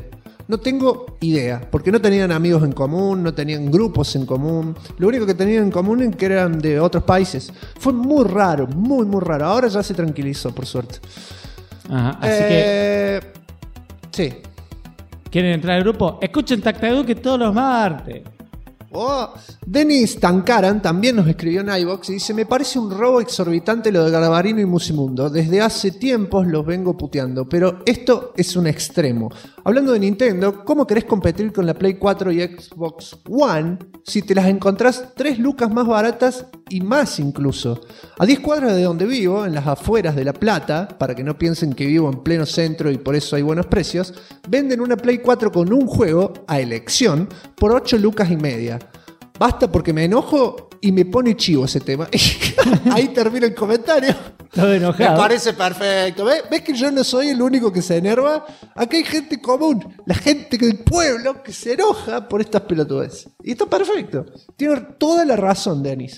No tengo idea, porque no tenían amigos en común, no tenían grupos en común. Lo único que tenían en común es que eran de otros países. Fue muy raro, muy, muy raro. Ahora ya se tranquilizó, por suerte. Ajá, así que... Sí. ¿Quieren entrar al grupo? Escuchen Tac Tac Duque todos los martes. Denis Tancaran también nos escribió en iVoox y dice: me parece un robo exorbitante lo de Garbarino y Musimundo. Desde hace tiempos los vengo puteando, pero esto es un extremo. Hablando de Nintendo, ¿cómo querés competir con la Play 4 y Xbox One si te las encontrás 3 lucas más baratas y más incluso? A 10 cuadras de donde vivo, en las afueras de La Plata, para que no piensen que vivo en pleno centro y por eso hay buenos precios, venden una Play 4 con un juego a elección por 8 lucas y media. Basta porque me enojo y me pone chivo ese tema. Ahí termina el comentario. Todo enojado. Me parece perfecto. ¿Ves que yo no soy el único que se enerva? Acá hay gente común, la gente del pueblo que se enoja por estas pelotudes. Y está perfecto. Tiene toda la razón, Denis.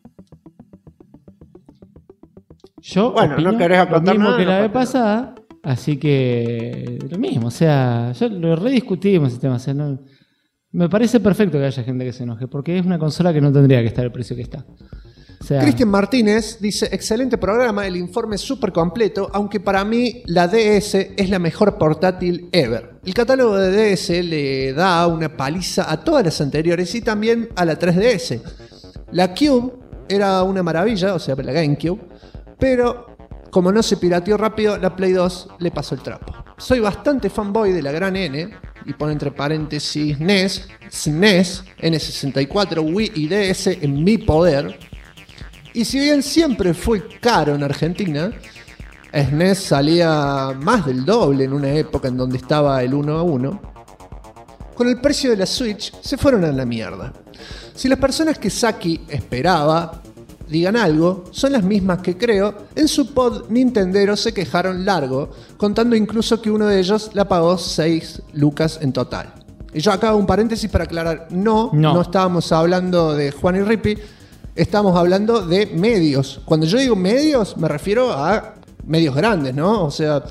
Yo bueno, no querés acotar lo mismo nada, que la no vez pasada, así que lo mismo, o sea, ya lo rediscutimos ese tema, o sea, no, me parece perfecto que haya gente que se enoje, porque es una consola que no tendría que estar el precio que está. O sea, Cristian Martínez dice: excelente programa, el informe súper completo, aunque para mí la DS es la mejor portátil ever. El catálogo de DS le da una paliza a todas las anteriores y también a la 3DS. La Cube era una maravilla, o sea, la GameCube, pero como no se pirateó rápido, la Play 2 le pasó el trapo. Soy bastante fanboy de la gran N, y pone entre paréntesis NES, SNES, N64, Wii y DS en mi poder. Y si bien siempre fue caro en Argentina, SNES salía más del doble en una época en donde estaba el 1 a 1. Con el precio de la Switch se fueron a la mierda. Si las personas que Saki esperaba digan algo, son las mismas que creo en su pod nintendero se quejaron largo, contando incluso que uno de ellos la pagó 6 lucas en total. Y yo acá hago un paréntesis para aclarar, no estábamos hablando de Juan y Rippy, estamos hablando de medios. Cuando yo digo medios, me refiero a medios grandes, ¿no? O sea,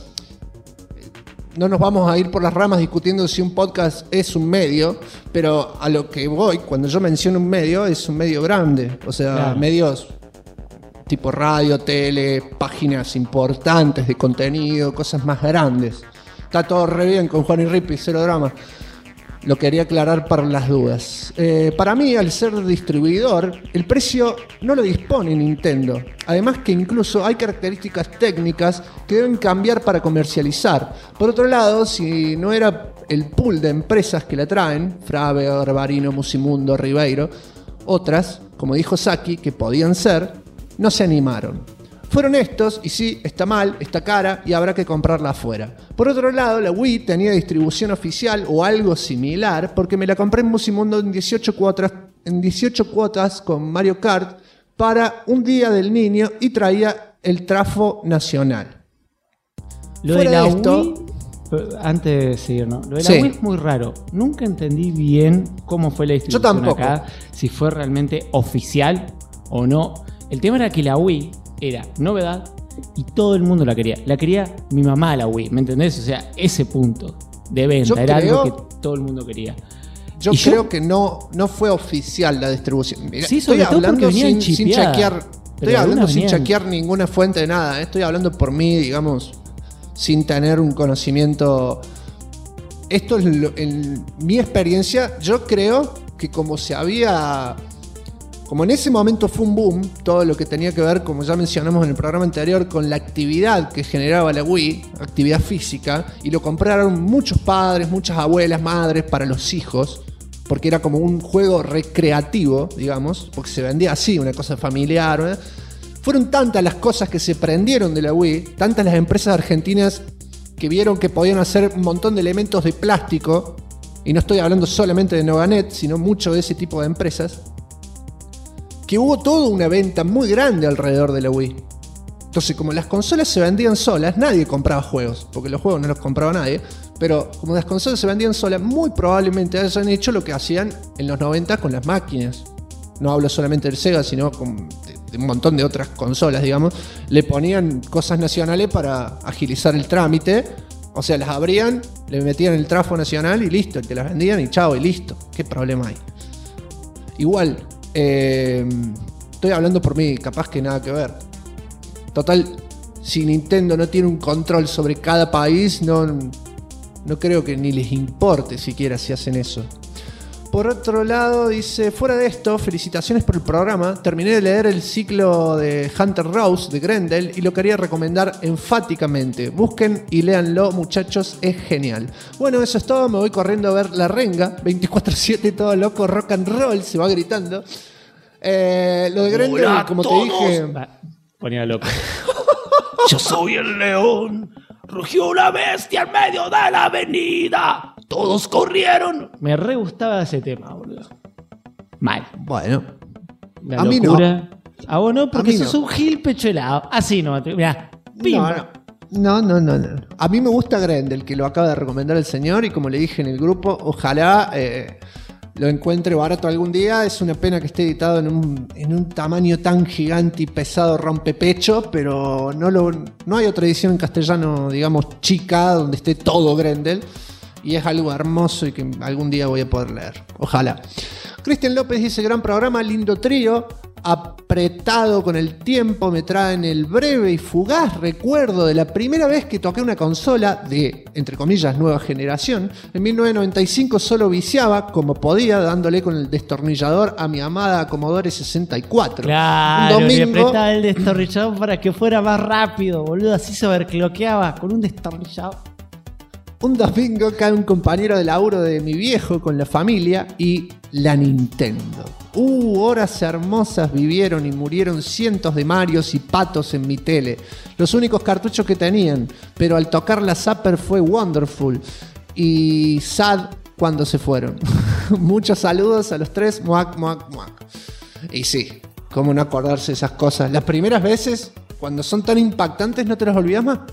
no nos vamos a ir por las ramas discutiendo si un podcast es un medio, pero a lo que voy, cuando yo menciono un medio, es un medio grande. O sea, claro, medios tipo radio, tele, páginas importantes de contenido, cosas más grandes. Está todo re bien con Juan y Rippy, cero drama. Lo quería aclarar para las dudas. Para mí, al ser distribuidor, el precio no lo dispone Nintendo. Además que incluso hay características técnicas que deben cambiar para comercializar. Por otro lado, si no era el pool de empresas que la traen, Frave, Garbarino, Musimundo, Ribeiro, otras, como dijo Saki, que podían ser, no se animaron. Fueron estos, y sí, está mal, está cara y habrá que comprarla afuera. Por otro lado, la Wii tenía distribución oficial o algo similar, porque me la compré en Musimundo en 18 cuotas con Mario Kart para un día del niño y traía el trafo nacional. Lo fuera de la Wii, antes de seguir, ¿no? Lo de la Wii es muy raro. Nunca entendí bien cómo fue la distribución acá, si fue realmente oficial o no. El tema era que la Wii era novedad y todo el mundo la quería. La quería mi mamá la Wii, ¿me entendés? O sea, ese punto de venta era algo que todo el mundo quería. Yo creo que no fue oficial la distribución. Mirá, sí, estoy hablando sin chequear. Estoy hablando sin chequear ninguna fuente de nada. Estoy hablando por mí, digamos, sin tener un conocimiento. Esto es en mi experiencia. Yo creo que como en ese momento fue un boom, todo lo que tenía que ver, como ya mencionamos en el programa anterior, con la actividad que generaba la Wii, actividad física, y lo compraron muchos padres, muchas abuelas, madres para los hijos, porque era como un juego recreativo, digamos, porque se vendía así, una cosa familiar, ¿verdad? Fueron tantas las cosas que se prendieron de la Wii, tantas las empresas argentinas que vieron que podían hacer un montón de elementos de plástico, y no estoy hablando solamente de Noganet, sino mucho de ese tipo de empresas, que hubo toda una venta muy grande alrededor de la Wii. Entonces, como las consolas se vendían solas, nadie compraba juegos, porque los juegos no los compraba nadie, pero como las consolas se vendían solas, muy probablemente hayan hecho lo que hacían en los 90 con las máquinas. No hablo solamente del Sega, sino de un montón de otras consolas, digamos. Le ponían cosas nacionales para agilizar el trámite O sea, las abrían, le metían el trafo nacional y listo, te las vendían y chao, y listo. ¿Qué problema hay? Igual, estoy hablando por mí, capaz que nada que ver. Total, si Nintendo no tiene un control sobre cada país, no creo que ni les importe siquiera si hacen eso. Por otro lado, dice, fuera de esto, felicitaciones por el programa. Terminé de leer el ciclo de Hunter Rose de Grendel y lo quería recomendar enfáticamente. Busquen y léanlo, muchachos, es genial. Bueno, eso es todo. Me voy corriendo a ver La Renga, 24/7, todo loco, rock and roll, se va gritando. Lo de Grendel, hola, como todos. Te dije... Ponía loco. Yo soy el león. Rugió la bestia en medio de la avenida. Todos corrieron. Me re gustaba ese tema, boludo. Mal. Bueno. La a locura. Mí no. A vos no, porque sos no. Un gil pecho helado. Así no. Mirá. No. A mí me gusta Grendel, que lo acaba de recomendar el señor. Y como le dije en el grupo, ojalá lo encuentre barato algún día. Es una pena que esté editado en un tamaño tan gigante y pesado, rompepecho. Pero no hay otra edición en castellano, digamos, chica, donde esté todo Grendel. Y es algo hermoso y que algún día voy a poder leer. Ojalá. Cristian López dice, gran programa, lindo trío. Apretado con el tiempo, me traen el breve y fugaz recuerdo de la primera vez que toqué una consola de, entre comillas, nueva generación. En 1995 solo viciaba como podía, dándole con el destornillador a mi amada Commodore 64. Claro, un domingo, le apretaba el destornillador para que fuera más rápido, boludo. Así se overclockeaba con un destornillador. Un domingo cae un compañero de laburo de mi viejo con la familia y la Nintendo. Horas hermosas vivieron y murieron cientos de Marios y Patos en mi tele. Los únicos cartuchos que tenían, pero al tocar la Zapper fue wonderful y sad cuando se fueron. Muchos saludos a los tres, muac, muac, muac. Y sí, cómo no acordarse de esas cosas. Las primeras veces, cuando son tan impactantes, ¿no te las olvidas más?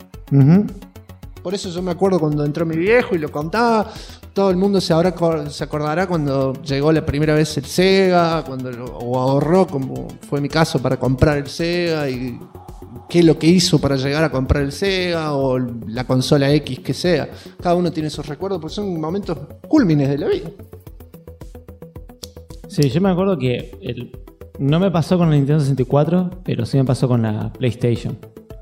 Por eso yo me acuerdo cuando entró mi viejo y lo contaba. Todo el mundo se acordará cuando llegó la primera vez el Sega, o ahorró, como fue mi caso, para comprar el Sega y qué es lo que hizo para llegar a comprar el Sega o la consola X que sea. Cada uno tiene sus recuerdos porque son momentos cúlmines de la vida. Sí, yo me acuerdo que no me pasó con la Nintendo 64, pero sí me pasó con la PlayStation.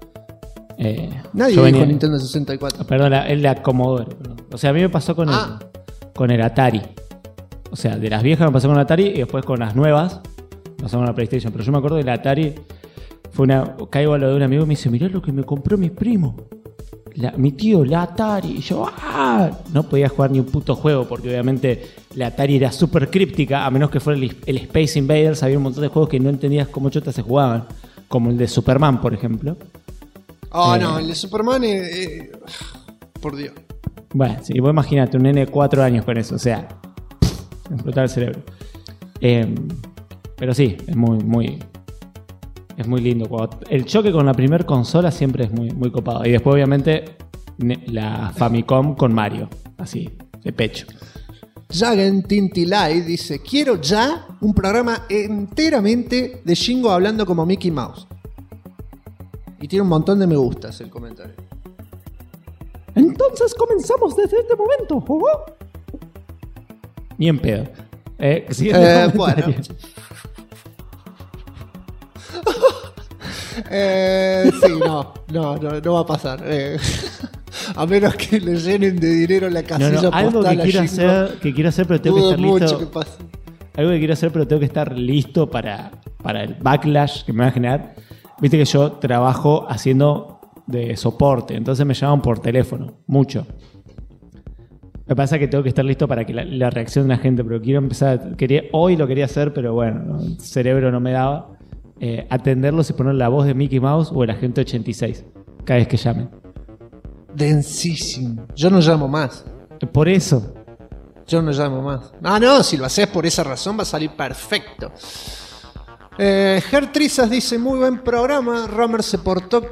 Nadie dijo Nintendo 64. Perdón, la Commodore. O sea, a mí me pasó con el Atari. O sea, de las viejas me pasó con el Atari y después con las nuevas me pasó con la PlayStation. Pero yo me acuerdo del Atari. Caigo a lo de un amigo y me dice, mirá lo que me compró mi primo. Mi tío, la Atari. Y yo, no podía jugar ni un puto juego porque obviamente la Atari era súper críptica. A menos que fuera el Space Invaders. Había un montón de juegos que no entendías cómo chotas se jugaban. Como el de Superman, por ejemplo. No, el de Superman por Dios. Bueno, sí, vos imaginate un nene de 4 años con eso, o sea, explotar el cerebro. Pero sí, es muy lindo. El choque con la primer consola siempre es muy copado. Y después, obviamente, la Famicom con Mario, así, de pecho. Jagen Tintilay dice, quiero ya un programa enteramente de Shingo hablando como Mickey Mouse. Y tiene un montón de me gustas el comentario. Entonces comenzamos desde este momento, ¿o? Ni en pedo. Bueno. Sí, no va a pasar. A menos que le llenen de dinero la casilla algo postal. Algo que quiero hacer, pero tengo que estar listo. Algo que quiero hacer, pero tengo que estar listo para el backlash que me va a generar. Viste que yo trabajo haciendo de soporte, entonces me llaman por teléfono, mucho. Me pasa que tengo que estar listo para que la reacción de la gente, pero quiero empezar, hoy lo quería hacer, pero bueno, el cerebro no me daba. Atenderlos y poner la voz de Mickey Mouse o el agente 86, cada vez que llamen. Densísimo. Yo no llamo más. Por eso. Yo no llamo más. No, si lo haces por esa razón va a salir perfecto. Gertrizas dice, muy buen programa. Romer se portó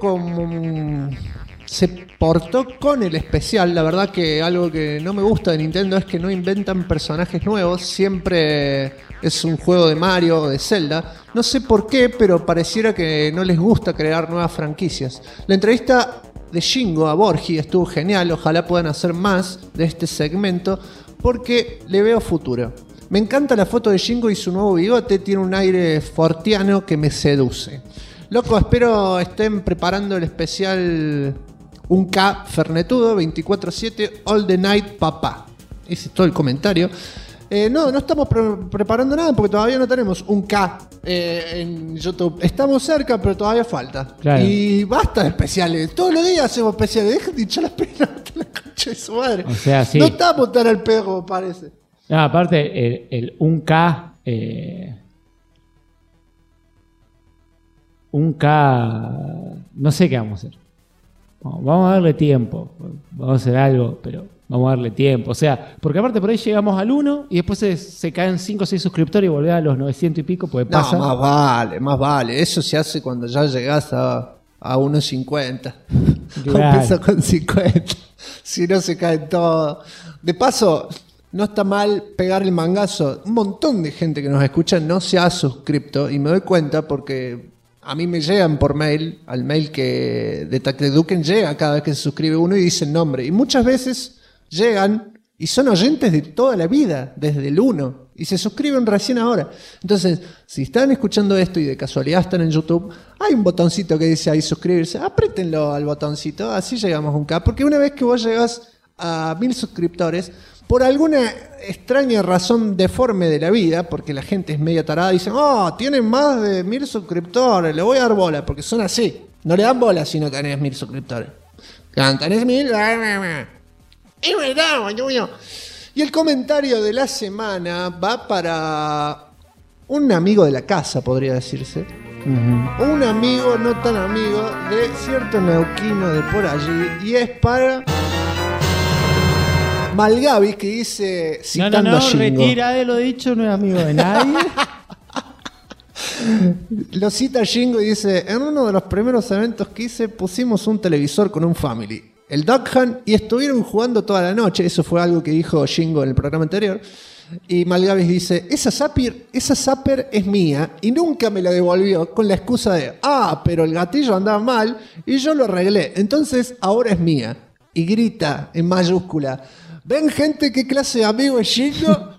con el especial. La verdad que algo que no me gusta de Nintendo es que no inventan personajes nuevos. Siempre es un juego de Mario o de Zelda. No sé por qué, pero pareciera que no les gusta crear nuevas franquicias. La entrevista de Shingo a Borgi estuvo genial. Ojalá puedan hacer más de este segmento porque le veo futuro. Me encanta la foto de Shingo y su nuevo bigote. Tiene un aire fortiano que me seduce. Loco, espero estén preparando el especial 1K Fernetudo 24/7 All the Night Papá. Ese es todo el comentario. No estamos preparando nada porque todavía no tenemos 1K en YouTube. Estamos cerca, pero todavía falta. Claro. Y basta de especiales. Todos los días hacemos especiales. Dejen de hinchar las pelotas, la concha de su madre. O sea, sí. No estamos tan al pedo, parece. No, aparte, el 1K... 1K... No sé qué vamos a hacer. Vamos a darle tiempo. Vamos a hacer algo, pero vamos a darle tiempo. O sea, porque aparte por ahí llegamos al 1 y después se caen 5 o 6 suscriptores y volvés a los 900 y pico, pues pasa. No, más vale. Eso se hace cuando ya llegás a 1.50. Claro. Empieza con 50. Si no, se caen todo. De paso, no está mal pegar el mangazo. Un montón de gente que nos escucha no se ha suscrito y me doy cuenta porque a mí me llegan por mail, al mail que de Tacteduken llega cada vez que se suscribe uno y dice el nombre. Y muchas veces llegan y son oyentes de toda la vida, desde el 1, y se suscriben recién ahora. Entonces, si están escuchando esto y de casualidad están en YouTube, hay un botoncito que dice ahí suscribirse. Apriétenlo al botoncito, así llegamos a 1K. Porque una vez que vos llegás a 1000 suscriptores, por alguna extraña razón deforme de la vida, porque la gente es media tarada, dicen, tienen más de 1000 suscriptores, le voy a dar bola, porque son así. No le dan bola si no tenés 1000 suscriptores. Tenés 1000, y el comentario de la semana va para un amigo de la casa, podría decirse. Uh-huh. Un amigo no tan amigo de cierto neuquino de por allí, y es para Malgavis, que dice citando a Shingo. Retira de lo dicho, no es amigo de nadie. Lo cita Shingo y dice: en uno de los primeros eventos que hice pusimos un televisor con un family, el Duck Hunt, y estuvieron jugando toda la noche. Eso fue algo que dijo Shingo en el programa anterior. Y Malgavis dice: esa Zapper es mía y nunca me la devolvió con la excusa de pero el gatillo andaba mal y yo lo arreglé, entonces ahora es mía. Y grita en mayúscula: ¿ven, gente, qué clase de amigo es Shingo?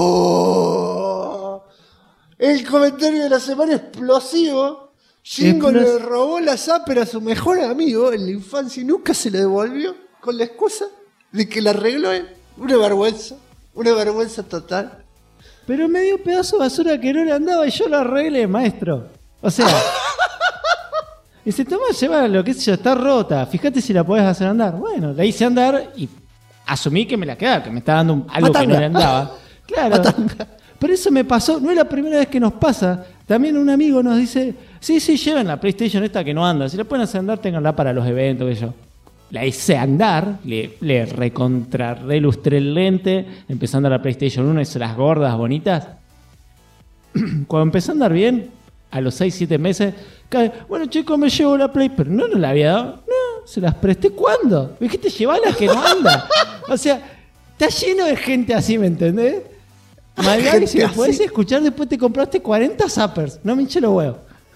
El comentario de la semana explosivo. Shingo le robó la Zapper a su mejor amigo en la infancia y nunca se le devolvió con la excusa de que la arregló él. Una vergüenza total. Pero me dio un pedazo de basura que no le andaba y yo lo arreglé, maestro. O sea, dice: toma, lleva lo que sé yo, está rota, fíjate si la podés hacer andar. Bueno, la hice andar y asumí que me la quedaba, que me estaba dando algo Matanga. Que no le andaba. Claro. Matanga. Pero eso me pasó, no es la primera vez que nos pasa. También un amigo nos dice: sí, lleven la PlayStation esta que no anda. Si la pueden hacer andar, ténganla para los eventos, que yo. La hice andar, le relustré el lente, empezando a la PlayStation 1, hice las gordas bonitas. Cuando empecé a andar bien, a los 6-7 meses, bueno, chicos, me llevo la Play, pero no la había dado. No, se las presté. ¿Cuándo? Me dijiste, llevala que no anda. O sea, está lleno de gente así, ¿me entendés? Malgavi, si me podés escuchar, después te compraste 40 Zappers. No me hinché los huevos.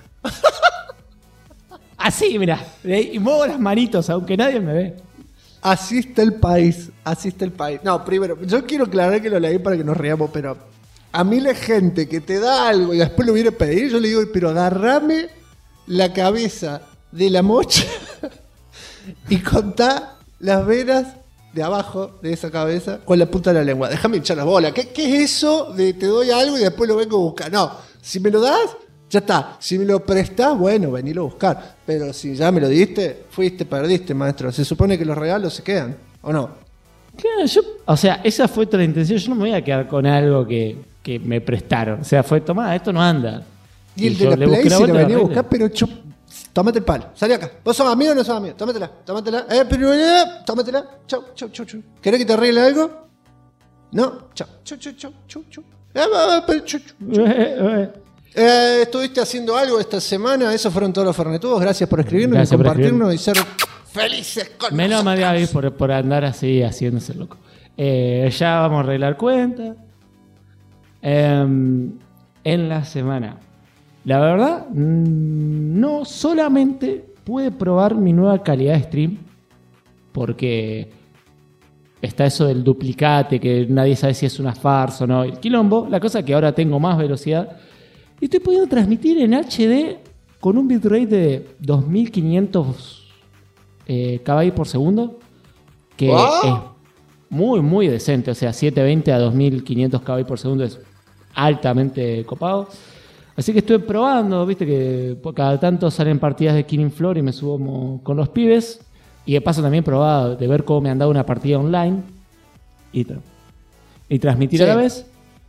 Así, mirá. Y muevo las manitos, aunque nadie me ve. Así está el país. No, primero, yo quiero aclarar que lo leí para que nos riamos, pero a mí la gente que te da algo y después lo viene a pedir, yo le digo: pero agarrame la cabeza de la mocha y contá las venas de abajo de esa cabeza con la punta de la lengua. Déjame echar las bolas. ¿Qué es eso de te doy algo y después lo vengo a buscar? No, si me lo das, ya está. Si me lo prestás, bueno, venilo a buscar. Pero si ya me lo diste, perdiste, maestro. Se supone que los regalos se quedan, ¿o no? Claro, o sea, esa fue toda la intención. Yo no me voy a quedar con algo que me prestaron. O sea, fue: tomá, esto no anda. Y el de la Play se lo venía a buscar, pero tómate el palo. Salí acá. ¿Vos sos amigo o no sos amigo? Tómatela. Tómatela. Chau. ¿Querés que te arregle algo? No. Chau. ¿Estuviste haciendo algo esta semana? Esos fueron todos los fernetudos. Gracias por escribirnos y compartirnos y ser felices con menos Malgavi por andar así haciéndose loco. Ya vamos a arreglar cuentas. En la semana, la verdad, no solamente pude probar mi nueva calidad de stream, porque está eso del duplicate, que nadie sabe si es una farsa o no. El quilombo, la cosa es que ahora tengo más velocidad y estoy pudiendo transmitir en HD con un bitrate de 2500 KB por segundo, que es muy, muy decente. O sea, 720 a 2500 KB por segundo es altamente copado. Así que estuve probando, viste que cada tanto salen partidas de Killing Floor y me subo con los pibes. Y de paso también probaba de ver cómo me han dado una partida online y transmitir a la vez.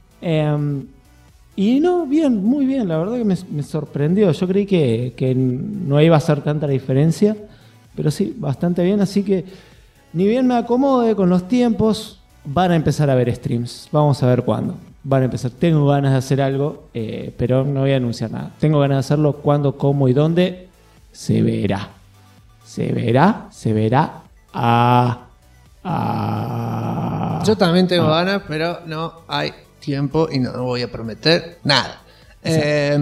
Y no, bien, muy bien. La verdad que me sorprendió. Yo creí que no iba a ser tanta la diferencia, pero sí, bastante bien. Así que ni bien me acomode con los tiempos, van a empezar a ver streams. Vamos a ver cuándo. Van a empezar. Tengo ganas de hacer algo, pero no voy a anunciar nada. Tengo ganas de hacerlo cuándo, cómo y dónde. Se verá. Se verá. Yo también tengo ganas, pero no hay tiempo y no voy a prometer nada. Yo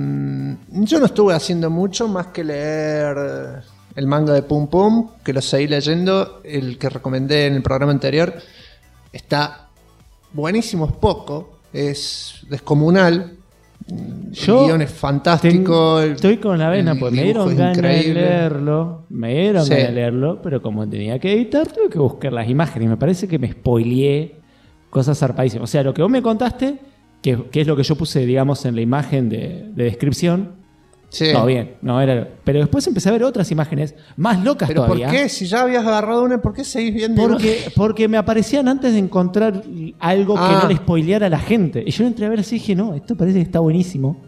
no estuve haciendo mucho más que leer el manga de Pum Pum, que lo seguí leyendo, el que recomendé en el programa anterior. Está buenísimo, es poco, es descomunal. El guión es fantástico. Estoy con la vena, pues me dieron ganas de leerlo. Ganas de leerlo, pero como tenía que editar, tuve que buscar las imágenes. Y me parece que me spoileé cosas zarpadísimas. O sea, lo que vos me contaste, que es lo que yo puse, digamos, en la imagen de descripción. Sí. Todo bien, no era. Pero después empecé a ver otras imágenes más locas todavía. ¿Por qué? Si ya habías agarrado una, ¿por qué seguís viendo? Porque me aparecían antes de encontrar algo que no le spoileara a la gente. Y yo entré a ver así y dije, no, esto parece que está buenísimo.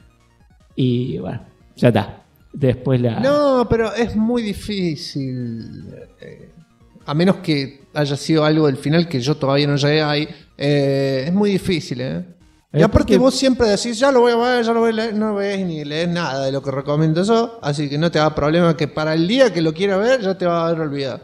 Y bueno, ya está. Después No, pero es muy difícil. A menos que haya sido algo del final que yo todavía no llegué ahí. Es muy difícil, Y aparte vos siempre decís, ya lo voy a leer, no ves ni lees nada de lo que recomiendo yo, así que no te da problema que para el día que lo quiera ver ya te va a haber olvidado.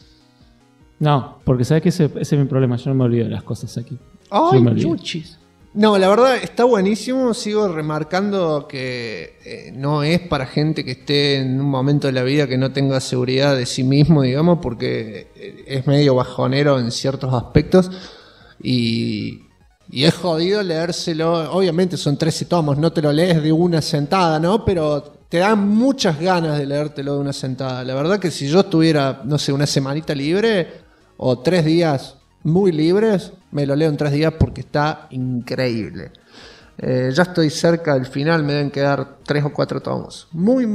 No, porque sabes que ese es mi problema, yo no me olvido de las cosas aquí. ¡Ay, chuchis! No, la verdad está buenísimo, sigo remarcando que no es para gente que esté en un momento de la vida que no tenga seguridad de sí mismo, digamos, porque es medio bajonero en ciertos aspectos y es jodido leérselo. Obviamente son 13 tomos, no te lo lees de una sentada, ¿no? Pero te dan muchas ganas de leértelo de una sentada. La verdad que si yo tuviera, no sé, una semanita libre o 3 días muy libres, me lo leo en 3 días porque está increíble. Ya estoy cerca del final, me deben quedar 3 o 4 tomos. Muy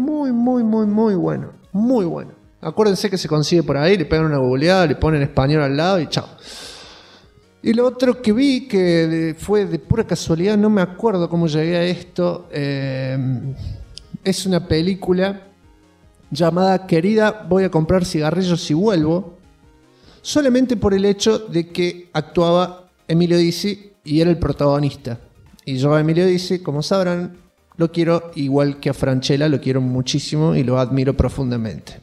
bueno. Muy bueno. Acuérdense que se consigue por ahí, le pegan una googleada, le ponen español al lado y chao. Y lo otro que vi, que fue de pura casualidad, no me acuerdo cómo llegué a esto, es una película llamada Querida, voy a comprar cigarrillos y vuelvo, solamente por el hecho de que actuaba Emilio Dizzi y era el protagonista. Y yo a Emilio Dizzi, como sabrán, lo quiero igual que a Francella, lo quiero muchísimo y lo admiro profundamente.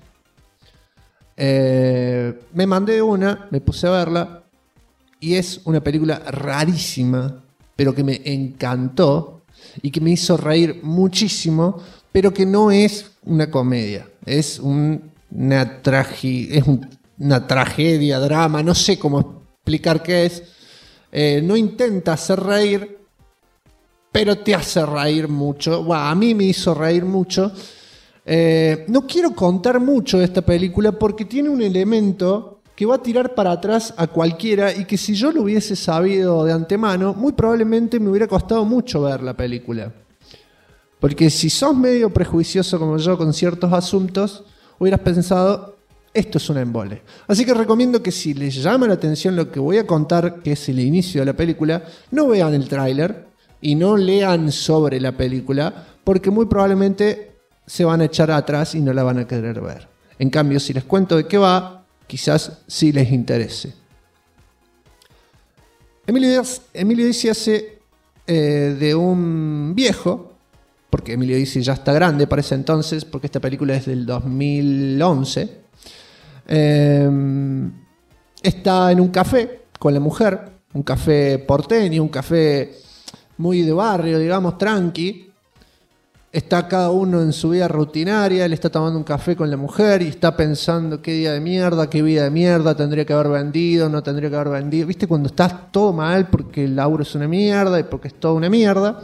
Me mandé me puse a verla. Y es una película rarísima, pero que me encantó y que me hizo reír muchísimo, pero que no es una comedia. Es una tragedia, drama, no sé cómo explicar qué es. No intenta hacer reír, pero te hace reír mucho. Bueno, a mí me hizo reír mucho. No quiero contar mucho de esta película porque tiene un elemento que va a tirar para atrás a cualquiera y que si yo lo hubiese sabido de antemano, muy probablemente me hubiera costado mucho ver la película. Porque si sos medio prejuicioso como yo con ciertos asuntos, hubieras pensado, esto es un embole. Así que recomiendo que si les llama la atención lo que voy a contar, que es el inicio de la película, no vean el tráiler y no lean sobre la película, porque muy probablemente se van a echar atrás y no la van a querer ver. En cambio, si les cuento de qué va, quizás sí les interese. Emilio Dizzi hace de un viejo, porque Emilio Dizzi ya está grande para ese entonces, porque esta película es del 2011. Está en un café con la mujer, un café porteño, un café muy de barrio, digamos, tranqui. está cada uno en su vida rutinaria, él está tomando un café con la mujer y está pensando qué día de mierda, qué vida de mierda, tendría que haber vendido, no tendría que haber vendido. ¿Viste cuando estás todo mal porque el laburo es una mierda y porque es toda una mierda?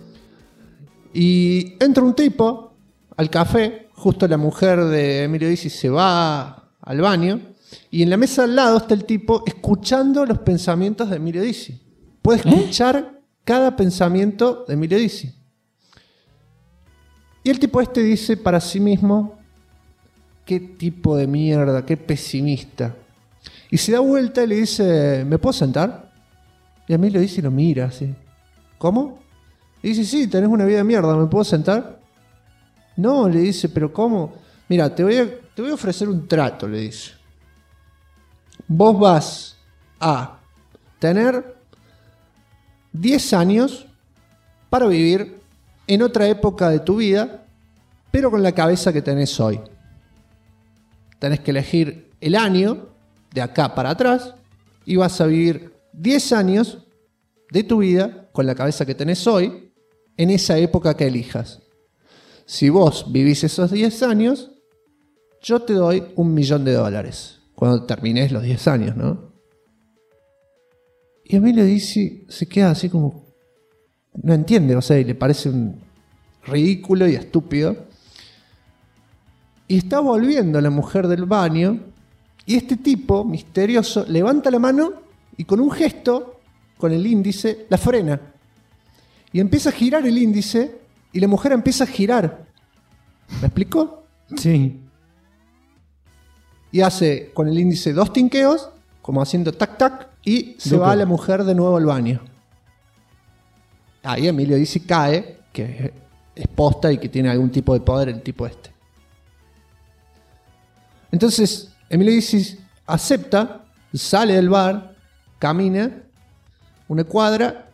Y entra un tipo al café, justo la mujer de Emilio Dizzy se va al baño y en la mesa al lado está el tipo escuchando los pensamientos de Emilio Dizzy. Puede escuchar cada pensamiento de Emilio Dizzy. Y el tipo este dice para sí mismo, qué tipo de mierda, qué pesimista. Y se da vuelta y le dice, ¿me puedo sentar? Y Emilio Dizzy lo mira así. ¿Cómo? Y dice, sí, tenés una vida de mierda, ¿me puedo sentar? No, le dice, ¿pero cómo? Mira, te voy a ofrecer un trato, le dice. Vos vas a tener 10 años para vivir en otra época de tu vida, pero con la cabeza que tenés hoy. Tenés que elegir el año de acá para atrás y vas a vivir 10 años de tu vida con la cabeza que tenés hoy en esa época que elijas. Si vos vivís esos 10 años, yo te doy $1.000.000 cuando termines los 10 años, ¿no? Y a mí le dice, se queda así como, no entiende, o sea, y le parece un ridículo y estúpido. Y está volviendo la mujer del baño y este tipo misterioso levanta la mano y con un gesto, con el índice, la frena. Y empieza a girar el índice y la mujer empieza a girar. ¿Me explicó? Sí. Y hace con el índice 2 tinqueos, como haciendo tac tac, y se va la mujer de nuevo al baño. Ahí Emilio Dizzy cae, que es posta y que tiene algún tipo de poder el tipo este. Entonces Emilio Dizzy acepta, sale del bar, camina una cuadra.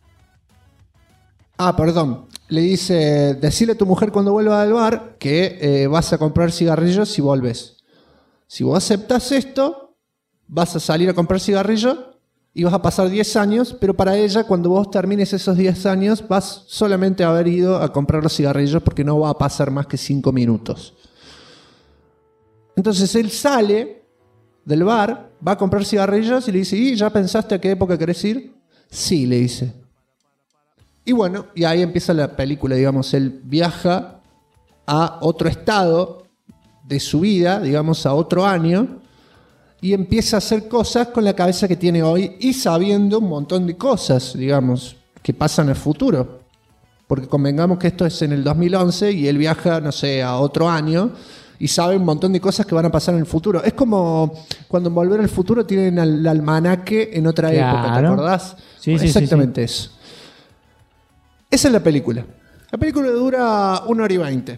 Le dice, decile a tu mujer cuando vuelva del bar que vas a comprar cigarrillos si volves. Si vos aceptas esto, vas a salir a comprar cigarrillos y vas a pasar 10 años, pero para ella, cuando vos termines esos 10 años, vas solamente a haber ido a comprar los cigarrillos porque no va a pasar más que 5 minutos. Entonces él sale del bar, va a comprar cigarrillos y le dice, ¿y ya pensaste a qué época querés ir? Sí, le dice. Y bueno, y ahí empieza la película, digamos, él viaja a otro estado de su vida, digamos, a otro año, y empieza a hacer cosas con la cabeza que tiene hoy y sabiendo un montón de cosas, digamos, que pasan en el futuro. Porque convengamos que esto es en el 2011 y él viaja, no sé, a otro año y sabe un montón de cosas que van a pasar en el futuro. Es como cuando en Volver al Futuro tienen el almanaque en otra época, ¿te acordás? Sí, exactamente eso. Esa es la película. La película dura 1 hora y 20.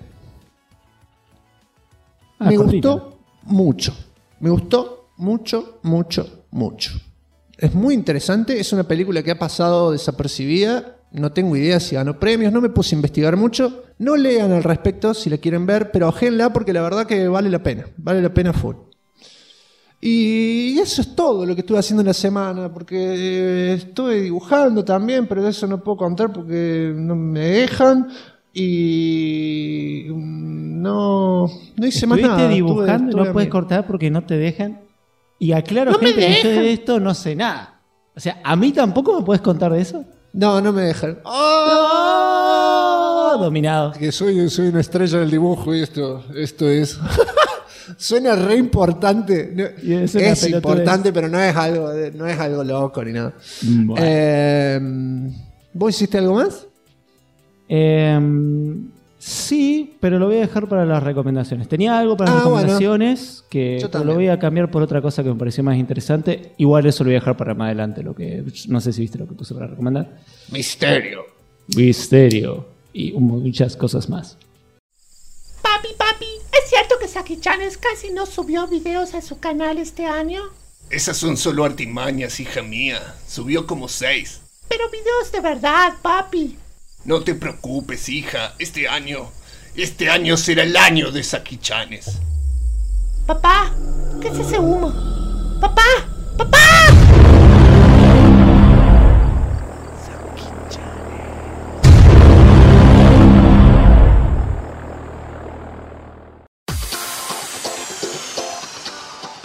Me gustó mucho. Me gustó mucho, mucho, mucho. Es muy interesante. Es una película que ha pasado desapercibida. No tengo idea si ganó premios. No me puse a investigar mucho. No lean al respecto si la quieren ver, pero ojenla porque la verdad que vale la pena. Vale la pena full. Y eso es todo lo que estuve haciendo en la semana, porque estuve dibujando también, pero de eso no puedo contar porque no me dejan. Y no hice más nada. Estuviste dibujando, no puedes cortar porque no te dejan. Y aclaro, gente, que yo de esto no sé nada. O sea, ¿a mí tampoco me puedes contar de eso? No me dejan. ¡Oh! Dominado. Que soy una estrella del dibujo y esto es... Suena re importante. Es importante, pero no es algo loco ni nada. Bueno. ¿Vos hiciste algo más? Sí, pero lo voy a dejar para las recomendaciones. Tenía algo para las recomendaciones que lo voy a cambiar por otra cosa que me pareció más interesante. Igual eso lo voy a dejar para más adelante. Lo que no sé si viste lo que puse para recomendar. Misterio y muchas cosas más. Papi, ¿es cierto que Saki-chan casi no subió videos a su canal este año? Esas son solo artimañas, hija mía. Subió como 6. Pero videos de verdad, papi. No te preocupes, hija. Este año será el año de Saki-chanes. Papá, ¿qué es ese humo? ¡Papá!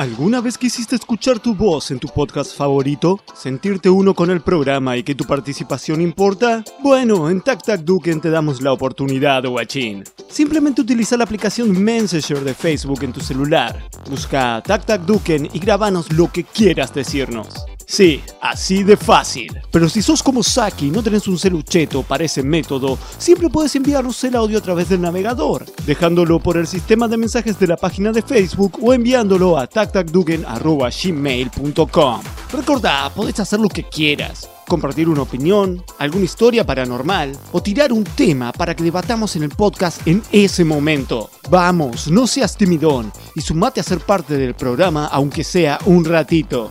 ¿Alguna vez quisiste escuchar tu voz en tu podcast favorito? ¿Sentirte uno con el programa y que tu participación importa? Bueno, en TacTacDuken te damos la oportunidad, guachín. Simplemente utiliza la aplicación Messenger de Facebook en tu celular. Busca TacTacDuken y grábanos lo que quieras decirnos. Sí, así de fácil. Pero si sos como Saki y no tenés un celucheto para ese método, siempre puedes enviarnos el audio a través del navegador, dejándolo por el sistema de mensajes de la página de Facebook o enviándolo a tactacduken@gmail.com. Recordá, podés hacer lo que quieras. Compartir una opinión, alguna historia paranormal o tirar un tema para que debatamos en el podcast en ese momento. Vamos, no seas timidón y sumate a ser parte del programa aunque sea un ratito.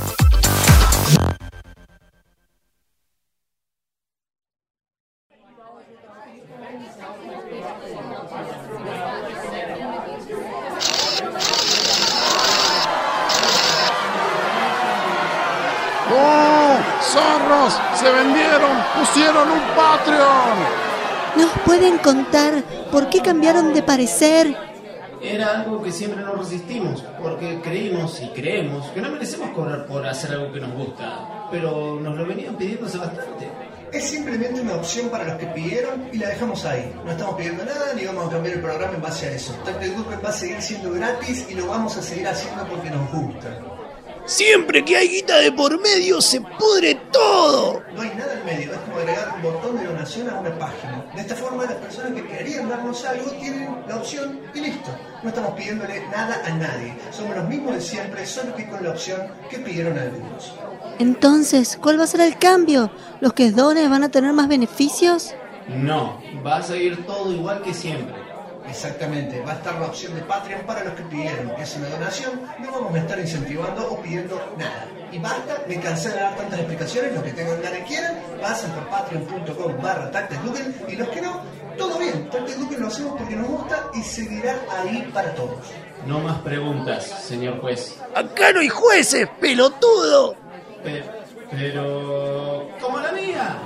¡Oh! ¡Zorros! ¡Se vendieron! ¡Pusieron un Patreon! ¿Nos pueden contar por qué cambiaron de parecer? Era algo que siempre nos resistimos, porque creímos y creemos que no merecemos cobrar por hacer algo que nos gusta, pero nos lo venían pidiendo hace bastante. Es simplemente una opción para los que pidieron y la dejamos ahí. No estamos pidiendo nada ni vamos a cambiar el programa en base a eso. TacTacDuken va a seguir siendo gratis y lo vamos a seguir haciendo porque nos gusta. Siempre que hay guita de por medio se pudre todo. No hay nada en medio, es como agregar un botón de donación a una página. De esta forma las personas que querían darnos algo tienen la opción y listo. No estamos pidiéndole nada a nadie. Somos los mismos de siempre, solo que con la opción que pidieron algunos. Entonces, ¿cuál va a ser el cambio? ¿Los que donen van a tener más beneficios? No, va a seguir todo igual que siempre. Exactamente, va a estar la opción de Patreon para los que pidieron. Es una donación, no vamos a estar incentivando o pidiendo nada. Y basta, me cansé de dar tantas explicaciones, los que tengan ganas y quieran, pasen por patreon.com/TacTacDuken y los que no, todo bien, TacTacDuken lo hacemos porque nos gusta y seguirá ahí para todos. No más preguntas, señor juez. Acá no hay jueces, pelotudo. Pero... ¡como la mía!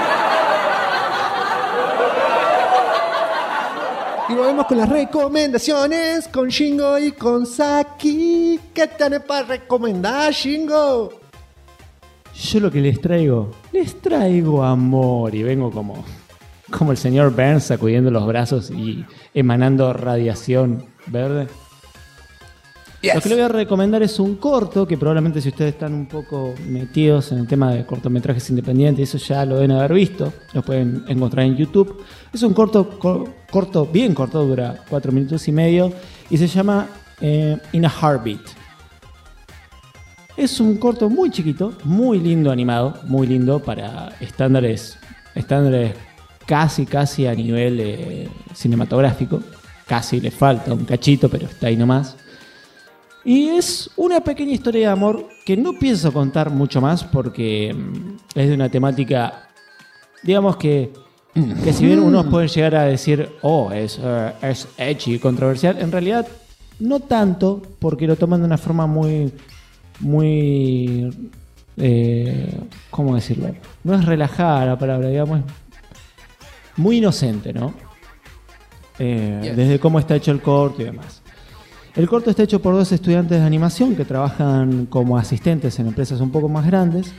Y volvemos con las recomendaciones con Shingo y con Saki. ¿Qué tenés para recomendar, Shingo? Yo lo que les traigo amor y vengo como el señor Burns sacudiendo los brazos y emanando radiación verde. Yes. Lo que les voy a recomendar es un corto que probablemente si ustedes están un poco metidos en el tema de cortometrajes independientes, eso ya lo deben haber visto, lo pueden encontrar en YouTube. Es un corto, bien corto, dura 4 minutos y medio y se llama In a Heartbeat. Es un corto muy chiquito, muy lindo animado, muy lindo para estándares casi a nivel cinematográfico. Casi le falta un cachito, pero está ahí nomás. Y es una pequeña historia de amor que no pienso contar mucho más porque es de una temática, digamos que si bien unos pueden llegar a decir, es edgy, controversial, en realidad no tanto porque lo toman de una forma muy, ¿cómo decirlo? No es relajada la palabra, digamos, es muy inocente, ¿no? Desde cómo está hecho el corto y demás. El corto está hecho por 2 estudiantes de animación que trabajan como asistentes en empresas un poco más grandes.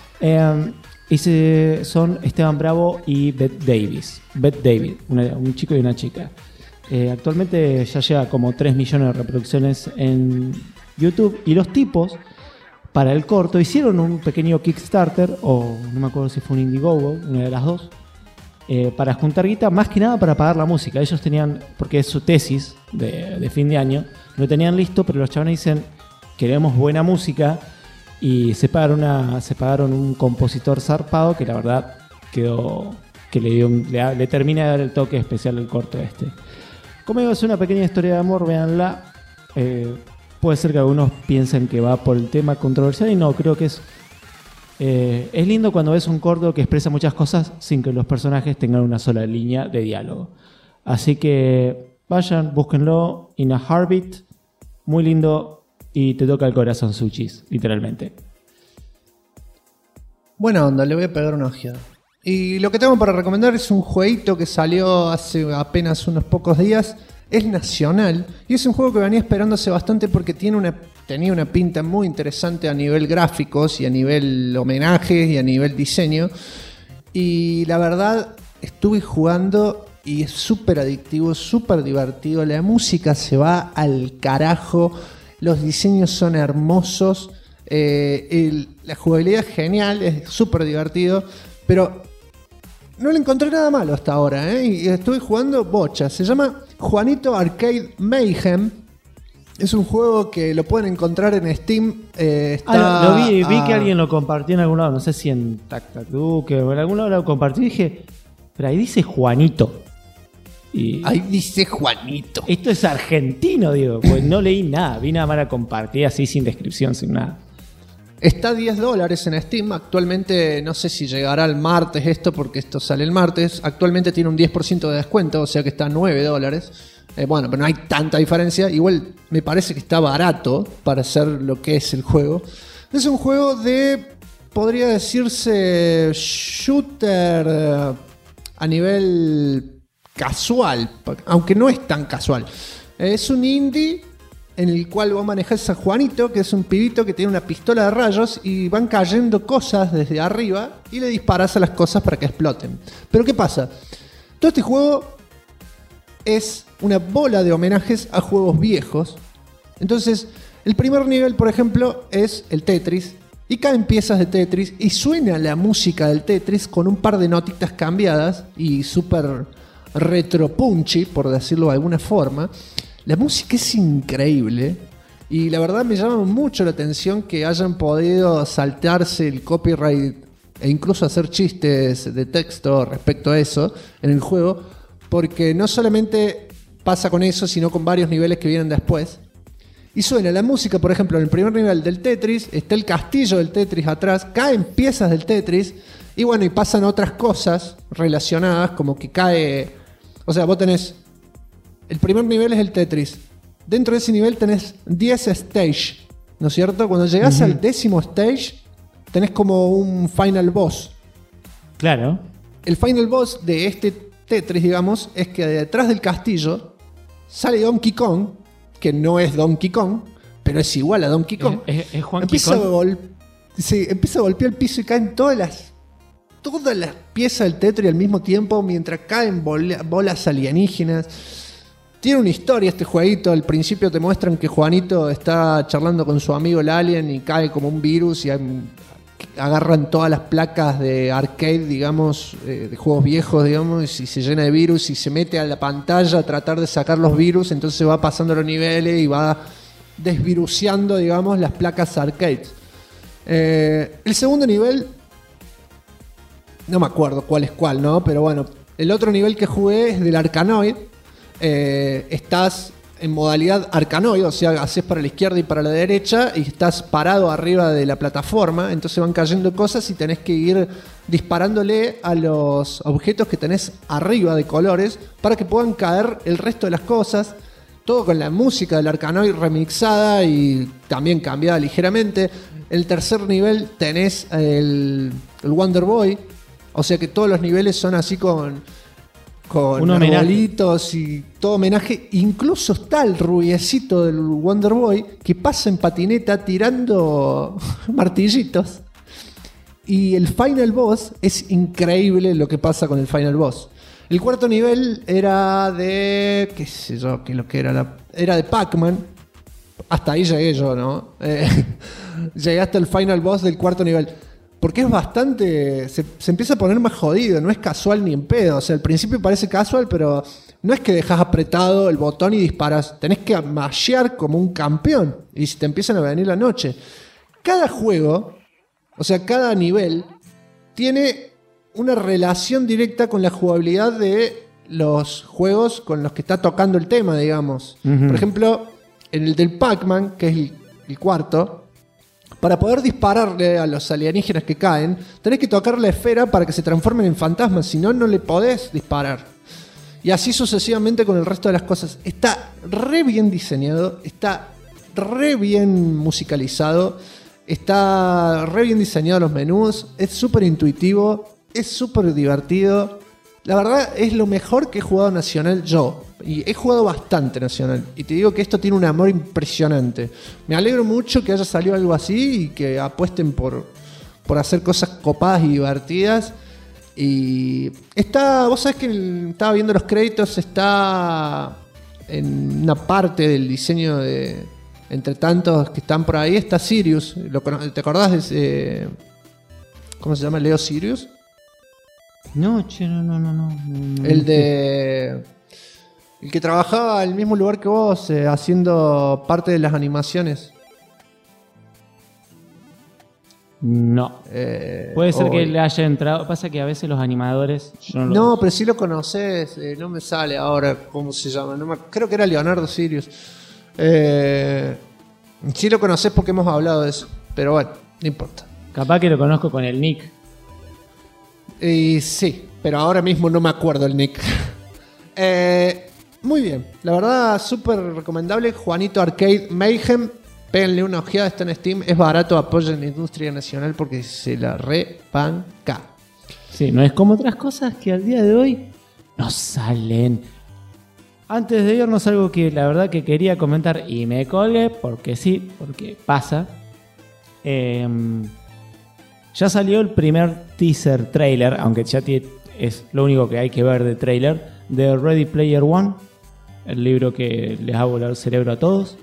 Son Esteban Bravo y Beth David, un chico y una chica. Actualmente ya lleva como 3 millones de reproducciones en YouTube. Y los tipos, para el corto, hicieron un pequeño Kickstarter, o no me acuerdo si fue un Indiegogo, una de las dos, para juntar guita, más que nada para pagar la música. Ellos tenían, porque es su tesis de fin de año, lo tenían listo, pero los chavales dicen, queremos buena música, y se pagaron un compositor zarpado que la verdad quedó, que le termina de dar el toque especial al corto este. Como digo, es una pequeña historia de amor, véanla. Puede ser que algunos piensen que va por el tema controversial y no, creo que es lindo cuando ves un corto que expresa muchas cosas sin que los personajes tengan una sola línea de diálogo. Así que vayan, búsquenlo, In a Heartbeat, muy lindo y te toca el corazón, Suchis, literalmente. Buena onda, le voy a pegar una ojeada. Y lo que tengo para recomendar es un jueguito que salió hace apenas unos pocos días es nacional y es un juego que venía esperándose bastante porque tenía una pinta muy interesante a nivel gráficos y a nivel homenajes y a nivel diseño. Y la verdad, estuve jugando y es súper adictivo, súper divertido. La música se va al carajo, los diseños son hermosos, la jugabilidad es genial, es súper divertido, pero no le encontré nada malo hasta ahora, y estuve jugando bocha. Se llama Juanito Arcade Mayhem. Es un juego que lo pueden encontrar en Steam. Lo vi que alguien lo compartió en algún lado, no sé si en TacTacDuque o en algún lado lo compartí y dije, pero ahí dice Juanito. Ahí dice Juanito. Esto es argentino, digo, pues no leí nada, vi nada más a compartir así sin descripción, sin nada. Está a $10 en Steam. Actualmente no sé si llegará el martes esto, porque esto sale el martes. Actualmente tiene un 10% de descuento, o sea que está a $9. Bueno, pero no hay tanta diferencia. Igual me parece que está barato para hacer lo que es el juego. Es un juego de, podría decirse, shooter a nivel casual, aunque no es tan casual. Es un indie en el cual vos manejás a Juanito, que es un pibito que tiene una pistola de rayos y van cayendo cosas desde arriba y le disparás a las cosas para que exploten. Pero ¿qué pasa? Todo este juego es una bola de homenajes a juegos viejos. Entonces, el primer nivel, por ejemplo, es el Tetris. Y caen piezas de Tetris y suena la música del Tetris con un par de notitas cambiadas y súper retro punchy, por decirlo de alguna forma. La música es increíble y la verdad me llama mucho la atención que hayan podido saltarse el copyright e incluso hacer chistes de texto respecto a eso en el juego, porque no solamente pasa con eso, sino con varios niveles que vienen después. Y suena la música, por ejemplo, en el primer nivel del Tetris, está el castillo del Tetris atrás, caen piezas del Tetris y bueno, y pasan otras cosas relacionadas, como que cae... O sea, vos tenés... El primer nivel es el Tetris. Dentro de ese nivel tenés 10 stage, ¿no es cierto? Cuando llegás al 10º stage, tenés como un final boss. Claro. El final boss de este Tetris, digamos, es que detrás del castillo sale Donkey Kong, que no es Donkey Kong, pero es igual a Donkey Kong. ¿Es Juanqui Kong? Empieza a golpear el piso y caen todas las piezas del Tetris al mismo tiempo, mientras caen bolas alienígenas. Tiene una historia este jueguito. Al principio te muestran que Juanito está charlando con su amigo el alien y cae como un virus y agarran todas las placas de arcade, digamos, de juegos viejos, digamos, y se llena de virus y se mete a la pantalla a tratar de sacar los virus. Entonces va pasando los niveles y va desviruseando, digamos, las placas arcade. El segundo nivel, no me acuerdo cuál es cuál, ¿no? Pero bueno, el otro nivel que jugué es del Arkanoid. Estás en modalidad Arkanoid, o sea, haces para la izquierda y para la derecha y estás parado arriba de la plataforma, entonces van cayendo cosas y tenés que ir disparándole a los objetos que tenés arriba de colores para que puedan caer el resto de las cosas, todo con la música del Arkanoid remixada y también cambiada ligeramente. En el tercer nivel tenés el Wonder Boy, o sea que todos los niveles son así con arbolitos y todo homenaje. Incluso está el rubiecito del Wonder Boy que pasa en patineta tirando martillitos. Y el Final Boss es increíble lo que pasa con el Final Boss. El cuarto nivel era de... qué sé yo, qué lo que era. Era de Pac-Man. Hasta ahí llegué yo, ¿no? Llegué hasta el Final Boss del cuarto nivel. Porque es bastante... Se empieza a poner más jodido, no es casual ni en pedo. O sea, al principio parece casual, pero no es que dejas apretado el botón y disparas. Tenés que mashear como un campeón. Y si te empiezan a venir la noche. Cada juego, o sea, cada nivel, tiene una relación directa con la jugabilidad de los juegos con los que está tocando el tema, digamos. Por ejemplo, en el del Pac-Man, que es el cuarto... Para poder dispararle a los alienígenas que caen, tenés que tocar la esfera para que se transformen en fantasmas, si no, no le podés disparar. Y así sucesivamente con el resto de las cosas. Está re bien diseñado, está re bien musicalizado, está re bien diseñado los menús, es súper intuitivo, es súper divertido. La verdad es lo mejor que he jugado Nacional yo. Y he jugado bastante Nacional. Y te digo que esto tiene un amor impresionante. Me alegro mucho que haya salido algo así y que apuesten por hacer cosas copadas y divertidas. Y vos sabés que estaba viendo los créditos, está en una parte del diseño de... Entre tantos que están por ahí está Sirius. ¿Te acordás de cómo se llama? ¿Leo Sirius? No. El que trabajaba en el mismo lugar que vos, haciendo parte de las animaciones. No. Puede ser que le haya entrado. Pasa que a veces los animadores. No, pero sí lo conoces. No me sale ahora cómo se llama. Creo que era Leonardo Sirius. Sí lo conoces porque hemos hablado de eso. Pero bueno, no importa. Capaz que lo conozco con el nick. Sí, pero ahora mismo no me acuerdo el nick. Muy bien, la verdad súper recomendable. Juanito Arcade Mayhem, péguenle una ojeada, está en Steam, es barato, apoyen la industria nacional porque se la repanca. Sí, no es como otras cosas que al día de hoy no salen. Antes de irnos, algo que la verdad que quería comentar y me colgué porque sí, porque pasa. Ya salió el primer teaser trailer, aunque ya es lo único que hay que ver de trailer, de Ready Player One, el libro que les ha volado el cerebro a todos.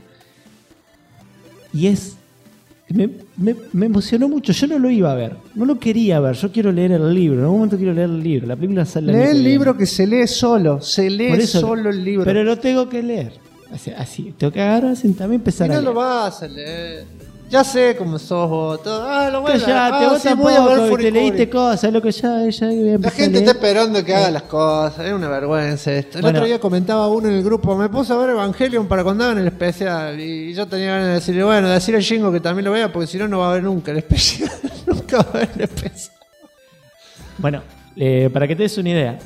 Y me emocionó mucho. Yo no lo iba a ver, no lo quería ver. Yo quiero leer el libro. En algún momento quiero leer el libro. La película sale. Lee el libro que se lee solo. Se lee solo el libro. Pero lo tengo que leer. Así tengo que agarrar, sentarme y empezar a leer. Y no lo vas a leer. Ya sé cómo sos vos. Lo voy vos tampoco, te leíste cosas, lo que ya la gente está esperando que haga las cosas. Es una vergüenza esto. El otro día comentaba uno en el grupo, me puse a ver Evangelion para cuando hagan el especial. Y yo tenía ganas de decirle, bueno, decirle a Jingo que también lo vea, porque si no, no va a ver nunca el especial. Nunca va a ver el especial. Bueno, para que te des una idea,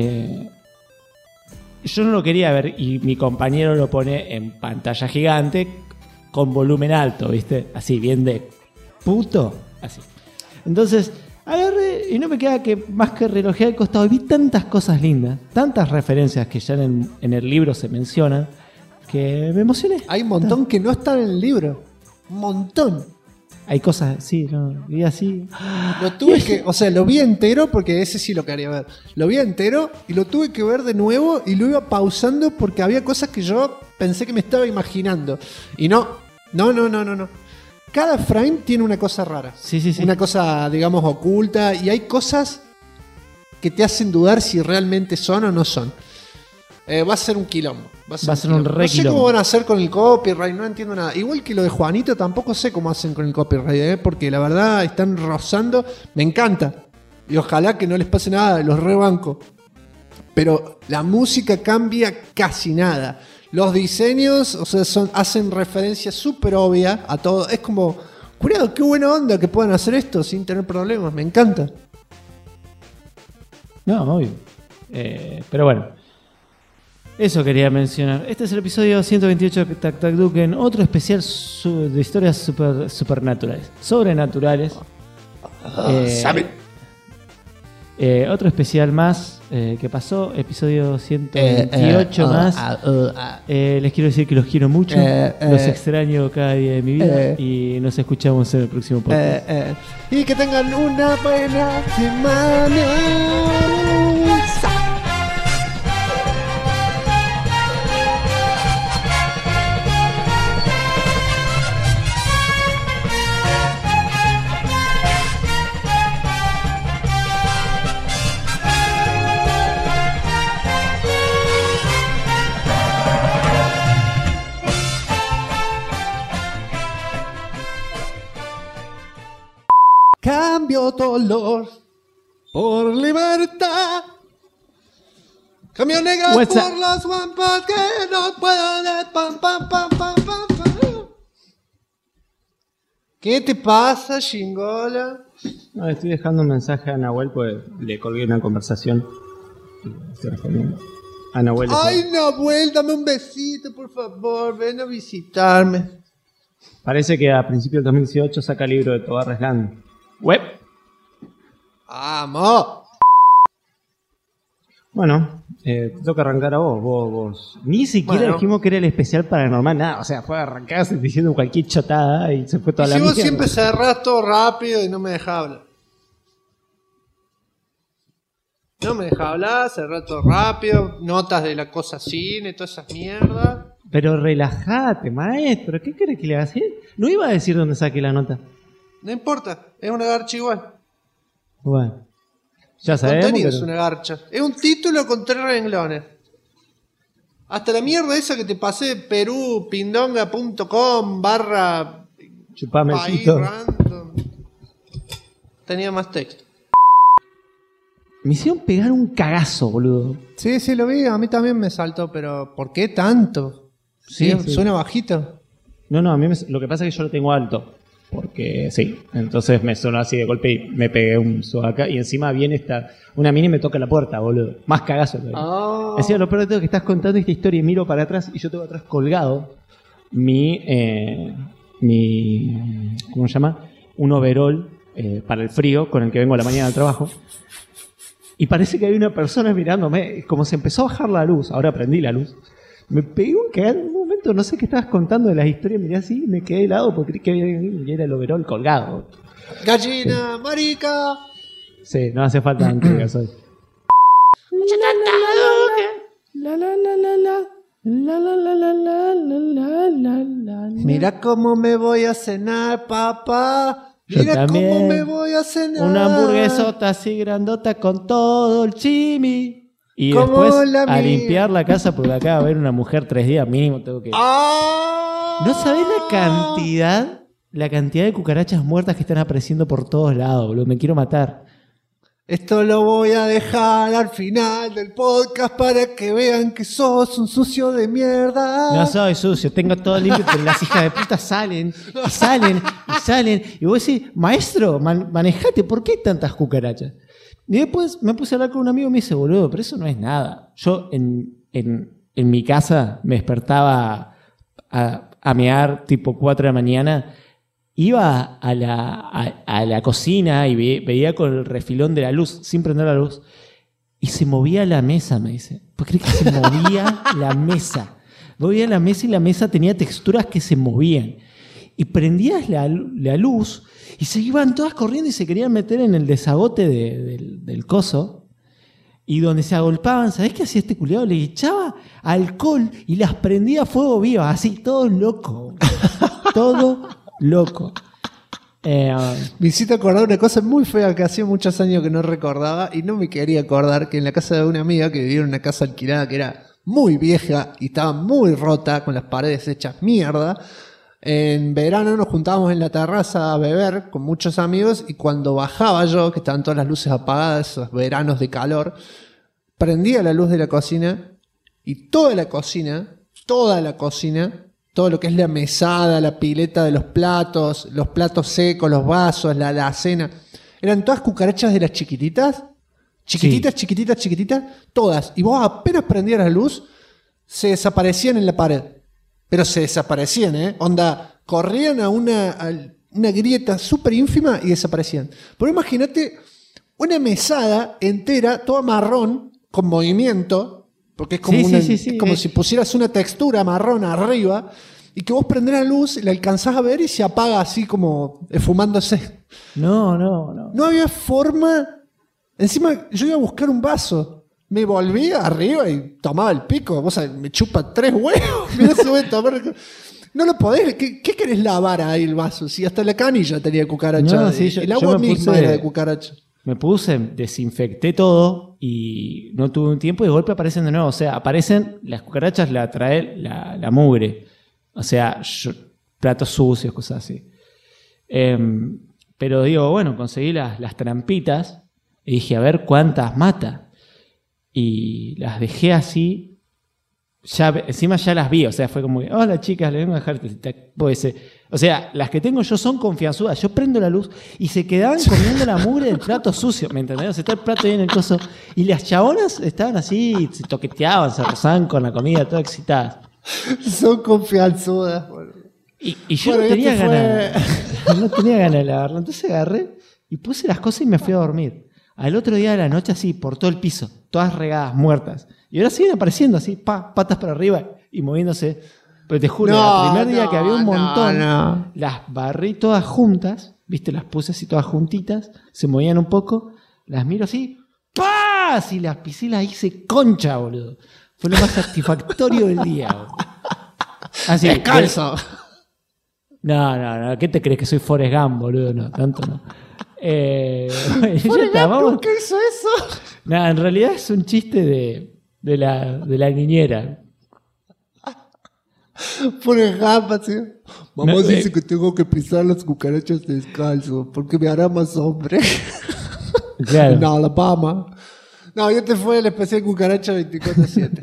yo no lo quería ver y mi compañero lo pone en pantalla gigante con volumen alto, ¿viste? Así, bien de puto, así. Entonces, agarré y no me queda que más que relojear al costado. Vi tantas cosas lindas, tantas referencias que ya en el libro se mencionan, que me emocioné. Hay un montón que no están en el libro. Un montón. Hay cosas, sí, vi así. Lo tuve que, o sea, lo vi entero porque ese sí lo quería ver. Lo vi entero y lo tuve que ver de nuevo y lo iba pausando porque había cosas que yo pensé que me estaba imaginando. Y no. Cada frame tiene una cosa rara. Sí. Una cosa, digamos, oculta. Y hay cosas que te hacen dudar si realmente son o no son. Va a ser un quilombo. Va a ser un re No sé cómo van a hacer con el copyright, no entiendo nada. Igual que lo de Juanito, tampoco sé cómo hacen con el copyright, porque la verdad están rozando. Me encanta. Y ojalá que no les pase nada, los rebanco. Pero la música cambia casi nada. Los diseños, o sea, hacen referencia súper obvia a todo. Es como, curado, qué buena onda que puedan hacer esto sin tener problemas. Me encanta. No, obvio. Pero bueno, eso quería mencionar. Este es el episodio 128 de Tac Tac Duken, otro especial de historias supernaturales, sobrenaturales. Otro especial más que pasó, episodio 128 más. Les quiero decir que los quiero mucho, los extraño cada día de mi vida y nos escuchamos en el próximo podcast. Y que tengan una buena semana. Cambio dolor por libertad. Cambio negras por las guampas que no puedo de pam. ¿Qué te pasa, Shingola? No, estoy dejando un mensaje a Nahuel, pues le colgué una conversación. Estoy respondiendo. A Nahuel. Ay, Nahuel, dame un besito, por favor. Ven a visitarme. Parece que a principios del 2018 saca el libro de Tobar Resland. Web. ¡Vamos! Bueno, te toca arrancar a vos. Ni siquiera dijimos que era el especial paranormal, nada. O sea, fue arrancar diciendo cualquier chotada y se fue toda la mierda. Si vos siempre cerrás todo rápido y no me dejás hablar. No me dejás hablar, cerrás todo rápido, notas de la cosa cine, todas esas mierdas. Pero relajate, maestro. ¿Qué querés que le haga así? No iba a decir dónde saqué la nota. No importa, es una garcha igual. Bueno, ya sabemos. Contenido es una garcha. Es un título con 3 renglones. Hasta la mierda esa que te pasé, perupindonga.com/ Chupamecito. Tenía más texto. Me hicieron pegar un cagazo, boludo. Sí, lo vi, a mí también me saltó, pero ¿por qué tanto? Sí. ¿Suena bajito? No, a mí lo que pasa es que yo lo tengo alto. Porque sí, entonces me sonó así de golpe y me pegué un sobaca. Y encima viene una mina y me toca la puerta, boludo. Más cagazo todavía. Decía, lo peor de todo es que estás contando esta historia y miro para atrás y yo tengo atrás colgado mi ¿cómo se llama? Un overol para el frío con el que vengo a la mañana al trabajo. Y parece que hay una persona mirándome. Como se empezó a bajar la luz, ahora prendí la luz. Me pegué un cagado en un momento, no sé qué estabas contando de las historias, miré así y me quedé helado porque creí que era el overol colgado. ¡Gallina, marica! Sí, no hace falta antes hoy. Mira cómo me voy a cenar, papá. Mira cómo me voy a cenar. Una hamburguesota así grandota con todo el chimi. Y después a limpiar la casa porque acá va a haber una mujer 3 días mínimo. Tengo que... ¿No sabés la cantidad de cucarachas muertas que están apareciendo por todos lados, boludo? Me quiero matar. Esto lo voy a dejar al final del podcast para que vean que sos un sucio de mierda. No soy sucio, tengo todo limpio, pero las hijas de puta salen. Y vos decís, maestro, manejate, ¿por qué hay tantas cucarachas? Y después me puse a hablar con un amigo y me dice, boludo, pero eso no es nada. Yo en mi casa me despertaba a mear tipo 4 de la mañana, iba a la cocina y veía con el refilón de la luz, sin prender la luz, y se movía la mesa, me dice. ¿Por qué crees que se movía la mesa? Movía la mesa y la mesa tenía texturas que se movían. Y prendías la luz y se iban todas corriendo y se querían meter en el desagote del coso. Y donde se agolpaban, ¿sabés qué hacía este culiado? Le echaba alcohol y las prendía a fuego vivo, así, todo loco. Todo loco. Me hiciste acordar una cosa muy fea que hacía muchos años que no recordaba y no me quería acordar, que en la casa de una amiga que vivía en una casa alquilada que era muy vieja y estaba muy rota, con las paredes hechas mierda. En verano nos juntábamos en la terraza a beber con muchos amigos y cuando bajaba yo, que estaban todas las luces apagadas, esos veranos de calor, prendía la luz de la cocina y toda la cocina, todo lo que es la mesada, la pileta de los platos secos, los vasos, la alacena, eran todas cucarachas de las chiquititas, chiquititas, todas. Y vos apenas prendías la luz, se desaparecían en la pared. Pero se desaparecían, onda, corrían a una grieta súper ínfima y desaparecían. Pero imagínate una mesada entera, toda marrón, con movimiento, porque es como, como si pusieras una textura marrón arriba, y que vos prendés la luz, la alcanzás a ver y se apaga así como esfumándose. No. No había forma. Encima yo iba a buscar un vaso. Me volvía arriba y tomaba el pico. Vos sabés, me chupa 3 huevos. Mirá si voy a tomar. No lo podés. ¿Qué querés lavar ahí el vaso? Si hasta la canilla tenía cucaracha. No, sí, el agua misma era de cucaracha. Me puse, desinfecté todo y no tuve un tiempo y de golpe aparecen de nuevo. O sea, aparecen las cucarachas, la trae la mugre. O sea, platos sucios, cosas así. Pero digo, bueno, conseguí las trampitas y dije, a ver cuántas mata. Y las dejé así. Encima ya las vi, o sea, fue como que, hola chicas, le vengo a dejar. O sea, las que tengo yo son confianzudas. Yo prendo la luz y se quedaban comiendo la mugre del plato sucio. ¿Me entendés? O sea, está el plato ahí en el coso. Y las chabonas estaban así, se toqueteaban, se rozaban con la comida, todas excitadas. Son confianzudas. Y yo no tenía ganas. No tenía ganas de lavarlo. Entonces agarré y puse las cosas y me fui a dormir. Al otro día de la noche así, por todo el piso, todas regadas, muertas. Y ahora siguen apareciendo así, patas para arriba y moviéndose. Pero te juro, el primer día que había un montón, las barrí todas juntas, ¿viste? Las puse así todas juntitas, se movían un poco, las miro así, ¡pah! Y las pisé y las hice concha, boludo. Fue lo más satisfactorio del día, boludo. Así, descalzo. No, ¿qué te crees que soy Forrest Gump, boludo? No, tanto no. ¿Forrest Gump por qué hizo eso? No, en realidad es un chiste de la niñera. Forrest Gump, así. Mamá dice que tengo que pisar las cucarachas descalzo porque me hará más hombre. Claro. En Alabama. No, ya te fue el especial cucaracha 24/7.